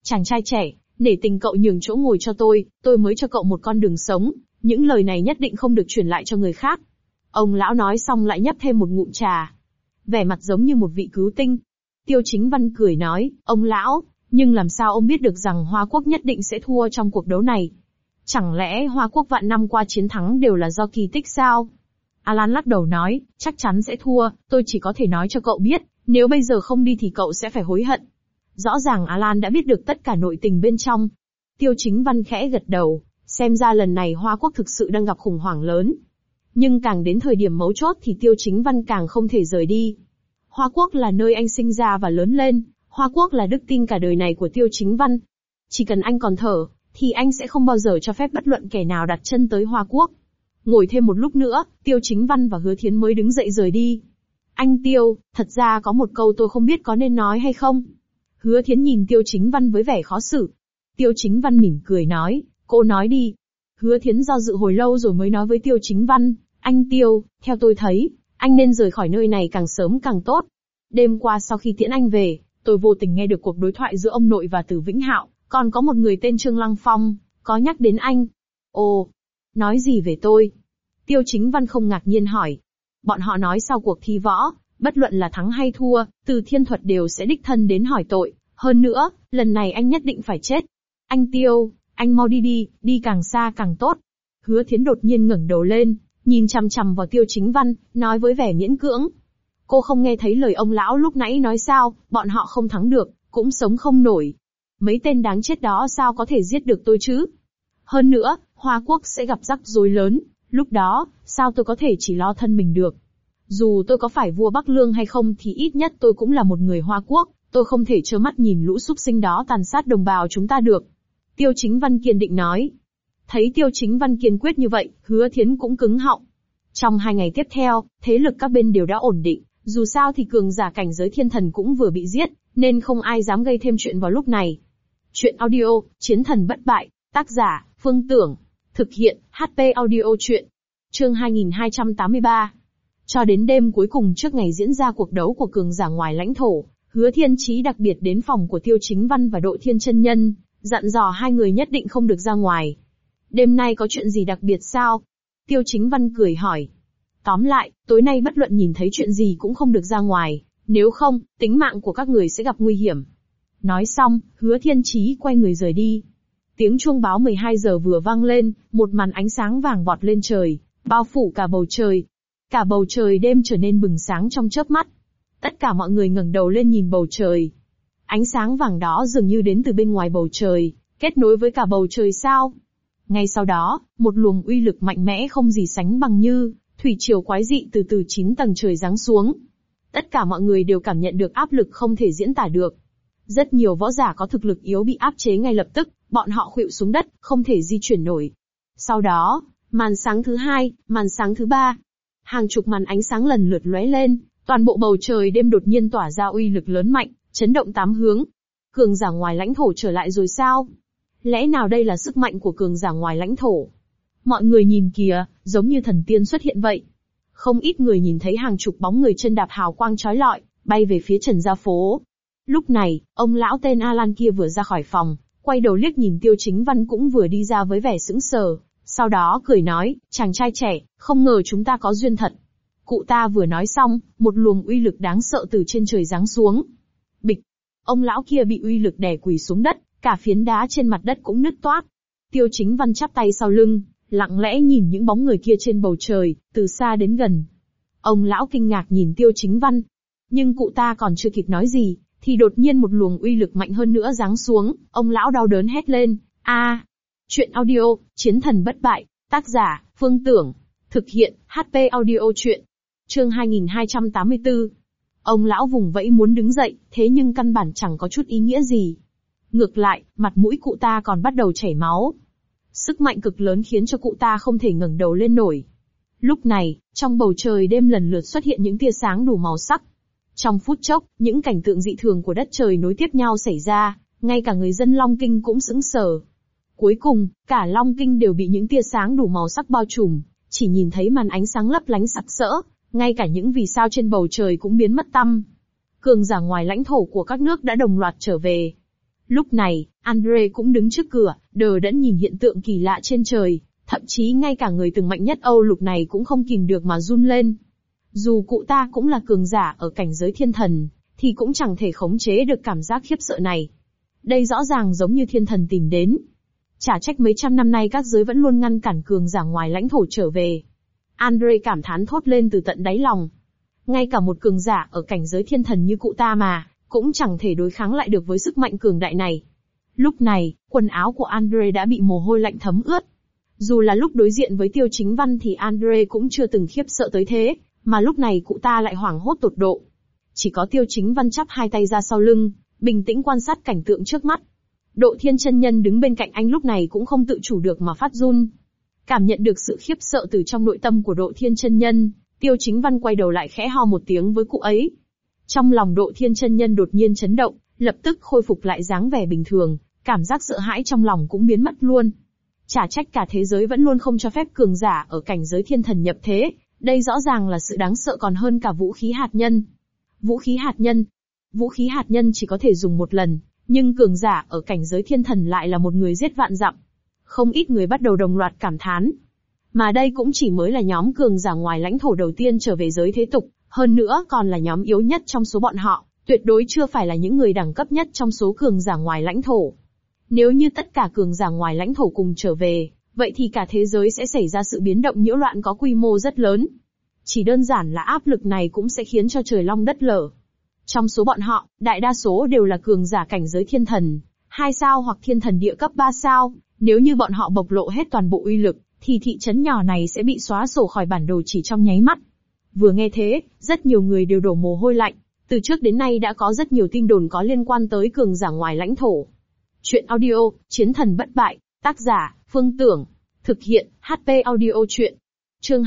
chàng trai trẻ, nể tình cậu nhường chỗ ngồi cho tôi mới cho cậu một con đường sống, những lời này nhất định không được truyền lại cho người khác. Ông lão nói xong lại nhấp thêm một ngụm trà. Vẻ mặt giống như một vị cứu tinh. Tiêu Chính Văn cười nói, ông lão, nhưng làm sao ông biết được rằng Hoa Quốc nhất định sẽ thua trong cuộc đấu này? Chẳng lẽ Hoa Quốc vạn năm qua chiến thắng đều là do kỳ tích sao? Alan lắc đầu nói, chắc chắn sẽ thua, tôi chỉ có thể nói cho cậu biết, nếu bây giờ không đi thì cậu sẽ phải hối hận. Rõ ràng Alan đã biết được tất cả nội tình bên trong. Tiêu Chính Văn khẽ gật đầu, xem ra lần này Hoa Quốc thực sự đang gặp khủng hoảng lớn. Nhưng càng đến thời điểm mấu chốt thì Tiêu Chính Văn càng không thể rời đi. Hoa Quốc là nơi anh sinh ra và lớn lên, Hoa Quốc là đức tin cả đời này của Tiêu Chính Văn. Chỉ cần anh còn thở, thì anh sẽ không bao giờ cho phép bất luận kẻ nào đặt chân tới Hoa Quốc. Ngồi thêm một lúc nữa, Tiêu Chính Văn và Hứa Thiến mới đứng dậy rời đi. Anh Tiêu, thật ra có một câu tôi không biết có nên nói hay không. Hứa Thiến nhìn Tiêu Chính Văn với vẻ khó xử. Tiêu Chính Văn mỉm cười nói, cô nói đi. Hứa Thiến do dự hồi lâu rồi mới nói với Tiêu Chính Văn, anh Tiêu, theo tôi thấy, anh nên rời khỏi nơi này càng sớm càng tốt. Đêm qua sau khi tiễn anh về, tôi vô tình nghe được cuộc đối thoại giữa ông nội và Từ Vĩnh Hạo, còn có một người tên Trương Lăng Phong, có nhắc đến anh. Ồ, nói gì về tôi? Tiêu Chính Văn không ngạc nhiên hỏi. Bọn họ nói sau cuộc thi võ, bất luận là thắng hay thua, Từ Thiên Thuật đều sẽ đích thân đến hỏi tội. Hơn nữa, lần này anh nhất định phải chết. Anh Tiêu, anh mau đi đi, đi càng xa càng tốt. Hứa Thiến đột nhiên ngẩng đầu lên, nhìn chằm chằm vào Tiêu Chính Văn, nói với vẻ miễn cưỡng. Cô không nghe thấy lời ông lão lúc nãy nói sao, bọn họ không thắng được, cũng sống không nổi. Mấy tên đáng chết đó sao có thể giết được tôi chứ? Hơn nữa, Hoa Quốc sẽ gặp rắc rối lớn, lúc đó, sao tôi có thể chỉ lo thân mình được? Dù tôi có phải vua Bắc Lương hay không thì ít nhất tôi cũng là một người Hoa Quốc, tôi không thể trơ mắt nhìn lũ súc sinh đó tàn sát đồng bào chúng ta được. Tiêu Chính Văn kiên định nói. Thấy Tiêu Chính Văn kiên quyết như vậy, Hứa Thiến cũng cứng họng. Trong 2 ngày tiếp theo, thế lực các bên đều đã ổn định, dù sao thì cường giả cảnh giới thiên thần cũng vừa bị giết, nên không ai dám gây thêm chuyện vào lúc này. Chuyện audio, Chiến thần bất bại, tác giả, Phương Tưởng, thực hiện, HP audio chuyện. Chương 2283. Cho đến đêm cuối cùng trước ngày diễn ra cuộc đấu của cường giả ngoài lãnh thổ, Hứa Thiên Chí đặc biệt đến phòng của Tiêu Chính Văn và Độ Thiên Chân Nhân, dặn dò hai người nhất định không được ra ngoài. Đêm nay có chuyện gì đặc biệt sao? Tiêu Chính Văn cười hỏi. Tóm lại, tối nay bất luận nhìn thấy chuyện gì cũng không được ra ngoài, nếu không, tính mạng của các người sẽ gặp nguy hiểm. Nói xong, Hứa Thiên Chí quay người rời đi. Tiếng chuông báo 12 giờ vừa vang lên, một màn ánh sáng vàng vọt lên trời, bao phủ cả bầu trời. Cả bầu trời đêm trở nên bừng sáng trong chớp mắt. Tất cả mọi người ngẩng đầu lên nhìn bầu trời. Ánh sáng vàng đó dường như đến từ bên ngoài bầu trời, kết nối với cả bầu trời sao. Ngay sau đó, một luồng uy lực mạnh mẽ không gì sánh bằng như thủy triều quái dị từ 9 tầng trời giáng xuống. Tất cả mọi người đều cảm nhận được áp lực không thể diễn tả được. Rất nhiều võ giả có thực lực yếu bị áp chế ngay lập tức, bọn họ khuỵu xuống đất, không thể di chuyển nổi. Sau đó, màn sáng thứ 2, màn sáng thứ 3. Hàng chục màn ánh sáng lần lượt lóe lên, toàn bộ bầu trời đêm đột nhiên tỏa ra uy lực lớn mạnh, chấn động 8 hướng. Cường giả ngoài lãnh thổ trở lại rồi sao? Lẽ nào đây là sức mạnh của cường giả ngoài lãnh thổ? Mọi người nhìn kìa, giống như thần tiên xuất hiện vậy. Không ít người nhìn thấy hàng chục bóng người chân đạp hào quang chói lọi, bay về phía Trần Gia Phố. Lúc này, ông lão tên Alan kia vừa ra khỏi phòng, quay đầu liếc nhìn Tiêu Chính Văn cũng vừa đi ra với vẻ sững sờ. Sau đó cười nói, chàng trai trẻ, không ngờ chúng ta có duyên thật. Cụ ta vừa nói xong, một luồng uy lực đáng sợ từ trên trời giáng xuống. Bịch! Ông lão kia bị uy lực đè quỳ xuống đất, cả phiến đá trên mặt đất cũng nứt toác. Tiêu Chính Văn chắp tay sau lưng, lặng lẽ nhìn những bóng người kia trên bầu trời, từ xa đến gần. Ông lão kinh ngạc nhìn Tiêu Chính Văn. Nhưng cụ ta còn chưa kịp nói gì, thì đột nhiên một luồng uy lực mạnh hơn nữa giáng xuống, ông lão đau đớn hét lên, a! Chuyện audio, Chiến thần bất bại, tác giả, Phương Tưởng, thực hiện, HP audio chuyện. Chương 2284. Ông lão vùng vẫy muốn đứng dậy, thế nhưng căn bản chẳng có chút ý nghĩa gì. Ngược lại, mặt mũi cụ ta còn bắt đầu chảy máu. Sức mạnh cực lớn khiến cho cụ ta không thể ngẩng đầu lên nổi. Lúc này, trong bầu trời đêm lần lượt xuất hiện những tia sáng đủ màu sắc. Trong phút chốc, những cảnh tượng dị thường của đất trời nối tiếp nhau xảy ra, ngay cả người dân Long Kinh cũng sững sờ. Cuối cùng, cả Long Kinh đều bị những tia sáng đủ màu sắc bao trùm, chỉ nhìn thấy màn ánh sáng lấp lánh sặc sỡ, ngay cả những vì sao trên bầu trời cũng biến mất tăm. Cường giả ngoài lãnh thổ của các nước đã đồng loạt trở về. Lúc này, Andre cũng đứng trước cửa, đờ đẫn nhìn hiện tượng kỳ lạ trên trời, thậm chí ngay cả người từng mạnh nhất Âu Lục này cũng không kìm được mà run lên. Dù cụ ta cũng là cường giả ở cảnh giới thiên thần, thì cũng chẳng thể khống chế được cảm giác khiếp sợ này. Đây rõ ràng giống như thiên thần tìm đến. Chả trách mấy trăm năm nay các giới vẫn luôn ngăn cản cường giả ngoài lãnh thổ trở về. Andre cảm thán thốt lên từ tận đáy lòng. Ngay cả một cường giả ở cảnh giới thiên thần như cụ ta mà, cũng chẳng thể đối kháng lại được với sức mạnh cường đại này. Lúc này, quần áo của Andre đã bị mồ hôi lạnh thấm ướt. Dù là lúc đối diện với Tiêu Chính Văn thì Andre cũng chưa từng khiếp sợ tới thế, mà lúc này cụ ta lại hoảng hốt tột độ. Chỉ có Tiêu Chính Văn chắp hai tay ra sau lưng, bình tĩnh quan sát cảnh tượng trước mắt. Độ Thiên chân nhân đứng bên cạnh anh lúc này cũng không tự chủ được mà phát run. Cảm nhận được sự khiếp sợ từ trong nội tâm của Độ Thiên chân nhân, Tiêu Chính Văn quay đầu lại khẽ ho một tiếng với cụ ấy. Trong lòng Độ Thiên chân nhân đột nhiên chấn động, lập tức khôi phục lại dáng vẻ bình thường, cảm giác sợ hãi trong lòng cũng biến mất luôn. Chả trách cả thế giới vẫn luôn không cho phép cường giả ở cảnh giới thiên thần nhập thế, đây rõ ràng là sự đáng sợ còn hơn cả vũ khí hạt nhân. Vũ khí hạt nhân. Vũ khí hạt nhân chỉ có thể dùng một lần, nhưng cường giả ở cảnh giới thiên thần lại là một người giết vạn dặm. Không ít người bắt đầu đồng loạt cảm thán. Mà đây cũng chỉ mới là nhóm cường giả ngoài lãnh thổ đầu tiên trở về giới thế tục, hơn nữa còn là nhóm yếu nhất trong số bọn họ, tuyệt đối chưa phải là những người đẳng cấp nhất trong số cường giả ngoài lãnh thổ. Nếu như tất cả cường giả ngoài lãnh thổ cùng trở về, vậy thì cả thế giới sẽ xảy ra sự biến động nhiễu loạn có quy mô rất lớn. Chỉ đơn giản là áp lực này cũng sẽ khiến cho trời long đất lở. Trong số bọn họ, đại đa số đều là cường giả cảnh giới thiên thần, 2 sao hoặc thiên thần địa cấp 3 sao, nếu như bọn họ bộc lộ hết toàn bộ uy lực, thì thị trấn nhỏ này sẽ bị xóa sổ khỏi bản đồ chỉ trong nháy mắt. Vừa nghe thế, rất nhiều người đều đổ mồ hôi lạnh, từ trước đến nay đã có rất nhiều tin đồn có liên quan tới cường giả ngoài lãnh thổ. Chuyện audio, Chiến thần bất bại, tác giả, Phương Tưởng, thực hiện, HP audio truyện. Chương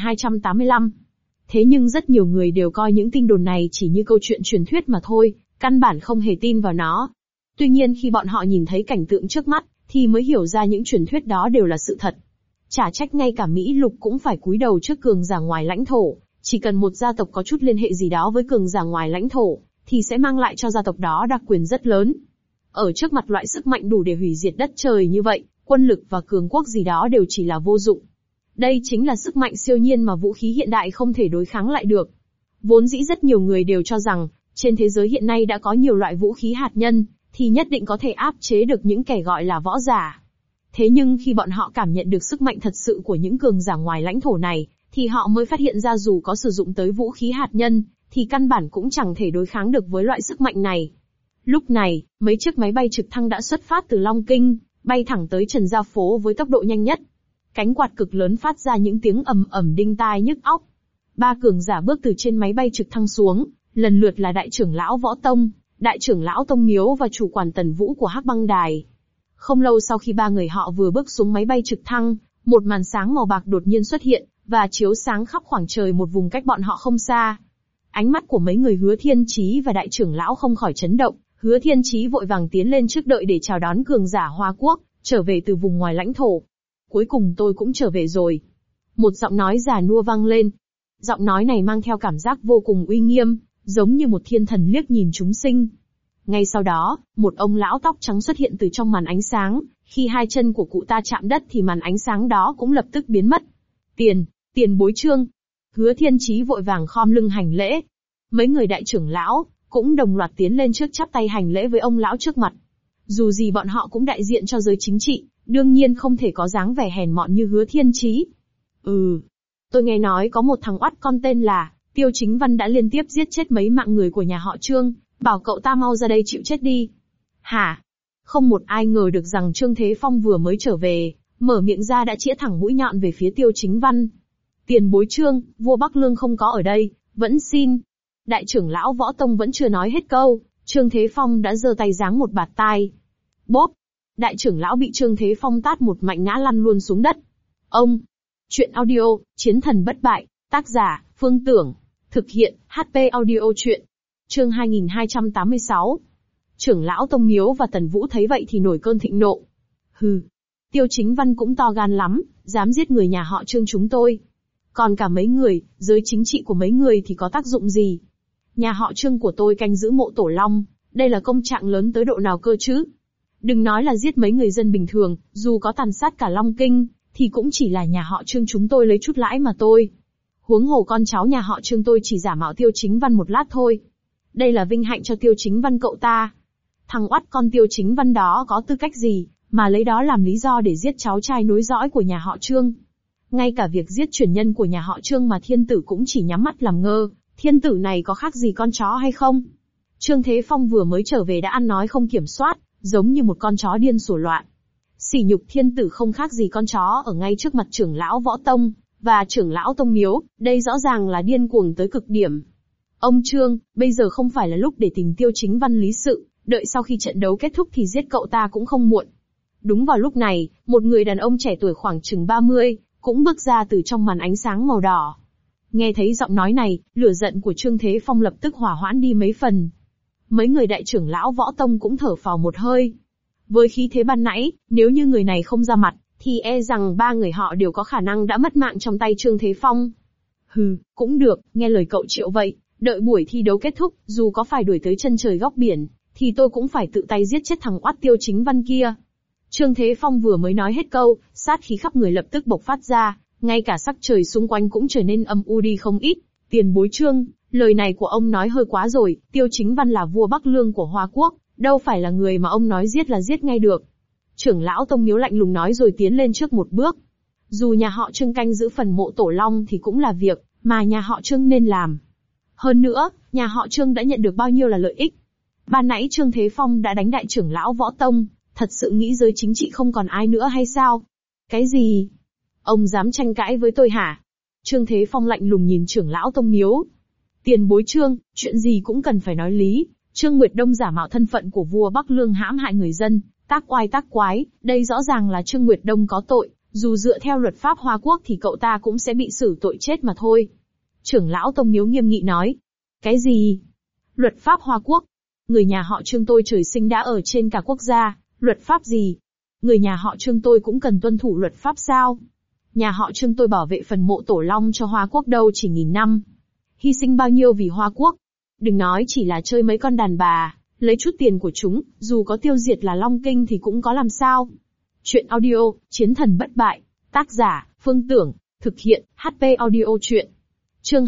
2285. Thế nhưng rất nhiều người đều coi những tin đồn này chỉ như câu chuyện truyền thuyết mà thôi, căn bản không hề tin vào nó. Tuy nhiên khi bọn họ nhìn thấy cảnh tượng trước mắt, thì mới hiểu ra những truyền thuyết đó đều là sự thật. Chả trách ngay cả Mỹ Lục cũng phải cúi đầu trước cường giả ngoài lãnh thổ, chỉ cần một gia tộc có chút liên hệ gì đó với cường giả ngoài lãnh thổ, thì sẽ mang lại cho gia tộc đó đặc quyền rất lớn. Ở trước mặt loại sức mạnh đủ để hủy diệt đất trời như vậy, quân lực và cường quốc gì đó đều chỉ là vô dụng. Đây chính là sức mạnh siêu nhiên mà vũ khí hiện đại không thể đối kháng lại được. Vốn dĩ rất nhiều người đều cho rằng, trên thế giới hiện nay đã có nhiều loại vũ khí hạt nhân, thì nhất định có thể áp chế được những kẻ gọi là võ giả. Thế nhưng khi bọn họ cảm nhận được sức mạnh thật sự của những cường giả ngoài lãnh thổ này, thì họ mới phát hiện ra dù có sử dụng tới vũ khí hạt nhân, thì căn bản cũng chẳng thể đối kháng được với loại sức mạnh này. Lúc này, mấy chiếc máy bay trực thăng đã xuất phát từ Long Kinh, bay thẳng tới Trần Gia Phố với tốc độ nhanh nhất. Cánh quạt cực lớn phát ra những tiếng ầm ầm đinh tai nhức óc. 3 cường giả bước từ trên máy bay trực thăng xuống, lần lượt là đại trưởng lão Võ Tông, đại trưởng lão Tông Miếu và chủ quản Tần Vũ của Hắc Băng Đài. Không lâu sau khi 3 người họ vừa bước xuống máy bay trực thăng, một màn sáng màu bạc đột nhiên xuất hiện, và chiếu sáng khắp khoảng trời một vùng cách bọn họ không xa. Ánh mắt của mấy người Hứa Thiên Chí và đại trưởng lão không khỏi chấn động. Hứa Thiên Chí vội vàng tiến lên trước đợi để chào đón cường giả Hoa Quốc, trở về từ vùng ngoài lãnh thổ. Cuối cùng tôi cũng trở về rồi. Một giọng nói già nua vang lên. Giọng nói này mang theo cảm giác vô cùng uy nghiêm, giống như một thiên thần liếc nhìn chúng sinh. Ngay sau đó, một ông lão tóc trắng xuất hiện từ trong màn ánh sáng, khi hai chân của cụ ta chạm đất thì màn ánh sáng đó cũng lập tức biến mất. Tiền bối Trương. Hứa Thiên Chí vội vàng khom lưng hành lễ. Mấy người đại trưởng lão cũng đồng loạt tiến lên trước chắp tay hành lễ với ông lão trước mặt. Dù gì bọn họ cũng đại diện cho giới chính trị, đương nhiên không thể có dáng vẻ hèn mọn như Hứa Thiên Chí. Tôi nghe nói có một thằng oắt con tên là Tiêu Chính Văn đã liên tiếp giết chết mấy mạng người của nhà họ Trương, bảo cậu ta mau ra đây chịu chết đi. Hả? Không một ai ngờ được rằng Trương Thế Phong vừa mới trở về, mở miệng ra đã chĩa thẳng mũi nhọn về phía Tiêu Chính Văn. Tiền bối Trương, vua Bắc Lương không có ở đây, vẫn xin. Đại trưởng lão Võ Tông vẫn chưa nói hết câu, Trương Thế Phong đã giơ tay giáng một bạt tai. Bốp! Đại trưởng lão bị Trương Thế Phong tát một mạnh ngã lăn luôn xuống đất. Chuyện audio, Chiến thần bất bại, tác giả, Phương Tưởng, thực hiện, HP audio truyện. Chương 2286. Trưởng lão Tông Miếu và Tần Vũ thấy vậy thì nổi cơn thịnh nộ. Hừ! Tiêu Chính Văn cũng to gan lắm, dám giết người nhà họ Trương chúng tôi. Còn cả mấy người, giới chính trị của mấy người thì có tác dụng gì? Nhà họ Trương của tôi canh giữ mộ Tổ Long, đây là công trạng lớn tới độ nào cơ chứ? Đừng nói là giết mấy người dân bình thường, dù có tàn sát cả Long Kinh, thì cũng chỉ là nhà họ Trương chúng tôi lấy chút lãi mà thôi. Huống hồ con cháu nhà họ Trương tôi chỉ giả mạo Tiêu Chính Văn một lát thôi. Đây là vinh hạnh cho Tiêu Chính Văn cậu ta. Thằng oắt con Tiêu Chính Văn đó có tư cách gì, mà lấy đó làm lý do để giết cháu trai nối dõi của nhà họ Trương. Ngay cả việc giết truyền nhân của nhà họ Trương mà thiên tử cũng chỉ nhắm mắt làm ngơ, thiên tử này có khác gì con chó hay không? Trương Thế Phong vừa mới trở về đã ăn nói không kiểm soát, giống như một con chó điên sủa loạn. Sỉ nhục thiên tử không khác gì con chó ở ngay trước mặt trưởng lão Võ Tông, và trưởng lão Tông Miếu, đây rõ ràng là điên cuồng tới cực điểm. Ông Trương, bây giờ không phải là lúc để tình Tiêu Chính Văn lý sự, đợi sau khi trận đấu kết thúc thì giết cậu ta cũng không muộn. Đúng vào lúc này, một người đàn ông trẻ tuổi khoảng chừng 30, cũng bước ra từ trong màn ánh sáng màu đỏ. Nghe thấy giọng nói này, lửa giận của Trương Thế Phong lập tức hỏa hoãn đi mấy phần. Mấy người đại trưởng lão Võ Tông cũng thở phào một hơi. Với khí thế ban nãy, nếu như người này không ra mặt, thì e rằng ba người họ đều có khả năng đã mất mạng trong tay Trương Thế Phong. Hừ, cũng được, nghe lời cậu Triệu vậy, đợi buổi thi đấu kết thúc, dù có phải đuổi tới chân trời góc biển, thì tôi cũng phải tự tay giết chết thằng oát Tiêu Chính Văn kia. Trương Thế Phong vừa mới nói hết câu, sát khí khắp người lập tức bộc phát ra, ngay cả sắc trời xung quanh cũng trở nên âm u đi không ít. Tiền bối Trương, lời này của ông nói hơi quá rồi, Tiêu Chính Văn là vua Bắc Lương của Hoa Quốc, đâu phải là người mà ông nói giết là giết ngay được. Trưởng lão Tông Miếu lạnh lùng nói rồi tiến lên trước một bước. Dù nhà họ Trương canh giữ phần mộ Tổ Long thì cũng là việc mà nhà họ Trương nên làm. Hơn nữa, nhà họ Trương đã nhận được bao nhiêu là lợi ích. Ban nãy Trương Thế Phong đã đánh đại trưởng lão Võ Tông, thật sự nghĩ giới chính trị không còn ai nữa hay sao? Cái gì? Ông dám tranh cãi với tôi hả? Trương Thế Phong lạnh lùng nhìn trưởng lão Tông Miếu. Tiền bối Trương, chuyện gì cũng cần phải nói lý. Trương Nguyệt Đông giả mạo thân phận của vua Bắc Lương hãm hại người dân, tác oai tác quái, đây rõ ràng là Trương Nguyệt Đông có tội, dù dựa theo luật pháp Hoa Quốc thì cậu ta cũng sẽ bị xử tội chết mà thôi. Trưởng lão Tông Miếu nghiêm nghị nói. Cái gì? Luật pháp Hoa Quốc? Người nhà họ Trương tôi trời sinh đã ở trên cả quốc gia, luật pháp gì? Người nhà họ Trương tôi cũng cần tuân thủ luật pháp sao? Nhà họ Trương tôi bảo vệ phần mộ Tổ Long cho Hoa Quốc đâu chỉ 1000 năm. Hy sinh bao nhiêu vì Hoa Quốc? Đừng nói chỉ là chơi mấy con đàn bà, lấy chút tiền của chúng, dù có tiêu diệt là Long Kinh thì cũng có làm sao. Chuyện audio, Chiến thần bất bại, tác giả, Phương Tưởng, thực hiện, HP audio chuyện. Chương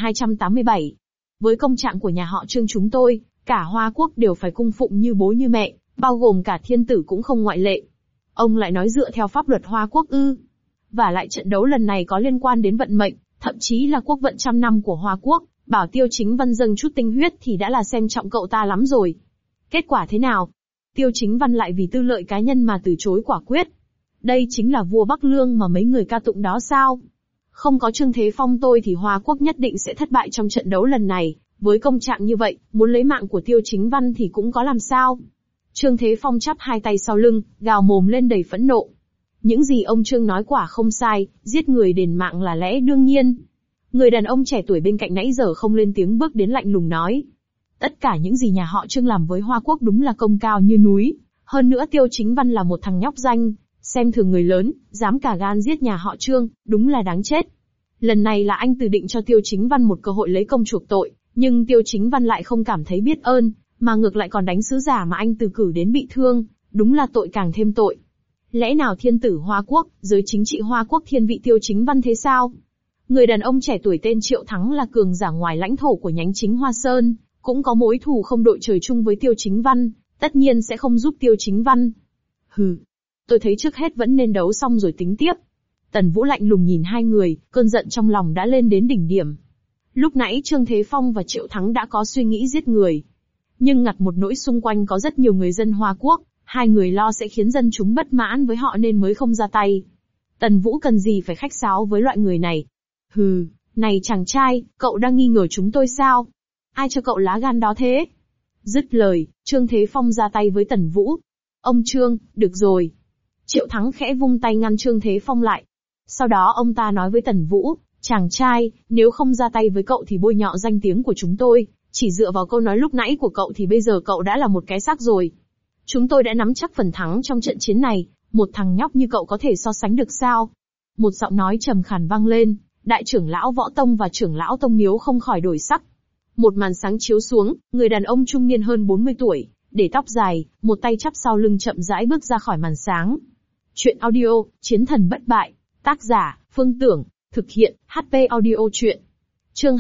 2287. Với công trạng của nhà họ Trương chúng tôi, cả Hoa Quốc đều phải cung phụng như bố như mẹ, bao gồm cả thiên tử cũng không ngoại lệ. Ông lại nói dựa theo pháp luật Hoa Quốc ư? Và lại trận đấu lần này có liên quan đến vận mệnh, thậm chí là quốc vận trăm năm của Hoa Quốc, bảo Tiêu Chính Văn dâng chút tinh huyết thì đã là xem trọng cậu ta lắm rồi. Kết quả thế nào? Tiêu Chính Văn lại vì tư lợi cá nhân mà từ chối quả quyết. Đây chính là vua Bắc Lương mà mấy người ca tụng đó sao? Không có Trương Thế Phong tôi thì Hoa Quốc nhất định sẽ thất bại trong trận đấu lần này. Với công trạng như vậy, muốn lấy mạng của Tiêu Chính Văn thì cũng có làm sao? Trương Thế Phong chắp hai tay sau lưng, gào mồm lên đầy phẫn nộ. Những gì ông Trương nói quả không sai, giết người đền mạng là lẽ đương nhiên. Người đàn ông trẻ tuổi bên cạnh nãy giờ không lên tiếng bước đến lạnh lùng nói. Tất cả những gì nhà họ Trương làm với Hoa Quốc đúng là công cao như núi. Hơn nữa Tiêu Chính Văn là một thằng nhóc danh, xem thường người lớn, dám cả gan giết nhà họ Trương, đúng là đáng chết. Lần này là anh tự định cho Tiêu Chính Văn một cơ hội lấy công chuộc tội, nhưng Tiêu Chính Văn lại không cảm thấy biết ơn, mà ngược lại còn đánh sứ giả mà anh từ cử đến bị thương, đúng là tội càng thêm tội. Lẽ nào thiên tử Hoa Quốc, giới chính trị Hoa Quốc thiên vị Tiêu Chính Văn thế sao? Người đàn ông trẻ tuổi tên Triệu Thắng là cường giả ngoài lãnh thổ của nhánh chính Hoa Sơn, cũng có mối thù không đội trời chung với Tiêu Chính Văn, tất nhiên sẽ không giúp Tiêu Chính Văn. Hừ, tôi thấy trước hết vẫn nên đấu xong rồi tính tiếp. Tần Vũ lạnh lùng nhìn hai người, cơn giận trong lòng đã lên đến đỉnh điểm. Lúc nãy Trương Thế Phong và Triệu Thắng đã có suy nghĩ giết người. Nhưng ngặt một nỗi xung quanh có rất nhiều người dân Hoa Quốc, hai người lo sẽ khiến dân chúng bất mãn với họ nên mới không ra tay. Tần Vũ cần gì phải khách sáo với loại người này. Hừ, này chàng trai, cậu đang nghi ngờ chúng tôi sao? Ai cho cậu lá gan đó thế? Dứt lời, Trương Thế Phong ra tay với Tần Vũ. Ông Trương, được rồi. Triệu Thắng khẽ vung tay ngăn Trương Thế Phong lại. Sau đó ông ta nói với Tần Vũ, chàng trai, nếu không ra tay với cậu thì bôi nhọ danh tiếng của chúng tôi, chỉ dựa vào câu nói lúc nãy của cậu thì bây giờ cậu đã là một cái xác rồi. Chúng tôi đã nắm chắc phần thắng trong trận chiến này, một thằng nhóc như cậu có thể so sánh được sao? Một giọng nói trầm khàn vang lên, đại trưởng lão Võ Tông và trưởng lão Tông Miếu không khỏi đổi sắc. Một màn sáng chiếu xuống, người đàn ông trung niên hơn 40 tuổi, để tóc dài, một tay chắp sau lưng chậm rãi bước ra khỏi màn sáng. Chuyện audio, Chiến thần bất bại. Tác giả, Phương Tưởng. Thực hiện, HP Audio Chuyện. Chương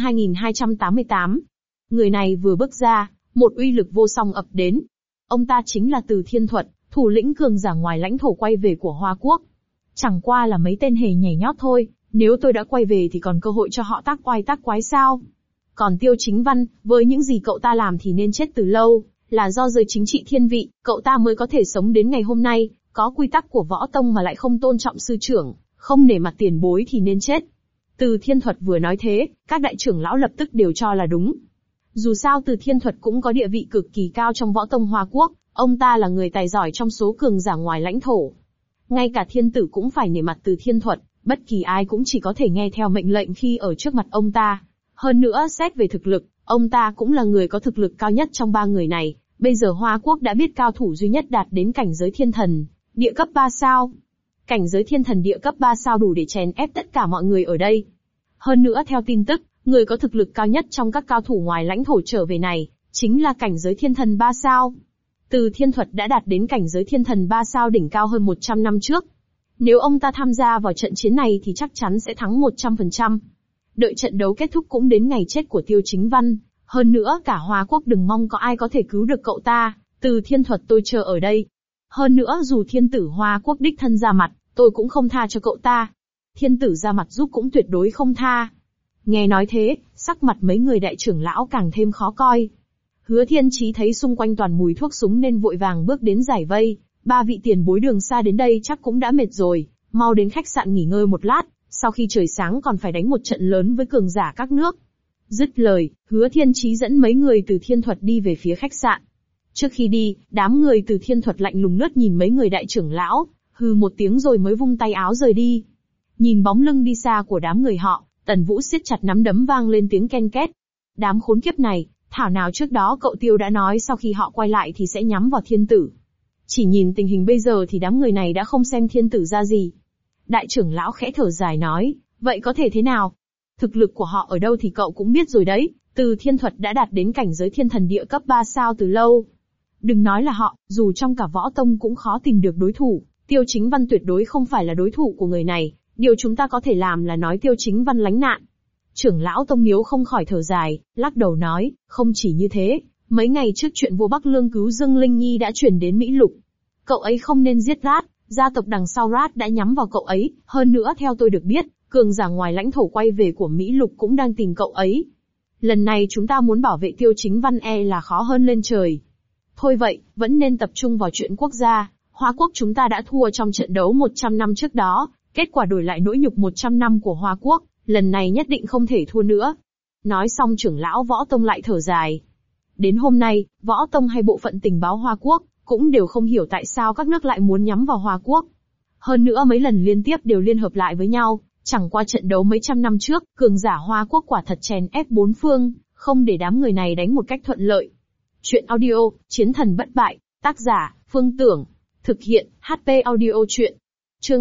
2288. Người này vừa bước ra, một uy lực vô song ập đến. Ông ta chính là Từ Thiên Thuật, thủ lĩnh cường giả ngoài lãnh thổ quay về của Hoa Quốc. Chẳng qua là mấy tên hề nhảy nhót thôi, nếu tôi đã quay về thì còn cơ hội cho họ tác oai tác quái sao? Còn Tiêu Chính Văn, với những gì cậu ta làm thì nên chết từ lâu, là do giới chính trị thiên vị, cậu ta mới có thể sống đến ngày hôm nay, có quy tắc của võ tông mà lại không tôn trọng sư trưởng, không nể mặt tiền bối thì nên chết. Từ Thiên Thuật vừa nói thế, các đại trưởng lão lập tức đều cho là đúng. Dù sao Từ Thiên Thuật cũng có địa vị cực kỳ cao trong võ tông Hoa Quốc, ông ta là người tài giỏi trong số cường giả ngoài lãnh thổ. Ngay cả thiên tử cũng phải nể mặt Từ Thiên Thuật, bất kỳ ai cũng chỉ có thể nghe theo mệnh lệnh khi ở trước mặt ông ta. Hơn nữa xét về thực lực, ông ta cũng là người có thực lực cao nhất trong ba người này. Bây giờ Hoa Quốc đã biết cao thủ duy nhất đạt đến cảnh giới thiên thần, địa cấp 3 sao. Cảnh giới thiên thần địa cấp 3 sao đủ để chèn ép tất cả mọi người ở đây. Hơn nữa theo tin tức, người có thực lực cao nhất trong các cao thủ ngoài lãnh thổ trở về này, chính là cảnh giới thiên thần 3 sao. Từ Thiên Thuật đã đạt đến cảnh giới thiên thần 3 sao đỉnh cao hơn 100 năm trước. Nếu ông ta tham gia vào trận chiến này thì chắc chắn sẽ thắng 100%. Đợi trận đấu kết thúc cũng đến ngày chết của Tiêu Chính Văn. Hơn nữa cả Hoa Quốc đừng mong có ai có thể cứu được cậu ta, Từ Thiên Thuật tôi chờ ở đây. Hơn nữa dù thiên tử Hoa Quốc đích thân ra mặt, tôi cũng không tha cho cậu ta. Thiên tử ra mặt giúp cũng tuyệt đối không tha. Nghe nói thế, sắc mặt mấy người đại trưởng lão càng thêm khó coi. Hứa Thiên Chí thấy xung quanh toàn mùi thuốc súng nên vội vàng bước đến giải vây. Ba vị tiền bối đường xa đến đây chắc cũng đã mệt rồi, mau đến khách sạn nghỉ ngơi một lát, sau khi trời sáng còn phải đánh một trận lớn với cường giả các nước. Dứt lời, Hứa Thiên Chí dẫn mấy người Từ Thiên Thuật đi về phía khách sạn. Trước khi đi, đám người Từ Thiên Thuật lạnh lùng lướt nhìn mấy người đại trưởng lão, hừ một tiếng rồi mới vung tay áo rời đi. Nhìn bóng lưng đi xa của đám người họ, Tần Vũ siết chặt nắm đấm vang lên tiếng ken két. Đám khốn kiếp này, thảo nào trước đó cậu Tiêu đã nói sau khi họ quay lại thì sẽ nhắm vào thiên tử. Chỉ nhìn tình hình bây giờ thì đám người này đã không xem thiên tử ra gì. Đại trưởng lão khẽ thở dài nói, vậy có thể thế nào? Thực lực của họ ở đâu thì cậu cũng biết rồi đấy, Từ Thiên Thuật đã đạt đến cảnh giới thiên thần địa cấp 3 sao từ lâu. Đừng nói là họ, dù trong cả võ tông cũng khó tìm được đối thủ, Tiêu Chính Văn tuyệt đối không phải là đối thủ của người này, điều chúng ta có thể làm là nói Tiêu Chính Văn lánh nạn. Trưởng lão Tông Miếu không khỏi thở dài, lắc đầu nói, không chỉ như thế, mấy ngày trước chuyện vua Bắc Lương cứu Dương Linh Nhi đã chuyển đến Mỹ Lục. Cậu ấy không nên giết Rat, gia tộc đằng sau Rat đã nhắm vào cậu ấy, hơn nữa theo tôi được biết, cường giả ngoài lãnh thổ quay về của Mỹ Lục cũng đang tìm cậu ấy. Lần này chúng ta muốn bảo vệ Tiêu Chính Văn là khó hơn lên trời. Thôi vậy, vẫn nên tập trung vào chuyện quốc gia, Hoa Quốc chúng ta đã thua trong trận đấu 100 năm trước đó, kết quả đổi lại nỗi nhục 100 năm của Hoa Quốc, lần này nhất định không thể thua nữa. Nói xong trưởng lão Võ Tông lại thở dài. Đến hôm nay, Võ Tông hay bộ phận tình báo Hoa Quốc, cũng đều không hiểu tại sao các nước lại muốn nhắm vào Hoa Quốc. Hơn nữa mấy lần liên tiếp đều liên hợp lại với nhau, chẳng qua trận đấu mấy trăm năm trước, cường giả Hoa Quốc quả thật chèn ép bốn phương, không để đám người này đánh một cách thuận lợi. Chuyện audio, Chiến thần bất bại, tác giả, Phương Tưởng. Thực hiện, HP Audio Chuyện. Chương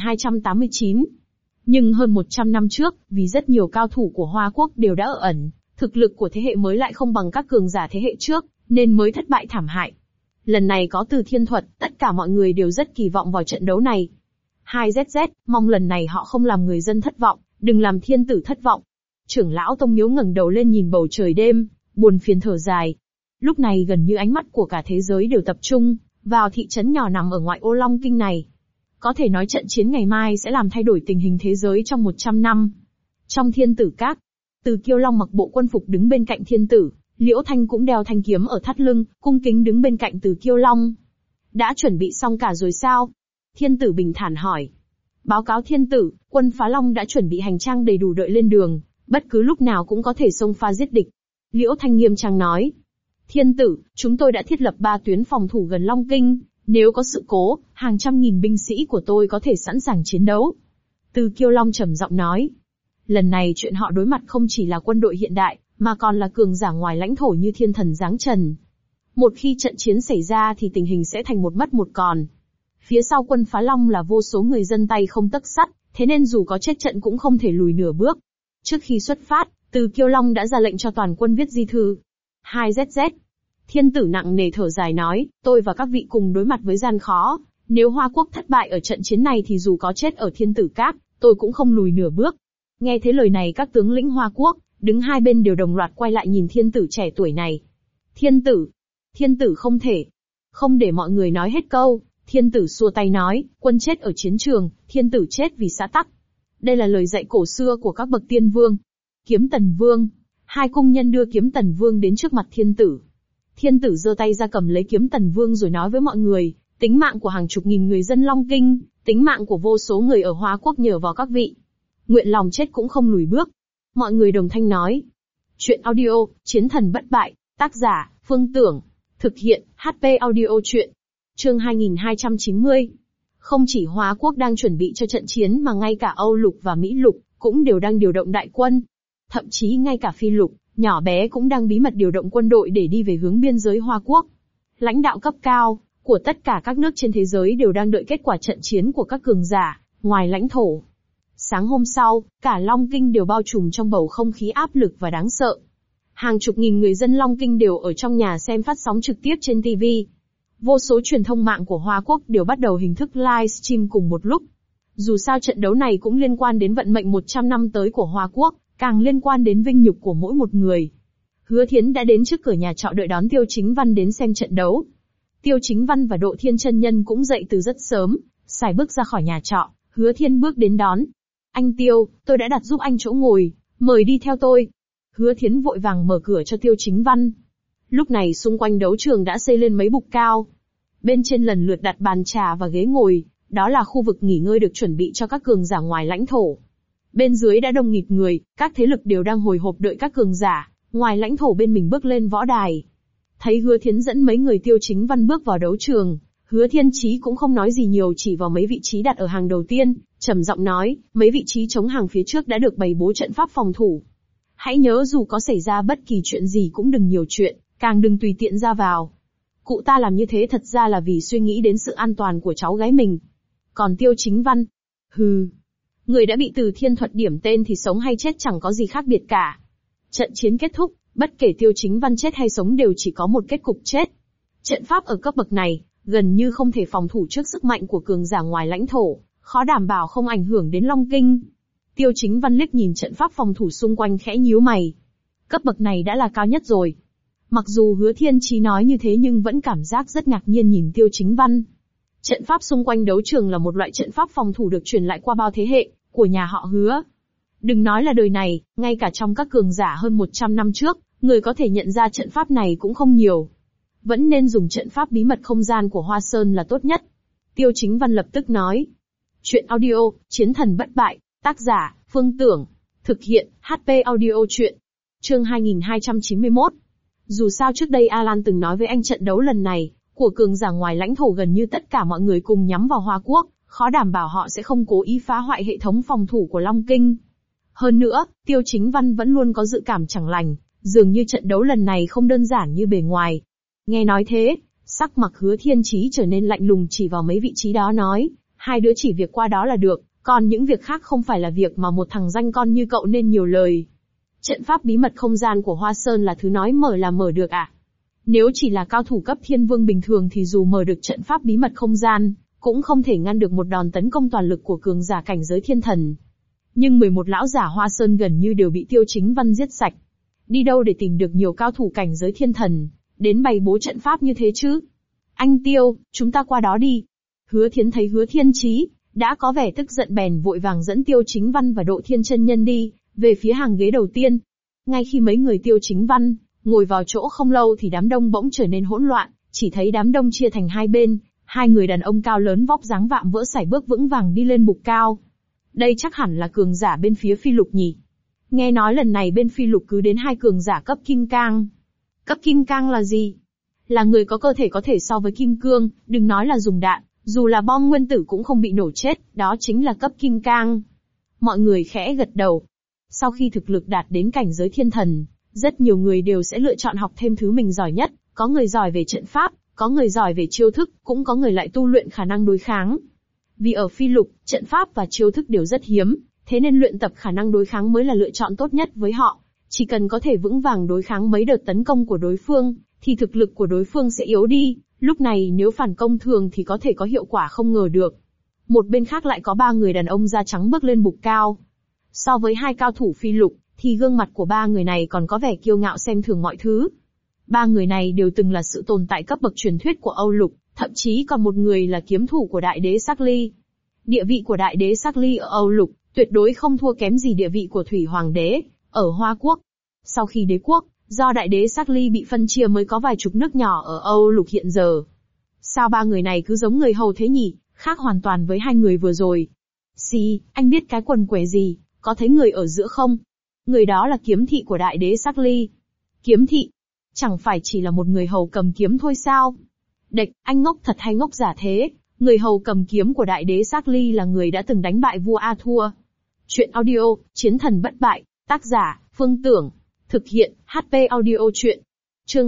2289. Nhưng hơn 100 năm trước, vì rất nhiều cao thủ của Hoa Quốc đều đã ở ẩn, thực lực của thế hệ mới lại không bằng các cường giả thế hệ trước, nên mới thất bại thảm hại. Lần này có Từ Thiên Thuật, tất cả mọi người đều rất kỳ vọng vào trận đấu này. 2ZZ, mong lần này họ không làm người dân thất vọng, đừng làm thiên tử thất vọng. Trưởng lão Tông Miếu ngẩng đầu lên nhìn bầu trời đêm, buồn phiền thở dài. Lúc này gần như ánh mắt của cả thế giới đều tập trung vào thị trấn nhỏ nằm ở ngoại ô Long Kinh này. Có thể nói trận chiến ngày mai sẽ làm thay đổi tình hình thế giới trong 100 năm. Trong Thiên Tử Các, Từ Kiêu Long mặc bộ quân phục đứng bên cạnh thiên tử, Liễu Thanh cũng đeo thanh kiếm ở thắt lưng, cung kính đứng bên cạnh Từ Kiêu Long. Đã chuẩn bị xong cả rồi sao? Thiên tử bình thản hỏi. Báo cáo thiên tử, quân Phá Long đã chuẩn bị hành trang đầy đủ đợi lên đường, bất cứ lúc nào cũng có thể xông pha giết địch. Liễu Thanh nghiêm trang nói. Thiên tử, chúng tôi đã thiết lập 3 tuyến phòng thủ gần Long Kinh, nếu có sự cố, hàng trăm nghìn binh sĩ của tôi có thể sẵn sàng chiến đấu. Từ Kiêu Long trầm giọng nói. Lần này chuyện họ đối mặt không chỉ là quân đội hiện đại, mà còn là cường giả ngoài lãnh thổ như thiên thần giáng trần. Một khi trận chiến xảy ra thì tình hình sẽ thành một mất một còn. Phía sau quân Phá Long là vô số người dân tay không tấc sắt, thế nên dù có chết trận cũng không thể lùi nửa bước. Trước khi xuất phát, Từ Kiêu Long đã ra lệnh cho toàn quân viết di thư. 2ZZ. Thiên tử nặng nề thở dài nói, tôi và các vị cùng đối mặt với gian khó, nếu Hoa Quốc thất bại ở trận chiến này thì dù có chết ở Thiên tử các, tôi cũng không lùi nửa bước. Nghe thế lời này các tướng lĩnh Hoa Quốc, đứng hai bên đều đồng loạt quay lại nhìn thiên tử trẻ tuổi này. Thiên tử không thể. Không để mọi người nói hết câu, thiên tử xua tay nói, quân chết ở chiến trường, thiên tử chết vì xã tắc. Đây là lời dạy cổ xưa của các bậc tiên vương. Kiếm Tần Vương. Hai cung nhân đưa Kiếm Tần Vương đến trước mặt thiên tử. Thiên tử giơ tay ra cầm lấy Kiếm Tần Vương rồi nói với mọi người, tính mạng của hàng chục nghìn người dân Long Kinh, tính mạng của vô số người ở Hoa Quốc nhờ vào các vị. Nguyện lòng chết cũng không lùi bước. Mọi người đồng thanh nói. Chuyện audio, Chiến thần bất bại, tác giả, Phương Tưởng. Thực hiện, HP audio chuyện. Chương 2290. Không chỉ Hoa Quốc đang chuẩn bị cho trận chiến mà ngay cả Âu Lục và Mỹ Lục cũng đều đang điều động đại quân. Thậm chí ngay cả Phi Lục, nhỏ bé cũng đang bí mật điều động quân đội để đi về hướng biên giới Hoa Quốc. Lãnh đạo cấp cao của tất cả các nước trên thế giới đều đang đợi kết quả trận chiến của các cường giả ngoài lãnh thổ. Sáng hôm sau, cả Long Kinh đều bao trùm trong bầu không khí áp lực và đáng sợ. Hàng chục nghìn người dân Long Kinh đều ở trong nhà xem phát sóng trực tiếp trên TV. Vô số truyền thông mạng của Hoa Quốc đều bắt đầu hình thức livestream cùng một lúc. Dù sao trận đấu này cũng liên quan đến vận mệnh 100 năm tới của Hoa Quốc, càng liên quan đến vinh nhục của mỗi một người. Hứa Thiến đã đến trước cửa nhà trọ đợi đón Tiêu Chính Văn đến xem trận đấu. Tiêu Chính Văn và Độ Thiên chân nhân cũng dậy từ rất sớm, xài bước ra khỏi nhà trọ, Hứa Thiên bước đến đón. Anh Tiêu, tôi đã đặt giúp anh chỗ ngồi, mời đi theo tôi. Hứa Thiến vội vàng mở cửa cho Tiêu Chính Văn. Lúc này xung quanh đấu trường đã xây lên mấy bục cao. Bên trên lần lượt đặt bàn trà và ghế ngồi, đó là khu vực nghỉ ngơi được chuẩn bị cho các cường giả ngoài lãnh thổ. Bên dưới đã đông nghịt người, các thế lực đều đang hồi hộp đợi các cường giả ngoài lãnh thổ bên mình bước lên võ đài. Thấy Hứa Thiến dẫn mấy người Tiêu Chính Văn bước vào đấu trường, Hứa Thiên Chí cũng không nói gì nhiều, chỉ vào mấy vị trí đặt ở hàng đầu tiên, trầm giọng nói, mấy vị trí chống hàng phía trước đã được bày bố trận pháp phòng thủ. Hãy nhớ dù có xảy ra bất kỳ chuyện gì cũng đừng nhiều chuyện, càng đừng tùy tiện ra vào. Cụ ta làm như thế thật ra là vì suy nghĩ đến sự an toàn của cháu gái mình. Còn Tiêu Chính Văn, người đã bị Từ Thiên Thuật điểm tên thì sống hay chết chẳng có gì khác biệt cả. Trận chiến kết thúc, bất kể Tiêu Chính Văn chết hay sống đều chỉ có một kết cục chết. Trận pháp ở cấp bậc này, gần như không thể phòng thủ trước sức mạnh của cường giả ngoài lãnh thổ, khó đảm bảo không ảnh hưởng đến Long Kinh. Tiêu Chính Văn liếc nhìn trận pháp phòng thủ xung quanh khẽ nhíu mày. Cấp bậc này đã là cao nhất rồi. Mặc dù Hứa Thiên Chí nói như thế nhưng vẫn cảm giác rất ngạc nhiên nhìn Tiêu Chính Văn. Trận pháp xung quanh đấu trường là một loại trận pháp phòng thủ được truyền lại qua bao thế hệ của nhà họ Hứa. Đừng nói là đời này, ngay cả trong các cường giả hơn 100 năm trước, người có thể nhận ra trận pháp này cũng không nhiều. Vẫn nên dùng trận pháp bí mật không gian của Hoa Sơn là tốt nhất. Tiêu Chính Văn lập tức nói. Chuyện audio, Chiến thần bất bại, tác giả, Phương Tưởng. Thực hiện, HP audio chuyện. Chương 2291. Dù sao trước đây Alan từng nói với anh trận đấu lần này, của cường giả ngoài lãnh thổ gần như tất cả mọi người cùng nhắm vào Hoa Quốc, khó đảm bảo họ sẽ không cố ý phá hoại hệ thống phòng thủ của Long Kinh. Hơn nữa, Tiêu Chính Văn vẫn luôn có dự cảm chẳng lành, dường như trận đấu lần này không đơn giản như bề ngoài. Nghe nói thế, sắc mặt Hứa Thiên Chí trở nên lạnh lùng, chỉ vào mấy vị trí đó nói, hai đứa chỉ việc qua đó là được, còn những việc khác không phải là việc mà một thằng danh con như cậu nên nhiều lời. Trận pháp bí mật không gian của Hoa Sơn là thứ nói mở là mở được à? Nếu chỉ là cao thủ cấp thiên vương bình thường thì dù mở được trận pháp bí mật không gian, cũng không thể ngăn được một đòn tấn công toàn lực của cường giả cảnh giới thiên thần. Nhưng 11 lão giả Hoa Sơn gần như đều bị Tiêu Chính Văn giết sạch. Đi đâu để tìm được nhiều cao thủ cảnh giới thiên thần, đến bày bố trận pháp như thế chứ? Anh Tiêu, chúng ta qua đó đi. Hứa Thiến thấy Hứa Thiên Chí đã có vẻ tức giận bèn vội vàng dẫn Tiêu Chính Văn và Độ Thiên chân nhân đi về phía hàng ghế đầu tiên. Ngay khi mấy người Tiêu Chính Văn ngồi vào chỗ không lâu thì đám đông bỗng trở nên hỗn loạn, chỉ thấy đám đông chia thành hai bên, hai người đàn ông cao lớn vóc dáng vạm vỡ sải bước vững vàng đi lên bục cao. Đây chắc hẳn là cường giả bên phía Phi Lục nhỉ? Nghe nói lần này bên Phi Lục cứ đến hai cường giả cấp Kim Cang. Cấp Kim Cang là gì? Là người có cơ thể có thể so với Kim Cương, đừng nói là dùng đạn, dù là bom nguyên tử cũng không bị nổ chết, đó chính là cấp Kim Cang. Mọi người khẽ gật đầu. Sau khi thực lực đạt đến cảnh giới thiên thần, rất nhiều người đều sẽ lựa chọn học thêm thứ mình giỏi nhất, có người giỏi về trận pháp, có người giỏi về chiêu thức, cũng có người lại tu luyện khả năng đối kháng. Vì ở Phi Lục, trận pháp và chiêu thức đều rất hiếm, thế nên luyện tập khả năng đối kháng mới là lựa chọn tốt nhất với họ. Chỉ cần có thể vững vàng đối kháng mấy đợt tấn công của đối phương, thì thực lực của đối phương sẽ yếu đi, lúc này nếu phản công thường thì có thể có hiệu quả không ngờ được. Một bên khác lại có 3 người đàn ông da trắng bước lên bục cao. So với 2 cao thủ phi lục, thì gương mặt của 3 người này còn có vẻ kiêu ngạo xem thường mọi thứ. 3 người này đều từng là sự tồn tại cấp bậc truyền thuyết của Âu Lục, thậm chí còn một người là kiếm thủ của đại đế Sắc Ly. Địa vị của đại đế Sắc Ly ở Âu Lục, tuyệt đối không thua kém gì địa vị của Thủy Hoàng đế, ở Hoa Quốc. Sau khi đế quốc, do đại đế Sắc Ly bị phân chia mới có vài chục nước nhỏ ở Âu Lục hiện giờ. Sao 3 người này cứ giống người hầu thế nhỉ, khác hoàn toàn với 2 người vừa rồi. Xì, anh biết cái quần què gì, có thấy người ở giữa không? Người đó là kiếm thị của đại đế Sắc Ly. Kiếm thị? Chẳng phải chỉ là một người hầu cầm kiếm thôi sao? Đệch, anh ngốc thật hay ngốc giả thế? Người hầu cầm kiếm của đại đế Sắc Ly là người đã từng đánh bại vua A Thua. Chuyện audio, Chiến thần bất bại, tác giả, Phương Tưởng. Thực hiện, HP audio chuyện. Chương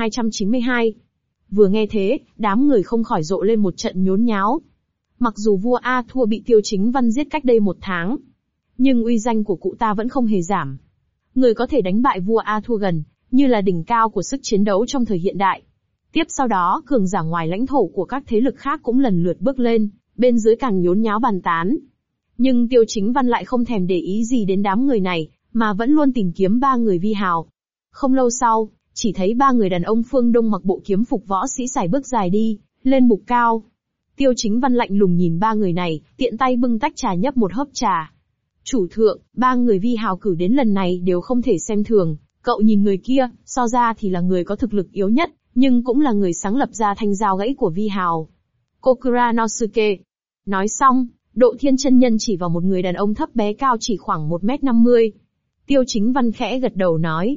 2292. Vừa nghe thế, đám người không khỏi rộ lên một trận nhốn nháo. Mặc dù vua A Thua bị Tiêu Chính Văn giết cách đây 1 tháng, nhưng uy danh của cụ ta vẫn không hề giảm. Người có thể đánh bại vua A Thua gần như là đỉnh cao của sức chiến đấu trong thời hiện đại. Tiếp sau đó, cường giả ngoài lãnh thổ của các thế lực khác cũng lần lượt bước lên, bên dưới càng nhốn nháo bàn tán. Nhưng Tiêu Chính Văn lại không thèm để ý gì đến đám người này, mà vẫn luôn tìm kiếm 3 người vi hào. Không lâu sau, chỉ thấy 3 người đàn ông phương Đông mặc bộ kiếm phục võ sĩ sải bước dài đi, lên bục cao. Tiêu Chính Văn lạnh lùng nhìn 3 người này, tiện tay bưng tách trà nhấp một hớp trà. Chủ thượng, 3 người vi hào cử đến lần này đều không thể xem thường, cậu nhìn người kia, so ra thì là người có thực lực yếu nhất, nhưng cũng là người sáng lập ra thanh dao gãy của vi hào. Kokuranosuke. Nói xong, Độ Thiên chân nhân chỉ vào một người đàn ông thấp bé cao chỉ khoảng 1m50. Tiêu Chính Văn khẽ gật đầu nói,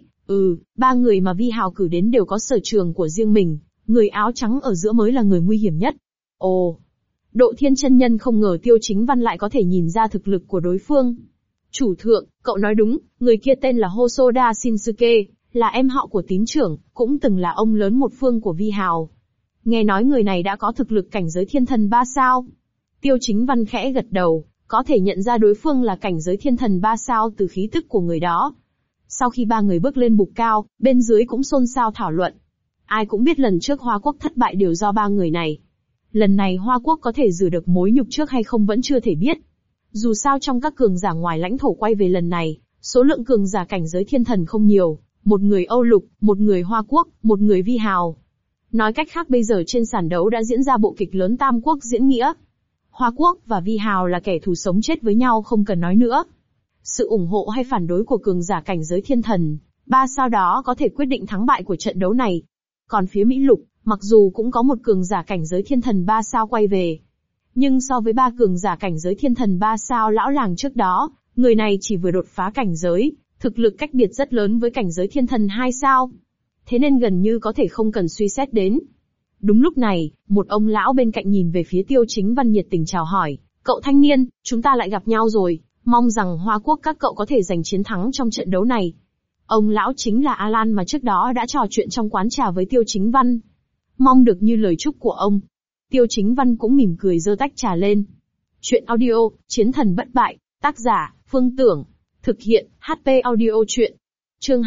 3 người mà vi hào cử đến đều có sở trường của riêng mình, người áo trắng ở giữa mới là người nguy hiểm nhất. Ồ! Độ Thiên chân nhân không ngờ Tiêu Chính Văn lại có thể nhìn ra thực lực của đối phương. Chủ thượng, cậu nói đúng, người kia tên là Hosoda Shinsuke, là em họ của tín trưởng, cũng từng là ông lớn một phương của vi hào. Nghe nói người này đã có thực lực cảnh giới thiên thần 3 sao. Tiêu Chính Văn khẽ gật đầu, có thể nhận ra đối phương là cảnh giới thiên thần 3 sao từ khí tức của người đó. Sau khi 3 người bước lên bục cao, bên dưới cũng xôn xao thảo luận. Ai cũng biết lần trước Hoa Quốc thất bại đều do 3 người này. Lần này Hoa Quốc có thể rửa được mối nhục trước hay không vẫn chưa thể biết. Dù sao trong các cường giả ngoài lãnh thổ quay về lần này, số lượng cường giả cảnh giới thiên thần không nhiều, một người Âu Lục, một người Hoa Quốc, một người vi hào. Nói cách khác bây giờ trên sàn đấu đã diễn ra bộ kịch lớn Tam Quốc diễn nghĩa. Hoa Quốc và vi hào là kẻ thù sống chết với nhau không cần nói nữa. Sự ủng hộ hay phản đối của cường giả cảnh giới thiên thần 3 sao đó có thể quyết định thắng bại của trận đấu này. Còn phía Mỹ Lục, mặc dù cũng có một cường giả cảnh giới thiên thần 3 sao quay về, nhưng so với 3 cường giả cảnh giới thiên thần 3 sao lão làng trước đó, người này chỉ vừa đột phá cảnh giới, thực lực cách biệt rất lớn với cảnh giới thiên thần 2 sao. Thế nên gần như có thể không cần suy xét đến. Đúng lúc này, một ông lão bên cạnh nhìn về phía Tiêu Chính Văn nhiệt tình chào hỏi, cậu thanh niên, chúng ta lại gặp nhau rồi, mong rằng Hoa Quốc các cậu có thể giành chiến thắng trong trận đấu này. Ông lão chính là Alan mà trước đó đã trò chuyện trong quán trà với Tiêu Chính Văn. Mong được như lời chúc của ông. Tiêu Chính Văn cũng mỉm cười giơ tách trà lên. Chuyện audio, Chiến thần bất bại, tác giả, Phương Tưởng. Thực hiện, HP audio chuyện. Chương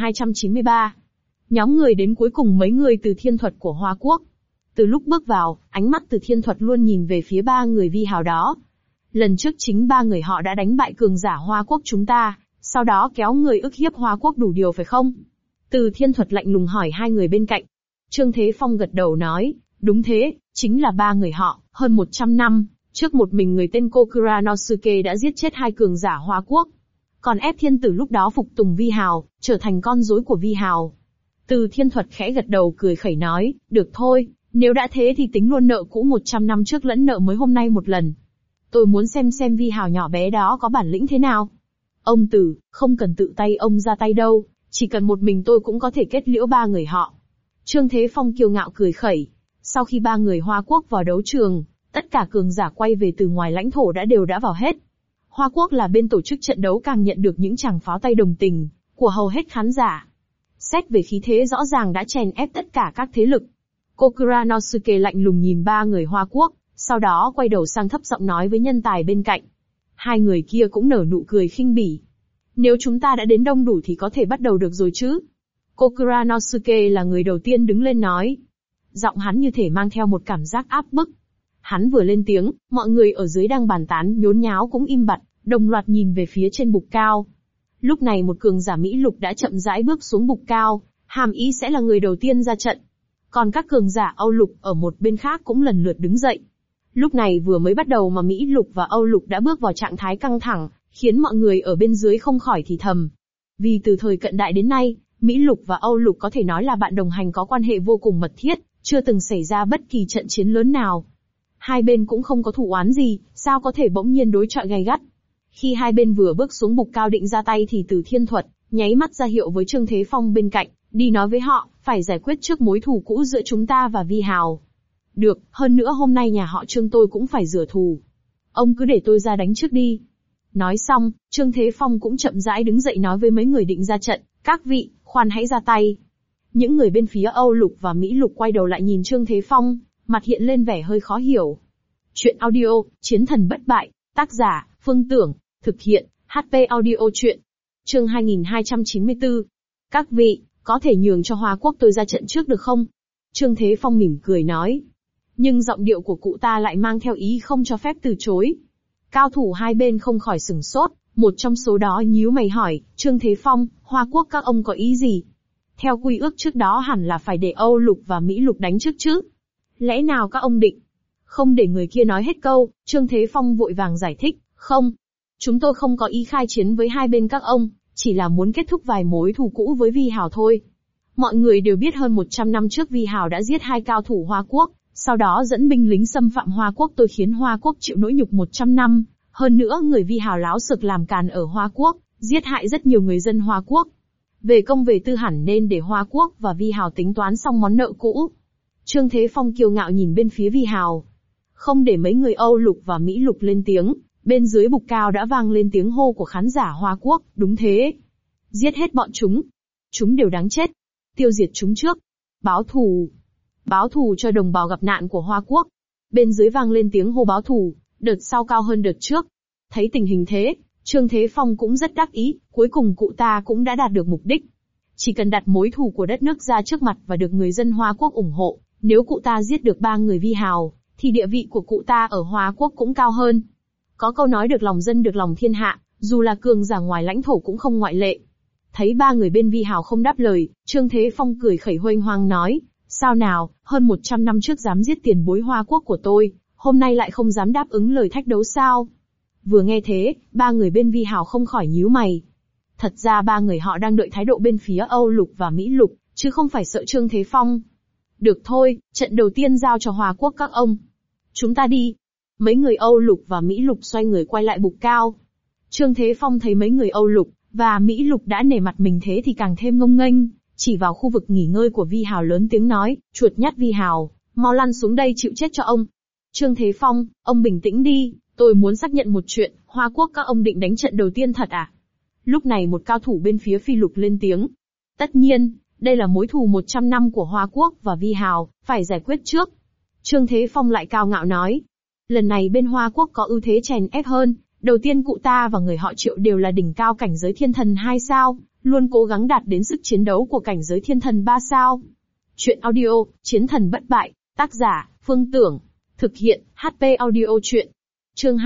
2293. Nhóm người đến cuối cùng mấy người từ thiên thuật của Hoa Quốc. Từ lúc bước vào, ánh mắt từ thiên thuật luôn nhìn về phía 3 người vi hào đó. Lần trước chính 3 người họ đã đánh bại cường giả Hoa Quốc chúng ta, sau đó kéo người ức hiếp Hoa Quốc đủ điều phải không? Từ thiên thuật lạnh lùng hỏi 2 người bên cạnh. Trương Thế Phong gật đầu nói, đúng thế, chính là 3 người họ, hơn 100 năm, trước một mình người tên Kokuranosuke đã giết chết 2 cường giả Hoa Quốc. Còn ép thiên tử lúc đó phục tùng vi hào, trở thành con rối của vi hào. Từ thiên thuật khẽ gật đầu cười khẩy nói, được thôi, nếu đã thế thì tính luôn nợ cũ 100 năm trước lẫn nợ mới hôm nay một lần. Tôi muốn xem vi hào nhỏ bé đó có bản lĩnh thế nào. Ông Tử, không cần tự tay ông ra tay đâu, chỉ cần một mình tôi cũng có thể kết liễu 3 người họ. Trương Thế Phong kiêu ngạo cười khẩy. Sau khi 3 người Hoa Quốc vào đấu trường, tất cả cường giả quay về từ ngoài lãnh thổ đã vào hết. Hoa Quốc là bên tổ chức trận đấu càng nhận được những tràng pháo tay đồng tình của hầu hết khán giả. Xét về khí thế rõ ràng đã chèn ép tất cả các thế lực. Kokuranosuke lạnh lùng nhìn 3 người Hoa Quốc, sau đó quay đầu sang thấp giọng nói với nhân tài bên cạnh. 2 người kia cũng nở nụ cười khinh bỉ. Nếu chúng ta đã đến đông đủ thì có thể bắt đầu được rồi chứ? Kokuranosuke là người đầu tiên đứng lên nói. Giọng hắn như thể mang theo một cảm giác áp bức. Hắn vừa lên tiếng, mọi người ở dưới đang bàn tán nhốn nháo cũng im bặt, đồng loạt nhìn về phía trên bục cao. Lúc này một cường giả Mỹ Lục đã chậm rãi bước xuống bục cao, hàm ý sẽ là người đầu tiên ra trận. Còn các cường giả Âu Lục ở một bên khác cũng lần lượt đứng dậy. Lúc này vừa mới bắt đầu mà Mỹ Lục và Âu Lục đã bước vào trạng thái căng thẳng, khiến mọi người ở bên dưới không khỏi thì thầm. Vì từ thời cận đại đến nay, Mỹ Lục và Âu Lục có thể nói là bạn đồng hành có quan hệ vô cùng mật thiết, chưa từng xảy ra bất kỳ trận chiến lớn nào. Hai bên cũng không có thù oán gì, sao có thể bỗng nhiên đối chọi gay gắt. Khi hai bên vừa bước xuống bục cao định ra tay thì Từ Thiên Thuật nháy mắt ra hiệu với Trương Thế Phong bên cạnh, đi nói với họ, phải giải quyết trước mối thù cũ giữa chúng ta và Vi Hào. Được, hơn nữa hôm nay nhà họ Trương tôi cũng phải rửa thù. Ông cứ để tôi ra đánh trước đi. Nói xong, Trương Thế Phong cũng chậm rãi đứng dậy nói với mấy người định ra trận, các vị, khoan hãy ra tay. Những người bên phía Âu Lục và Mỹ Lục quay đầu lại nhìn Trương Thế Phong, mặt hiện lên vẻ hơi khó hiểu. Chuyện audio, Chiến thần bất bại, tác giả, Phương Tưởng, thực hiện, HP audio chuyện. Chương 2294. Các vị, có thể nhường cho Hoa Quốc tôi ra trận trước được không? Trương Thế Phong mỉm cười nói. Nhưng giọng điệu của cụ ta lại mang theo ý không cho phép từ chối. Cao thủ hai bên không khỏi sửng sốt, một trong số đó nhíu mày hỏi, Trương Thế Phong, Hoa Quốc các ông có ý gì? Theo quy ước trước đó hẳn là phải để Âu Lục và Mỹ Lục đánh trước chứ? Lẽ nào các ông định? Không để người kia nói hết câu, Trương Thế Phong vội vàng giải thích, không. Chúng tôi không có ý khai chiến với hai bên các ông, chỉ là muốn kết thúc vài mối thù cũ với Vi Hào thôi. Mọi người đều biết hơn 100 năm trước Vi Hào đã giết hai cao thủ Hoa Quốc, sau đó dẫn binh lính xâm phạm Hoa Quốc tôi khiến Hoa Quốc chịu nỗi nhục 100 năm. Hơn nữa người Vi Hào láo xược làm càn ở Hoa Quốc, giết hại rất nhiều người dân Hoa Quốc. Về công về tư hẳn nên để Hoa Quốc và Vi Hào tính toán xong món nợ cũ. Trương Thế Phong kiêu ngạo nhìn bên phía Vi Hào. Không để mấy người Âu Lục và Mỹ Lục lên tiếng, bên dưới bục cao đã vang lên tiếng hô của khán giả Hoa Quốc, đúng thế. Giết hết bọn chúng. Chúng đều đáng chết. Tiêu diệt chúng trước. Báo thù. Báo thù cho đồng bào gặp nạn của Hoa Quốc. Bên dưới vang lên tiếng hô báo thù, đợt sau cao hơn đợt trước. Thấy tình hình thế, Trương Thế Phong cũng rất đắc ý, cuối cùng cụ ta cũng đã đạt được mục đích. Chỉ cần đặt mối thù của đất nước ra trước mặt và được người dân Hoa Quốc ủng hộ, nếu cụ ta giết được 3 người Vi Hào, thì địa vị của cụ ta ở Hoa Quốc cũng cao hơn. Có câu nói được lòng dân được lòng thiên hạ, dù là cường giả ngoài lãnh thổ cũng không ngoại lệ. Thấy 3 người bên Vi Hào không đáp lời, Trương Thế Phong cười khẩy huênh hoang nói, sao nào, hơn 100 năm trước dám giết tiền bối Hoa Quốc của tôi, hôm nay lại không dám đáp ứng lời thách đấu sao? Vừa nghe thế, 3 người bên Vi Hào không khỏi nhíu mày. Thật ra 3 người họ đang đợi thái độ bên phía Âu Lục và Mỹ Lục, chứ không phải sợ Trương Thế Phong. Được thôi, trận đầu tiên giao cho Hoa Quốc các ông. Chúng ta đi. Mấy người Âu Lục và Mỹ Lục xoay người quay lại bục cao. Trương Thế Phong thấy mấy người Âu Lục và Mỹ Lục đã nể mặt mình thế thì càng thêm ngông nghênh, chỉ vào khu vực nghỉ ngơi của Vi Hào lớn tiếng nói, chuột nhắt Vi Hào, mau lăn xuống đây chịu chết cho ông. Trương Thế Phong, ông bình tĩnh đi, tôi muốn xác nhận một chuyện, Hoa Quốc các ông định đánh trận đầu tiên thật à? Lúc này một cao thủ bên phía Phi Lục lên tiếng. Tất nhiên, đây là mối thù 100 năm của Hoa Quốc và Vi Hào, phải giải quyết trước. Trương Thế Phong lại cao ngạo nói. Lần này bên Hoa Quốc có ưu thế chèn ép hơn, đầu tiên cụ ta và người họ Triệu đều là đỉnh cao cảnh giới thiên thần 2 sao, luôn cố gắng đạt đến sức chiến đấu của cảnh giới thiên thần 3 sao. Chuyện audio, Chiến thần bất bại, tác giả, Phương Tưởng, thực hiện, HP audio chuyện. Chương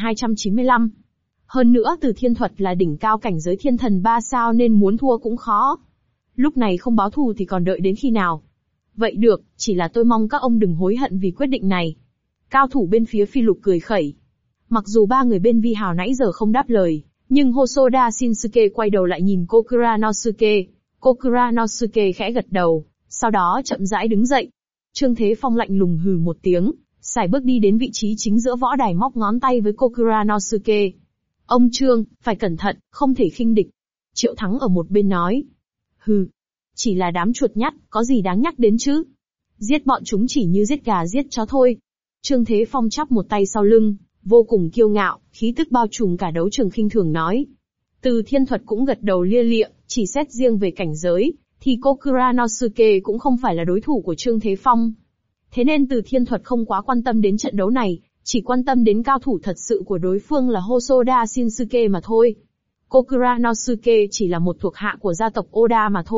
2295. Hơn nữa Từ Thiên Thuật là đỉnh cao cảnh giới thiên thần 3 sao nên muốn thua cũng khó. Lúc này không báo thù thì còn đợi đến khi nào? Vậy được, chỉ là tôi mong các ông đừng hối hận vì quyết định này. Cao thủ bên phía Phi Lục cười khẩy. Mặc dù 3 người bên Vi Hào nãy giờ không đáp lời, nhưng Hosoda Shinsuke quay đầu lại nhìn Kokuranosuke. Kokuranosuke khẽ gật đầu, sau đó chậm rãi đứng dậy. Trương Thế Phong lạnh lùng hừ một tiếng, sải bước đi đến vị trí chính giữa võ đài móc ngón tay với Kokuranosuke. Ông Trương, phải cẩn thận, không thể khinh địch. Triệu Thắng ở một bên nói. Hừ, chỉ là đám chuột nhắt, có gì đáng nhắc đến chứ? Giết bọn chúng chỉ như giết gà giết chó thôi. Trương Thế Phong chắp một tay sau lưng, vô cùng kiêu ngạo, khí tức bao trùm cả đấu trường khinh thường nói. Từ Thiên Thuật cũng gật đầu lia lịa, chỉ xét riêng về cảnh giới, thì Kokuranosuke cũng không phải là đối thủ của Trương Thế Phong. Thế nên Từ Thiên Thuật không quá quan tâm đến trận đấu này, chỉ quan tâm đến cao thủ thật sự của đối phương là Hosoda Shinsuke mà thôi. Kokuranosuke chỉ là một thuộc hạ của gia tộc Oda mà thôi,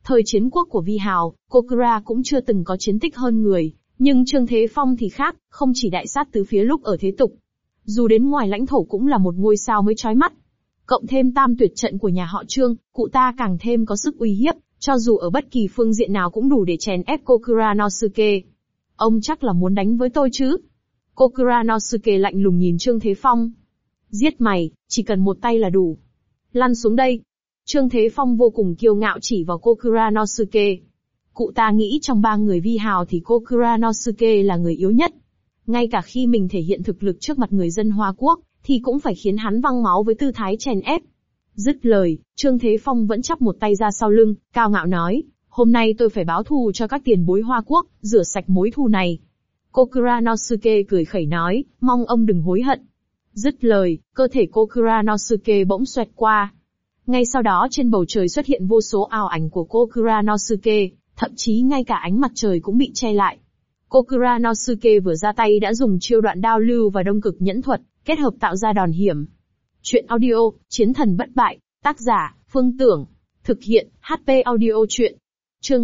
Thời chiến quốc của Vi Hào, Kokura cũng chưa từng có chiến tích hơn người, nhưng Trương Thế Phong thì khác, không chỉ đại sát tứ phía lúc ở thế tục. Dù đến ngoài lãnh thổ cũng là một ngôi sao mới chói mắt. Cộng thêm tam tuyệt trận của nhà họ Trương, cụ ta càng thêm có sức uy hiếp, cho dù ở bất kỳ phương diện nào cũng đủ để chèn ép Kokuranosuke. Ông chắc là muốn đánh với tôi chứ? Kokuranosuke lạnh lùng nhìn Trương Thế Phong. Giết mày, chỉ cần một tay là đủ. Lăn xuống đây. Trương Thế Phong vô cùng kiêu ngạo chỉ vào Kokuranosuke. Cụ ta nghĩ trong ba người Vi Hào thì Kokuranosuke là người yếu nhất. Ngay cả khi mình thể hiện thực lực trước mặt người dân Hoa Quốc, thì cũng phải khiến hắn văng máu với tư thái chèn ép. Dứt lời, Trương Thế Phong vẫn chắp một tay ra sau lưng, cao ngạo nói, hôm nay tôi phải báo thù cho các tiền bối Hoa Quốc, rửa sạch mối thù này. Kokuranosuke cười khẩy nói, mong ông đừng hối hận. Dứt lời, cơ thể Kokuranosuke bỗng xoẹt qua. Ngay sau đó trên bầu trời xuất hiện vô số ảo ảnh của Kokuranosuke, thậm chí ngay cả ánh mặt trời cũng bị che lại. Kokuranosuke vừa ra tay đã dùng chiêu đoạn đao lưu và đông cực nhẫn thuật, kết hợp tạo ra đòn hiểm. Chuyện audio, Chiến thần bất bại, tác giả, Phương Tưởng. Thực hiện, HP audio chuyện. Chương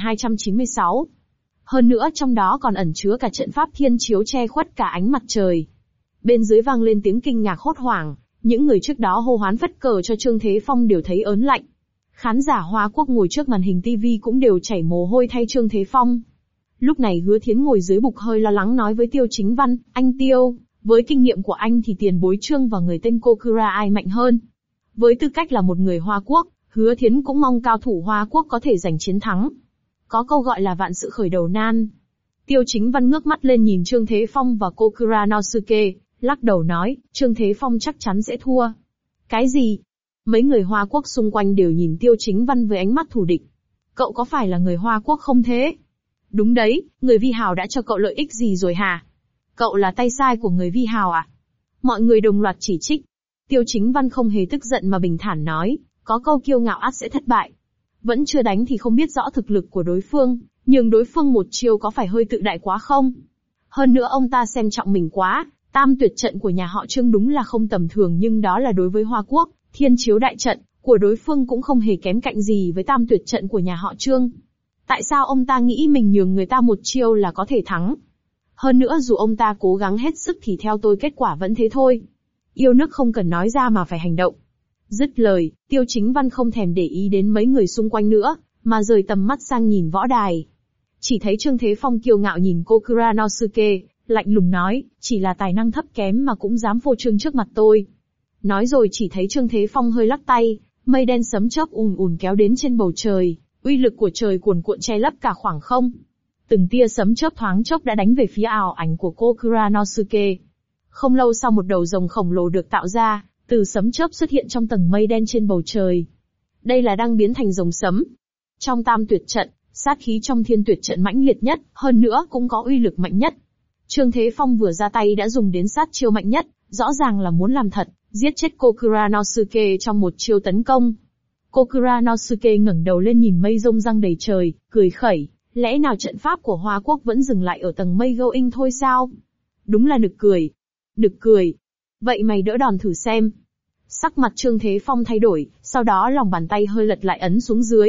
2296. Hơn nữa trong đó còn ẩn chứa cả trận pháp thiên chiếu che khuất cả ánh mặt trời. Bên dưới vang lên tiếng kinh ngạc hốt hoảng, những người trước đó hô hoán phất cờ cho Trương Thế Phong đều thấy ớn lạnh. Khán giả Hoa Quốc ngồi trước màn hình TV cũng đều chảy mồ hôi thay Trương Thế Phong. Lúc này Hứa Thiến ngồi dưới bục hơi lo lắng nói với Tiêu Chính Văn, anh Tiêu, với kinh nghiệm của anh thì tiền bối Trương và người tên Kokura ai mạnh hơn? Với tư cách là một người Hoa Quốc, Hứa Thiến cũng mong cao thủ Hoa Quốc có thể giành chiến thắng. Có câu gọi là vạn sự khởi đầu nan. Tiêu Chính Văn ngước mắt lên nhìn Trương Thế Phong và Kokuranosuke, lắc đầu nói, Trương Thế Phong chắc chắn sẽ thua. Cái gì? Mấy người Hoa Quốc xung quanh đều nhìn Tiêu Chính Văn với ánh mắt thù địch. Cậu có phải là người Hoa Quốc không thế? Đúng đấy, người Vi Hào đã cho cậu lợi ích gì rồi hả? Cậu là tay sai của người Vi Hào à? Mọi người đồng loạt chỉ trích. Tiêu Chính Văn không hề tức giận mà bình thản nói, có câu kiêu ngạo ắt sẽ thất bại. Vẫn chưa đánh thì không biết rõ thực lực của đối phương, nhưng đối phương một chiêu có phải hơi tự đại quá không? Hơn nữa ông ta xem trọng mình quá, tam tuyệt trận của nhà họ Trương đúng là không tầm thường nhưng đó là đối với Hoa Quốc, thiên chiếu đại trận của đối phương cũng không hề kém cạnh gì với tam tuyệt trận của nhà họ Trương. Tại sao ông ta nghĩ mình nhường người ta một chiêu là có thể thắng? Hơn nữa dù ông ta cố gắng hết sức thì theo tôi kết quả vẫn thế thôi. Yêu nước không cần nói ra mà phải hành động. Dứt lời, Tiêu Chính Văn không thèm để ý đến mấy người xung quanh nữa, mà rời tầm mắt sang nhìn võ đài. Chỉ thấy Trương Thế Phong kiêu ngạo nhìn Kokuranosuke, lạnh lùng nói, chỉ là tài năng thấp kém mà cũng dám phô trương trước mặt tôi. Nói rồi chỉ thấy Trương Thế Phong hơi lắc tay, mây đen sấm chớp ùn ùn kéo đến trên bầu trời, uy lực của trời cuồn cuộn che lấp cả khoảng không. Từng tia sấm chớp thoáng chốc đã đánh về phía ảo ảnh của Kokuranosuke. Không lâu sau một đầu rồng khổng lồ được tạo ra, từ sấm chớp xuất hiện trong tầng mây đen trên bầu trời. Đây là đang biến thành rồng sấm. Trong tam tuyệt trận, sát khí trong thiên tuyệt trận mãnh liệt nhất, hơn nữa cũng có uy lực mạnh nhất. Trương Thế Phong vừa ra tay đã dùng đến sát chiêu mạnh nhất, rõ ràng là muốn làm thật, giết chết Kokuranosuke trong một chiêu tấn công. Kokuranosuke ngẩng đầu lên nhìn mây rông răng đầy trời, cười khẩy, lẽ nào trận pháp của Hoa Quốc vẫn dừng lại ở tầng mây Going thôi sao? Đúng là nực cười. Nực cười. Vậy mày đỡ đòn thử xem. Sắc mặt Trương Thế Phong thay đổi, sau đó lòng bàn tay hơi lật lại ấn xuống dưới.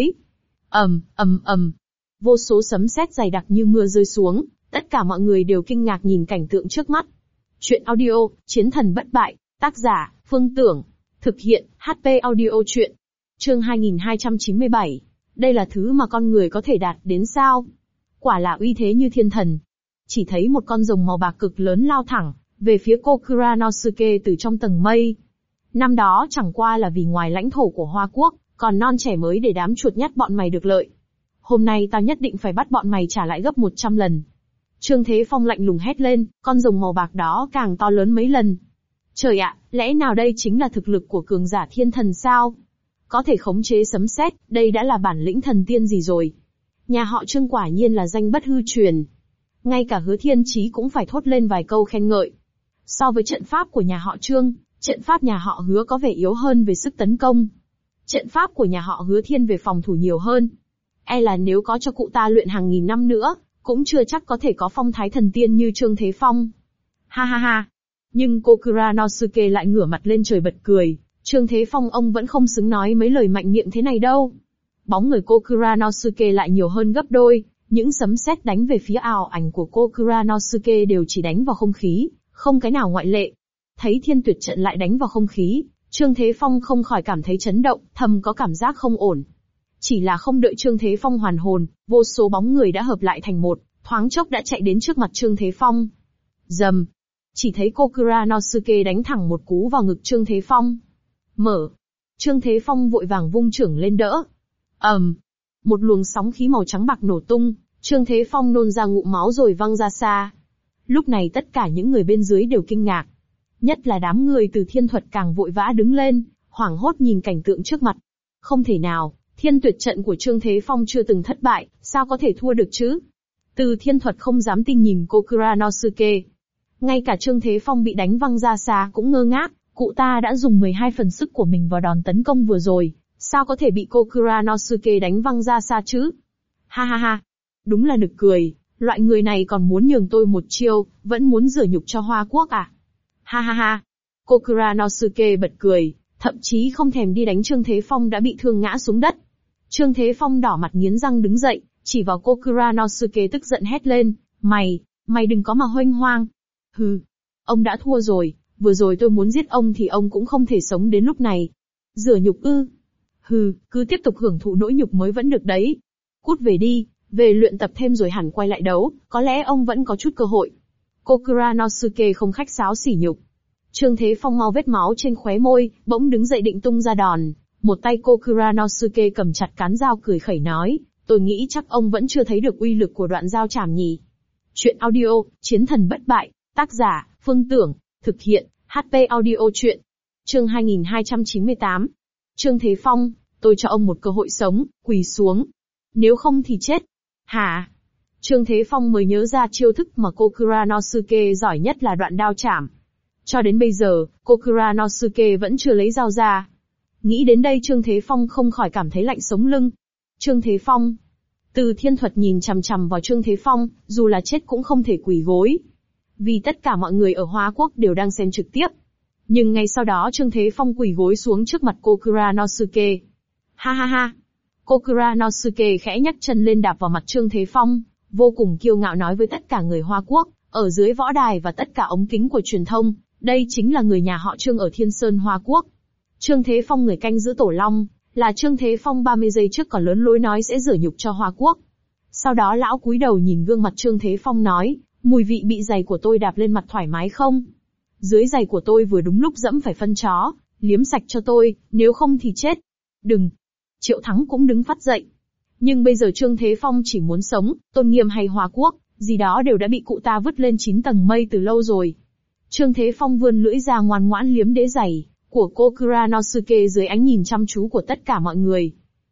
ầm. Vô số sấm sét dày đặc như mưa rơi xuống, tất cả mọi người đều kinh ngạc nhìn cảnh tượng trước mắt. Chuyện audio, Chiến thần bất bại, tác giả, Phương Tưởng. Thực hiện, HP audio chuyện. Chương 2297. Đây là thứ mà con người có thể đạt đến sao? Quả là uy thế như thiên thần. Chỉ thấy một con rồng màu bạc cực lớn lao thẳng về phía Kokuranosuke từ trong tầng mây. Năm đó chẳng qua là vì ngoài lãnh thổ của Hoa Quốc, còn non trẻ mới để đám chuột nhắt bọn mày được lợi. Hôm nay tao nhất định phải bắt bọn mày trả lại gấp 100 lần. Trương Thế Phong lạnh lùng hét lên, con rồng màu bạc đó càng to lớn mấy lần. Trời ạ, lẽ nào đây chính là thực lực của cường giả thiên thần sao? Có thể khống chế sấm sét, đây đã là bản lĩnh thần tiên gì rồi. Nhà họ Trương quả nhiên là danh bất hư truyền. Ngay cả Hứa Thiên Chí cũng phải thốt lên vài câu khen ngợi. So với trận pháp của nhà họ Trương, trận pháp nhà họ Hứa có vẻ yếu hơn về sức tấn công. Trận pháp của nhà họ Hứa thiên về phòng thủ nhiều hơn. E là nếu có cho cụ ta luyện hàng nghìn năm nữa, cũng chưa chắc có thể có phong thái thần tiên như Trương Thế Phong. Ha ha ha. Nhưng Kokuranosuke lại ngửa mặt lên trời bật cười. Trương Thế Phong ông vẫn không xứng nói mấy lời mạnh miệng thế này đâu. bóng người cô Kuranosuke lại nhiều hơn gấp đôi, những sấm sét đánh về phía ảo ảnh của cô Kuranosuke đều chỉ đánh vào không khí, không cái nào ngoại lệ. Thấy thiên tuyệt trận lại đánh vào không khí, Trương Thế Phong không khỏi cảm thấy chấn động, thầm có cảm giác không ổn. Chỉ là không đợi Trương Thế Phong hoàn hồn, vô số bóng người đã hợp lại thành một, thoáng chốc đã chạy đến trước mặt Trương Thế Phong. Rầm. Chỉ thấy cô Kuranosuke đánh thẳng một cú vào ngực Trương Thế Phong. Mở. Trương Thế Phong vội vàng vung chưởng lên đỡ. Một luồng sóng khí màu trắng bạc nổ tung, Trương Thế Phong nôn ra ngụm máu rồi văng ra xa. Lúc này tất cả những người bên dưới đều kinh ngạc. Nhất là đám người từ thiên thuật càng vội vã đứng lên, hoảng hốt nhìn cảnh tượng trước mặt. Không thể nào, thiên tuyệt trận của Trương Thế Phong chưa từng thất bại, sao có thể thua được chứ? Từ thiên thuật không dám tin nhìn cô Kuranosuke. Ngay cả Trương Thế Phong bị đánh văng ra xa cũng ngơ ngác, cụ ta đã dùng 12 phần sức của mình vào đòn tấn công vừa rồi, sao có thể bị cô Kuranosuke đánh văng ra xa chứ? Ha ha ha, đúng là nực cười, loại người này còn muốn nhường tôi một chiêu, vẫn muốn rửa nhục cho Hoa Quốc à? Ha ha ha, cô Kuranosuke bật cười, thậm chí không thèm đi đánh Trương Thế Phong đã bị thương ngã xuống đất. Trương Thế Phong đỏ mặt nghiến răng đứng dậy, chỉ vào cô Kuranosuke tức giận hét lên, mày đừng có mà huênh hoang. Hừ, ông đã thua rồi, vừa rồi tôi muốn giết ông thì ông cũng không thể sống đến lúc này. Rửa nhục ư? Hừ, cứ tiếp tục hưởng thụ nỗi nhục mới vẫn được đấy. Cút về đi, về luyện tập thêm rồi hẳn quay lại đấu, có lẽ ông vẫn có chút cơ hội. Cô Kuranosuke không khách sáo sỉ nhục. Trương Thế Phong mau vết máu trên khóe môi, bỗng đứng dậy định tung ra đòn. Một tay cô Kuranosuke cầm chặt cán dao cười khẩy nói, tôi nghĩ chắc ông vẫn chưa thấy được uy lực của đoạn dao chảm nhỉ. Chuyện audio, Chiến thần bất bại, tác giả, Phương Tưởng, thực hiện, HP audio chuyện. Chương 2298. Trương Thế Phong, tôi cho ông một cơ hội sống, quỳ xuống. Nếu không thì chết. Hả? Trương Thế Phong mới nhớ ra chiêu thức mà cô Kuranosuke giỏi nhất là đoạn đao chảm. Cho đến bây giờ, cô Kuranosuke vẫn chưa lấy dao ra. Nghĩ đến đây Trương Thế Phong không khỏi cảm thấy lạnh sống lưng. Trương Thế Phong. Từ thiên thuật nhìn chằm chằm vào Trương Thế Phong, dù là chết cũng không thể quỳ gối. Vì tất cả mọi người ở Hoa Quốc đều đang xem trực tiếp. Nhưng ngay sau đó Trương Thế Phong quỳ gối xuống trước mặt cô Kuranosuke. Ha ha ha. Cô Kuranosuke khẽ nhấc chân lên đạp vào mặt Trương Thế Phong, vô cùng kiêu ngạo nói với tất cả người Hoa Quốc, ở dưới võ đài và tất cả ống kính của truyền thông, đây chính là người nhà họ Trương ở Thiên Sơn Hoa Quốc. Trương Thế Phong người canh giữ tổ long, là Trương Thế Phong 30 giây trước còn lớn lối nói sẽ rửa nhục cho Hoa Quốc. Sau đó lão cúi đầu nhìn gương mặt Trương Thế Phong nói, mùi vị bị giày của tôi đạp lên mặt thoải mái không? Dưới giày của tôi vừa đúng lúc dẫm phải phân chó, liếm sạch cho tôi, nếu không thì chết. Đừng. Triệu Thắng cũng đứng phát dậy. Nhưng bây giờ Trương Thế Phong chỉ muốn sống, tôn nghiêm hay Hoa Quốc, gì đó đều đã bị cụ ta vứt lên 9 tầng mây từ lâu rồi. Trương Thế Phong vươn lưỡi ra ngoan ngoãn liếm đế giày của cô Kuranosuke dưới ánh nhìn chăm chú của tất cả mọi người.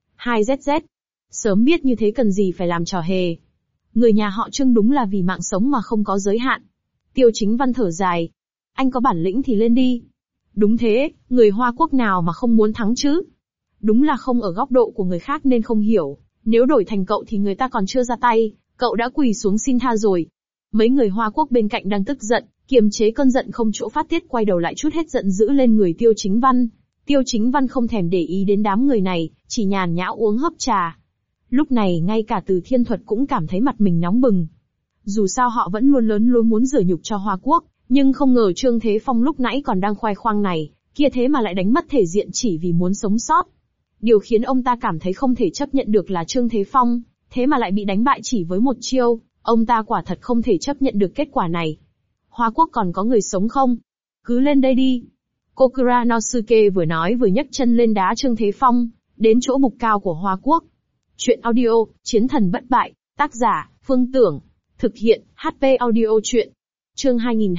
2ZZ. Sớm biết như thế cần gì phải làm trò hề. Người nhà họ Trương đúng là vì mạng sống mà không có giới hạn. Tiêu Chính Văn thở dài. Anh có bản lĩnh thì lên đi. Đúng thế, người Hoa Quốc nào mà không muốn thắng chứ? Đúng là không ở góc độ của người khác nên không hiểu. Nếu đổi thành cậu thì người ta còn chưa ra tay, cậu đã quỳ xuống xin tha rồi. Mấy người Hoa Quốc bên cạnh đang tức giận, kiềm chế cơn giận không chỗ phát tiết quay đầu lại trút hết giận dữ lên người Tiêu Chính Văn. Tiêu Chính Văn không thèm để ý đến đám người này, chỉ nhàn nhã uống hớp trà. Lúc này ngay cả Từ Thiên Thuật cũng cảm thấy mặt mình nóng bừng. Dù sao họ vẫn luôn lớn lối muốn rửa nhục cho Hoa Quốc, nhưng không ngờ Trương Thế Phong lúc nãy còn đang khoe khoang này, kia thế mà lại đánh mất thể diện chỉ vì muốn sống sót. Điều khiến ông ta cảm thấy không thể chấp nhận được là Trương Thế Phong, thế mà lại bị đánh bại chỉ với một chiêu, ông ta quả thật không thể chấp nhận được kết quả này. Hoa Quốc còn có người sống không? Cứ lên đây đi. Cô Kuranosuke vừa nói vừa nhấc chân lên đá Trương Thế Phong, đến chỗ bục cao của Hoa Quốc. Chuyện audio, Chiến thần bất bại, tác giả, Phương Tưởng, thực hiện, HP audio chuyện. Chương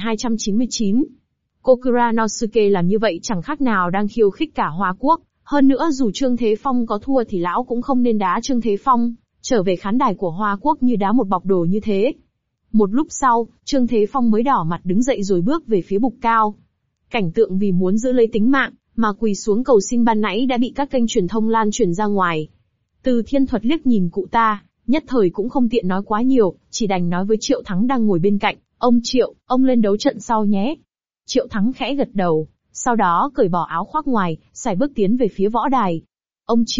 2299. Cô Kuranosuke làm như vậy chẳng khác nào đang khiêu khích cả Hoa Quốc, hơn nữa dù Trương Thế Phong có thua thì lão cũng không nên đá Trương Thế Phong trở về khán đài của Hoa Quốc như đá một bọc đồ như thế. Một lúc sau, Trương Thế Phong mới đỏ mặt đứng dậy rồi bước về phía bục cao. Cảnh tượng vì muốn giữ lấy tính mạng, mà quỳ xuống cầu xin ban nãy đã bị các kênh truyền thông lan truyền ra ngoài. Từ Thiên Thuật liếc nhìn cụ ta, nhất thời cũng không tiện nói quá nhiều, chỉ đành nói với Triệu Thắng đang ngồi bên cạnh, ông Triệu, ông lên đấu trận sau nhé. Triệu Thắng khẽ gật đầu, sau đó cởi bỏ áo khoác ngoài, sải bước tiến về phía võ đài. Ông Triệu,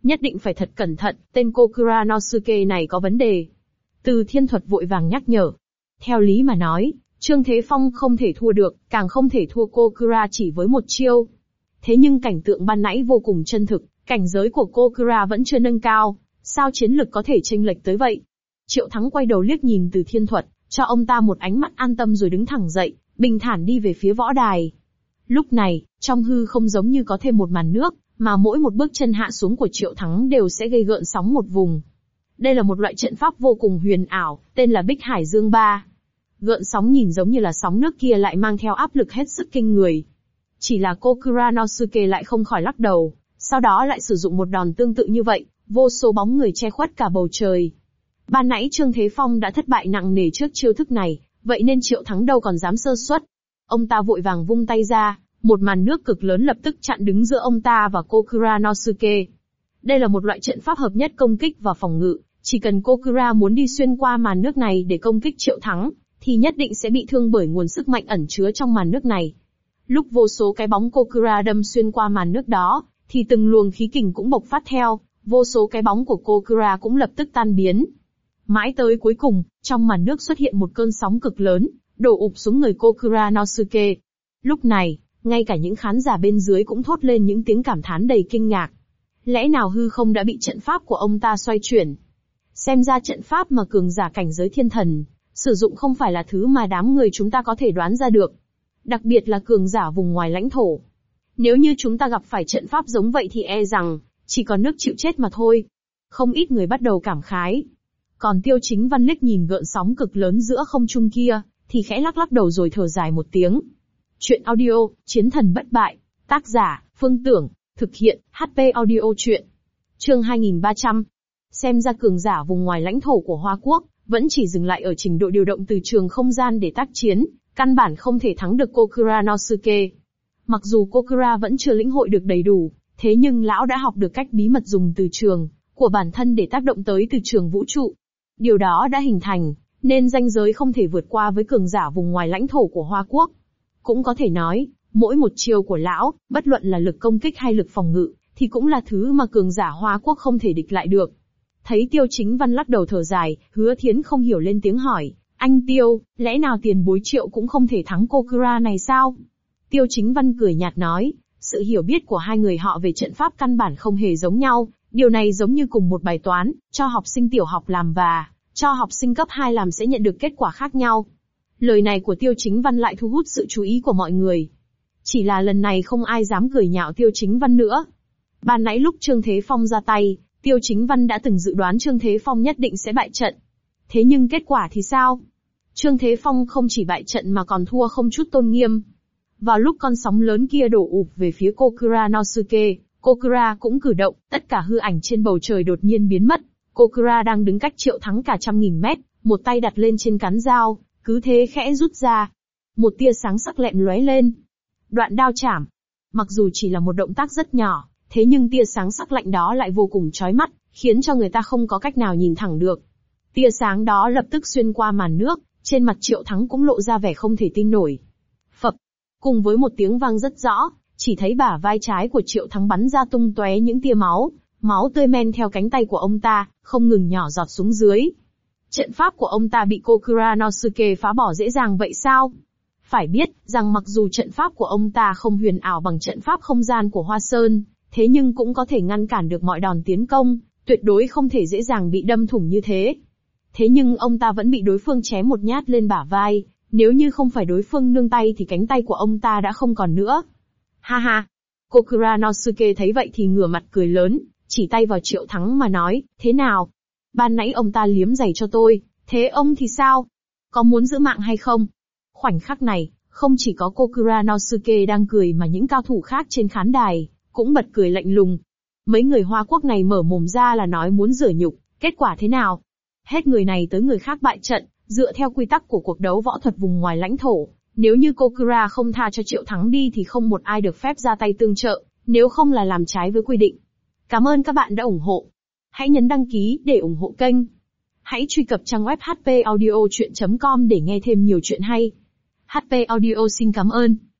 Nhất định phải thật cẩn thận, tên Kokuranosuke này có vấn đề. Từ Thiên Thuật vội vàng nhắc nhở. Theo lý mà nói, Trương Thế Phong không thể thua được, càng không thể thua Kokura chỉ với một chiêu. Thế nhưng cảnh tượng ban nãy vô cùng chân thực, cảnh giới của Kokura vẫn chưa nâng cao, sao chiến lực có thể chênh lệch tới vậy? Triệu Thắng quay đầu liếc nhìn Từ Thiên Thuật, cho ông ta một ánh mắt an tâm rồi đứng thẳng dậy, bình thản đi về phía võ đài. Lúc này, trong hư không giống như có thêm một màn nước, mà mỗi một bước chân hạ xuống của Triệu Thắng đều sẽ gây gợn sóng một vùng. Đây là một loại trận pháp vô cùng huyền ảo, tên là Bích Hải Dương Ba. Gợn sóng nhìn giống như là sóng nước kia lại mang theo áp lực hết sức kinh người. Chỉ là Kokuranosuke lại không khỏi lắc đầu, sau đó lại sử dụng một đòn tương tự như vậy, vô số bóng người che khuất cả bầu trời. Ban nãy Trương Thế Phong đã thất bại nặng nề trước chiêu thức này, vậy nên Triệu Thắng đâu còn dám sơ suất. Ông ta vội vàng vung tay ra, một màn nước cực lớn lập tức chặn đứng giữa ông ta và Kokuranosuke. Đây là một loại trận pháp hợp nhất công kích và phòng ngự, chỉ cần Kokura muốn đi xuyên qua màn nước này để công kích Triệu Thắng, thì nhất định sẽ bị thương bởi nguồn sức mạnh ẩn chứa trong màn nước này. Lúc vô số cái bóng Kokura đâm xuyên qua màn nước đó, thì từng luồng khí kình cũng bộc phát theo, vô số cái bóng của Kokura cũng lập tức tan biến. Mãi tới cuối cùng, trong màn nước xuất hiện một cơn sóng cực lớn, đổ ụp xuống người Kokuranosuke. Lúc này, ngay cả những khán giả bên dưới cũng thốt lên những tiếng cảm thán đầy kinh ngạc. Lẽ nào hư không đã bị trận pháp của ông ta xoay chuyển? Xem ra trận pháp mà cường giả cảnh giới thiên thần sử dụng không phải là thứ mà đám người chúng ta có thể đoán ra được. Đặc biệt là cường giả vùng ngoài lãnh thổ. Nếu như chúng ta gặp phải trận pháp giống vậy thì e rằng chỉ còn nước chịu chết mà thôi. Không ít người bắt đầu cảm khái. Còn Tiêu Chính Văn liếc nhìn gợn sóng cực lớn giữa không trung kia, thì khẽ lắc lắc đầu rồi thở dài một tiếng. Chuyện audio, Chiến thần bất bại. Tác giả, Phương Tưởng. Thực hiện, HP Audio Chuyện. Chương 2300. Xem ra cường giả vùng ngoài lãnh thổ của Hoa Quốc, vẫn chỉ dừng lại ở trình độ điều động từ trường không gian để tác chiến, căn bản không thể thắng được Kokuranosuke. Mặc dù Kokura vẫn chưa lĩnh hội được đầy đủ, thế nhưng lão đã học được cách bí mật dùng từ trường của bản thân để tác động tới từ trường vũ trụ. Điều đó đã hình thành, nên ranh giới không thể vượt qua với cường giả vùng ngoài lãnh thổ của Hoa Quốc. Cũng có thể nói, mỗi một chiêu của lão, bất luận là lực công kích hay lực phòng ngự, thì cũng là thứ mà cường giả Hoa Quốc không thể địch lại được. Thấy Tiêu Chính Văn lắc đầu thở dài, Hứa Thiến không hiểu lên tiếng hỏi, anh Tiêu, lẽ nào tiền bối Triệu cũng không thể thắng Kokura này sao? Tiêu Chính Văn cười nhạt nói, sự hiểu biết của hai người họ về trận pháp căn bản không hề giống nhau, điều này giống như cùng một bài toán, cho học sinh tiểu học làm và cho học sinh cấp 2 làm sẽ nhận được kết quả khác nhau. Lời này của Tiêu Chính Văn lại thu hút sự chú ý của mọi người. Chỉ là lần này không ai dám cười nhạo Tiêu Chính Văn nữa. Ban nãy lúc Trương Thế Phong ra tay, Tiêu Chính Văn đã từng dự đoán Trương Thế Phong nhất định sẽ bại trận. Thế nhưng kết quả thì sao? Trương Thế Phong không chỉ bại trận mà còn thua không chút tôn nghiêm. Vào lúc con sóng lớn kia đổ ụp về phía Kokuranosuke, Kokura cũng cử động, tất cả hư ảnh trên bầu trời đột nhiên biến mất. Kokura đang đứng cách Triệu Thắng cả 100.000 mét, một tay đặt lên trên cán dao, cứ thế khẽ rút ra. Một tia sáng sắc lẹm lóe lên. Đoạn đao chảm. Mặc dù chỉ là một động tác rất nhỏ, thế nhưng tia sáng sắc lạnh đó lại vô cùng chói mắt, khiến cho người ta không có cách nào nhìn thẳng được. Tia sáng đó lập tức xuyên qua màn nước, trên mặt Triệu Thắng cũng lộ ra vẻ không thể tin nổi. Phập. Cùng với một tiếng vang rất rõ, chỉ thấy bả vai trái của Triệu Thắng bắn ra tung tóe những tia máu, máu tươi men theo cánh tay của ông ta, không ngừng nhỏ giọt xuống dưới. Trận pháp của ông ta bị Kokuranosuke phá bỏ dễ dàng vậy sao? Phải biết, rằng mặc dù trận pháp của ông ta không huyền ảo bằng trận pháp không gian của Hoa Sơn, thế nhưng cũng có thể ngăn cản được mọi đòn tiến công, tuyệt đối không thể dễ dàng bị đâm thủng như thế. Thế nhưng ông ta vẫn bị đối phương chém một nhát lên bả vai, nếu như không phải đối phương nương tay thì cánh tay của ông ta đã không còn nữa. Ha ha! Kokuranosuke thấy vậy thì ngửa mặt cười lớn, chỉ tay vào Triệu Thắng mà nói, thế nào? Ban nãy ông ta liếm giày cho tôi, thế ông thì sao? Có muốn giữ mạng hay không? Khoảnh khắc này, không chỉ có Kokuranosuke đang cười mà những cao thủ khác trên khán đài cũng bật cười lạnh lùng. Mấy người Hoa Quốc này mở mồm ra là nói muốn rửa nhục, kết quả thế nào? Hết người này tới người khác bại trận, dựa theo quy tắc của cuộc đấu võ thuật vùng ngoài lãnh thổ, nếu như Kokura không tha cho Triệu Thắng đi thì không một ai được phép ra tay tương trợ, nếu không là làm trái với quy định. Cảm ơn các bạn đã ủng hộ. Hãy nhấn đăng ký để ủng hộ kênh. Hãy truy cập trang web hpaudiochuyen.com để nghe thêm nhiều chuyện hay. HP Audio xin cảm ơn.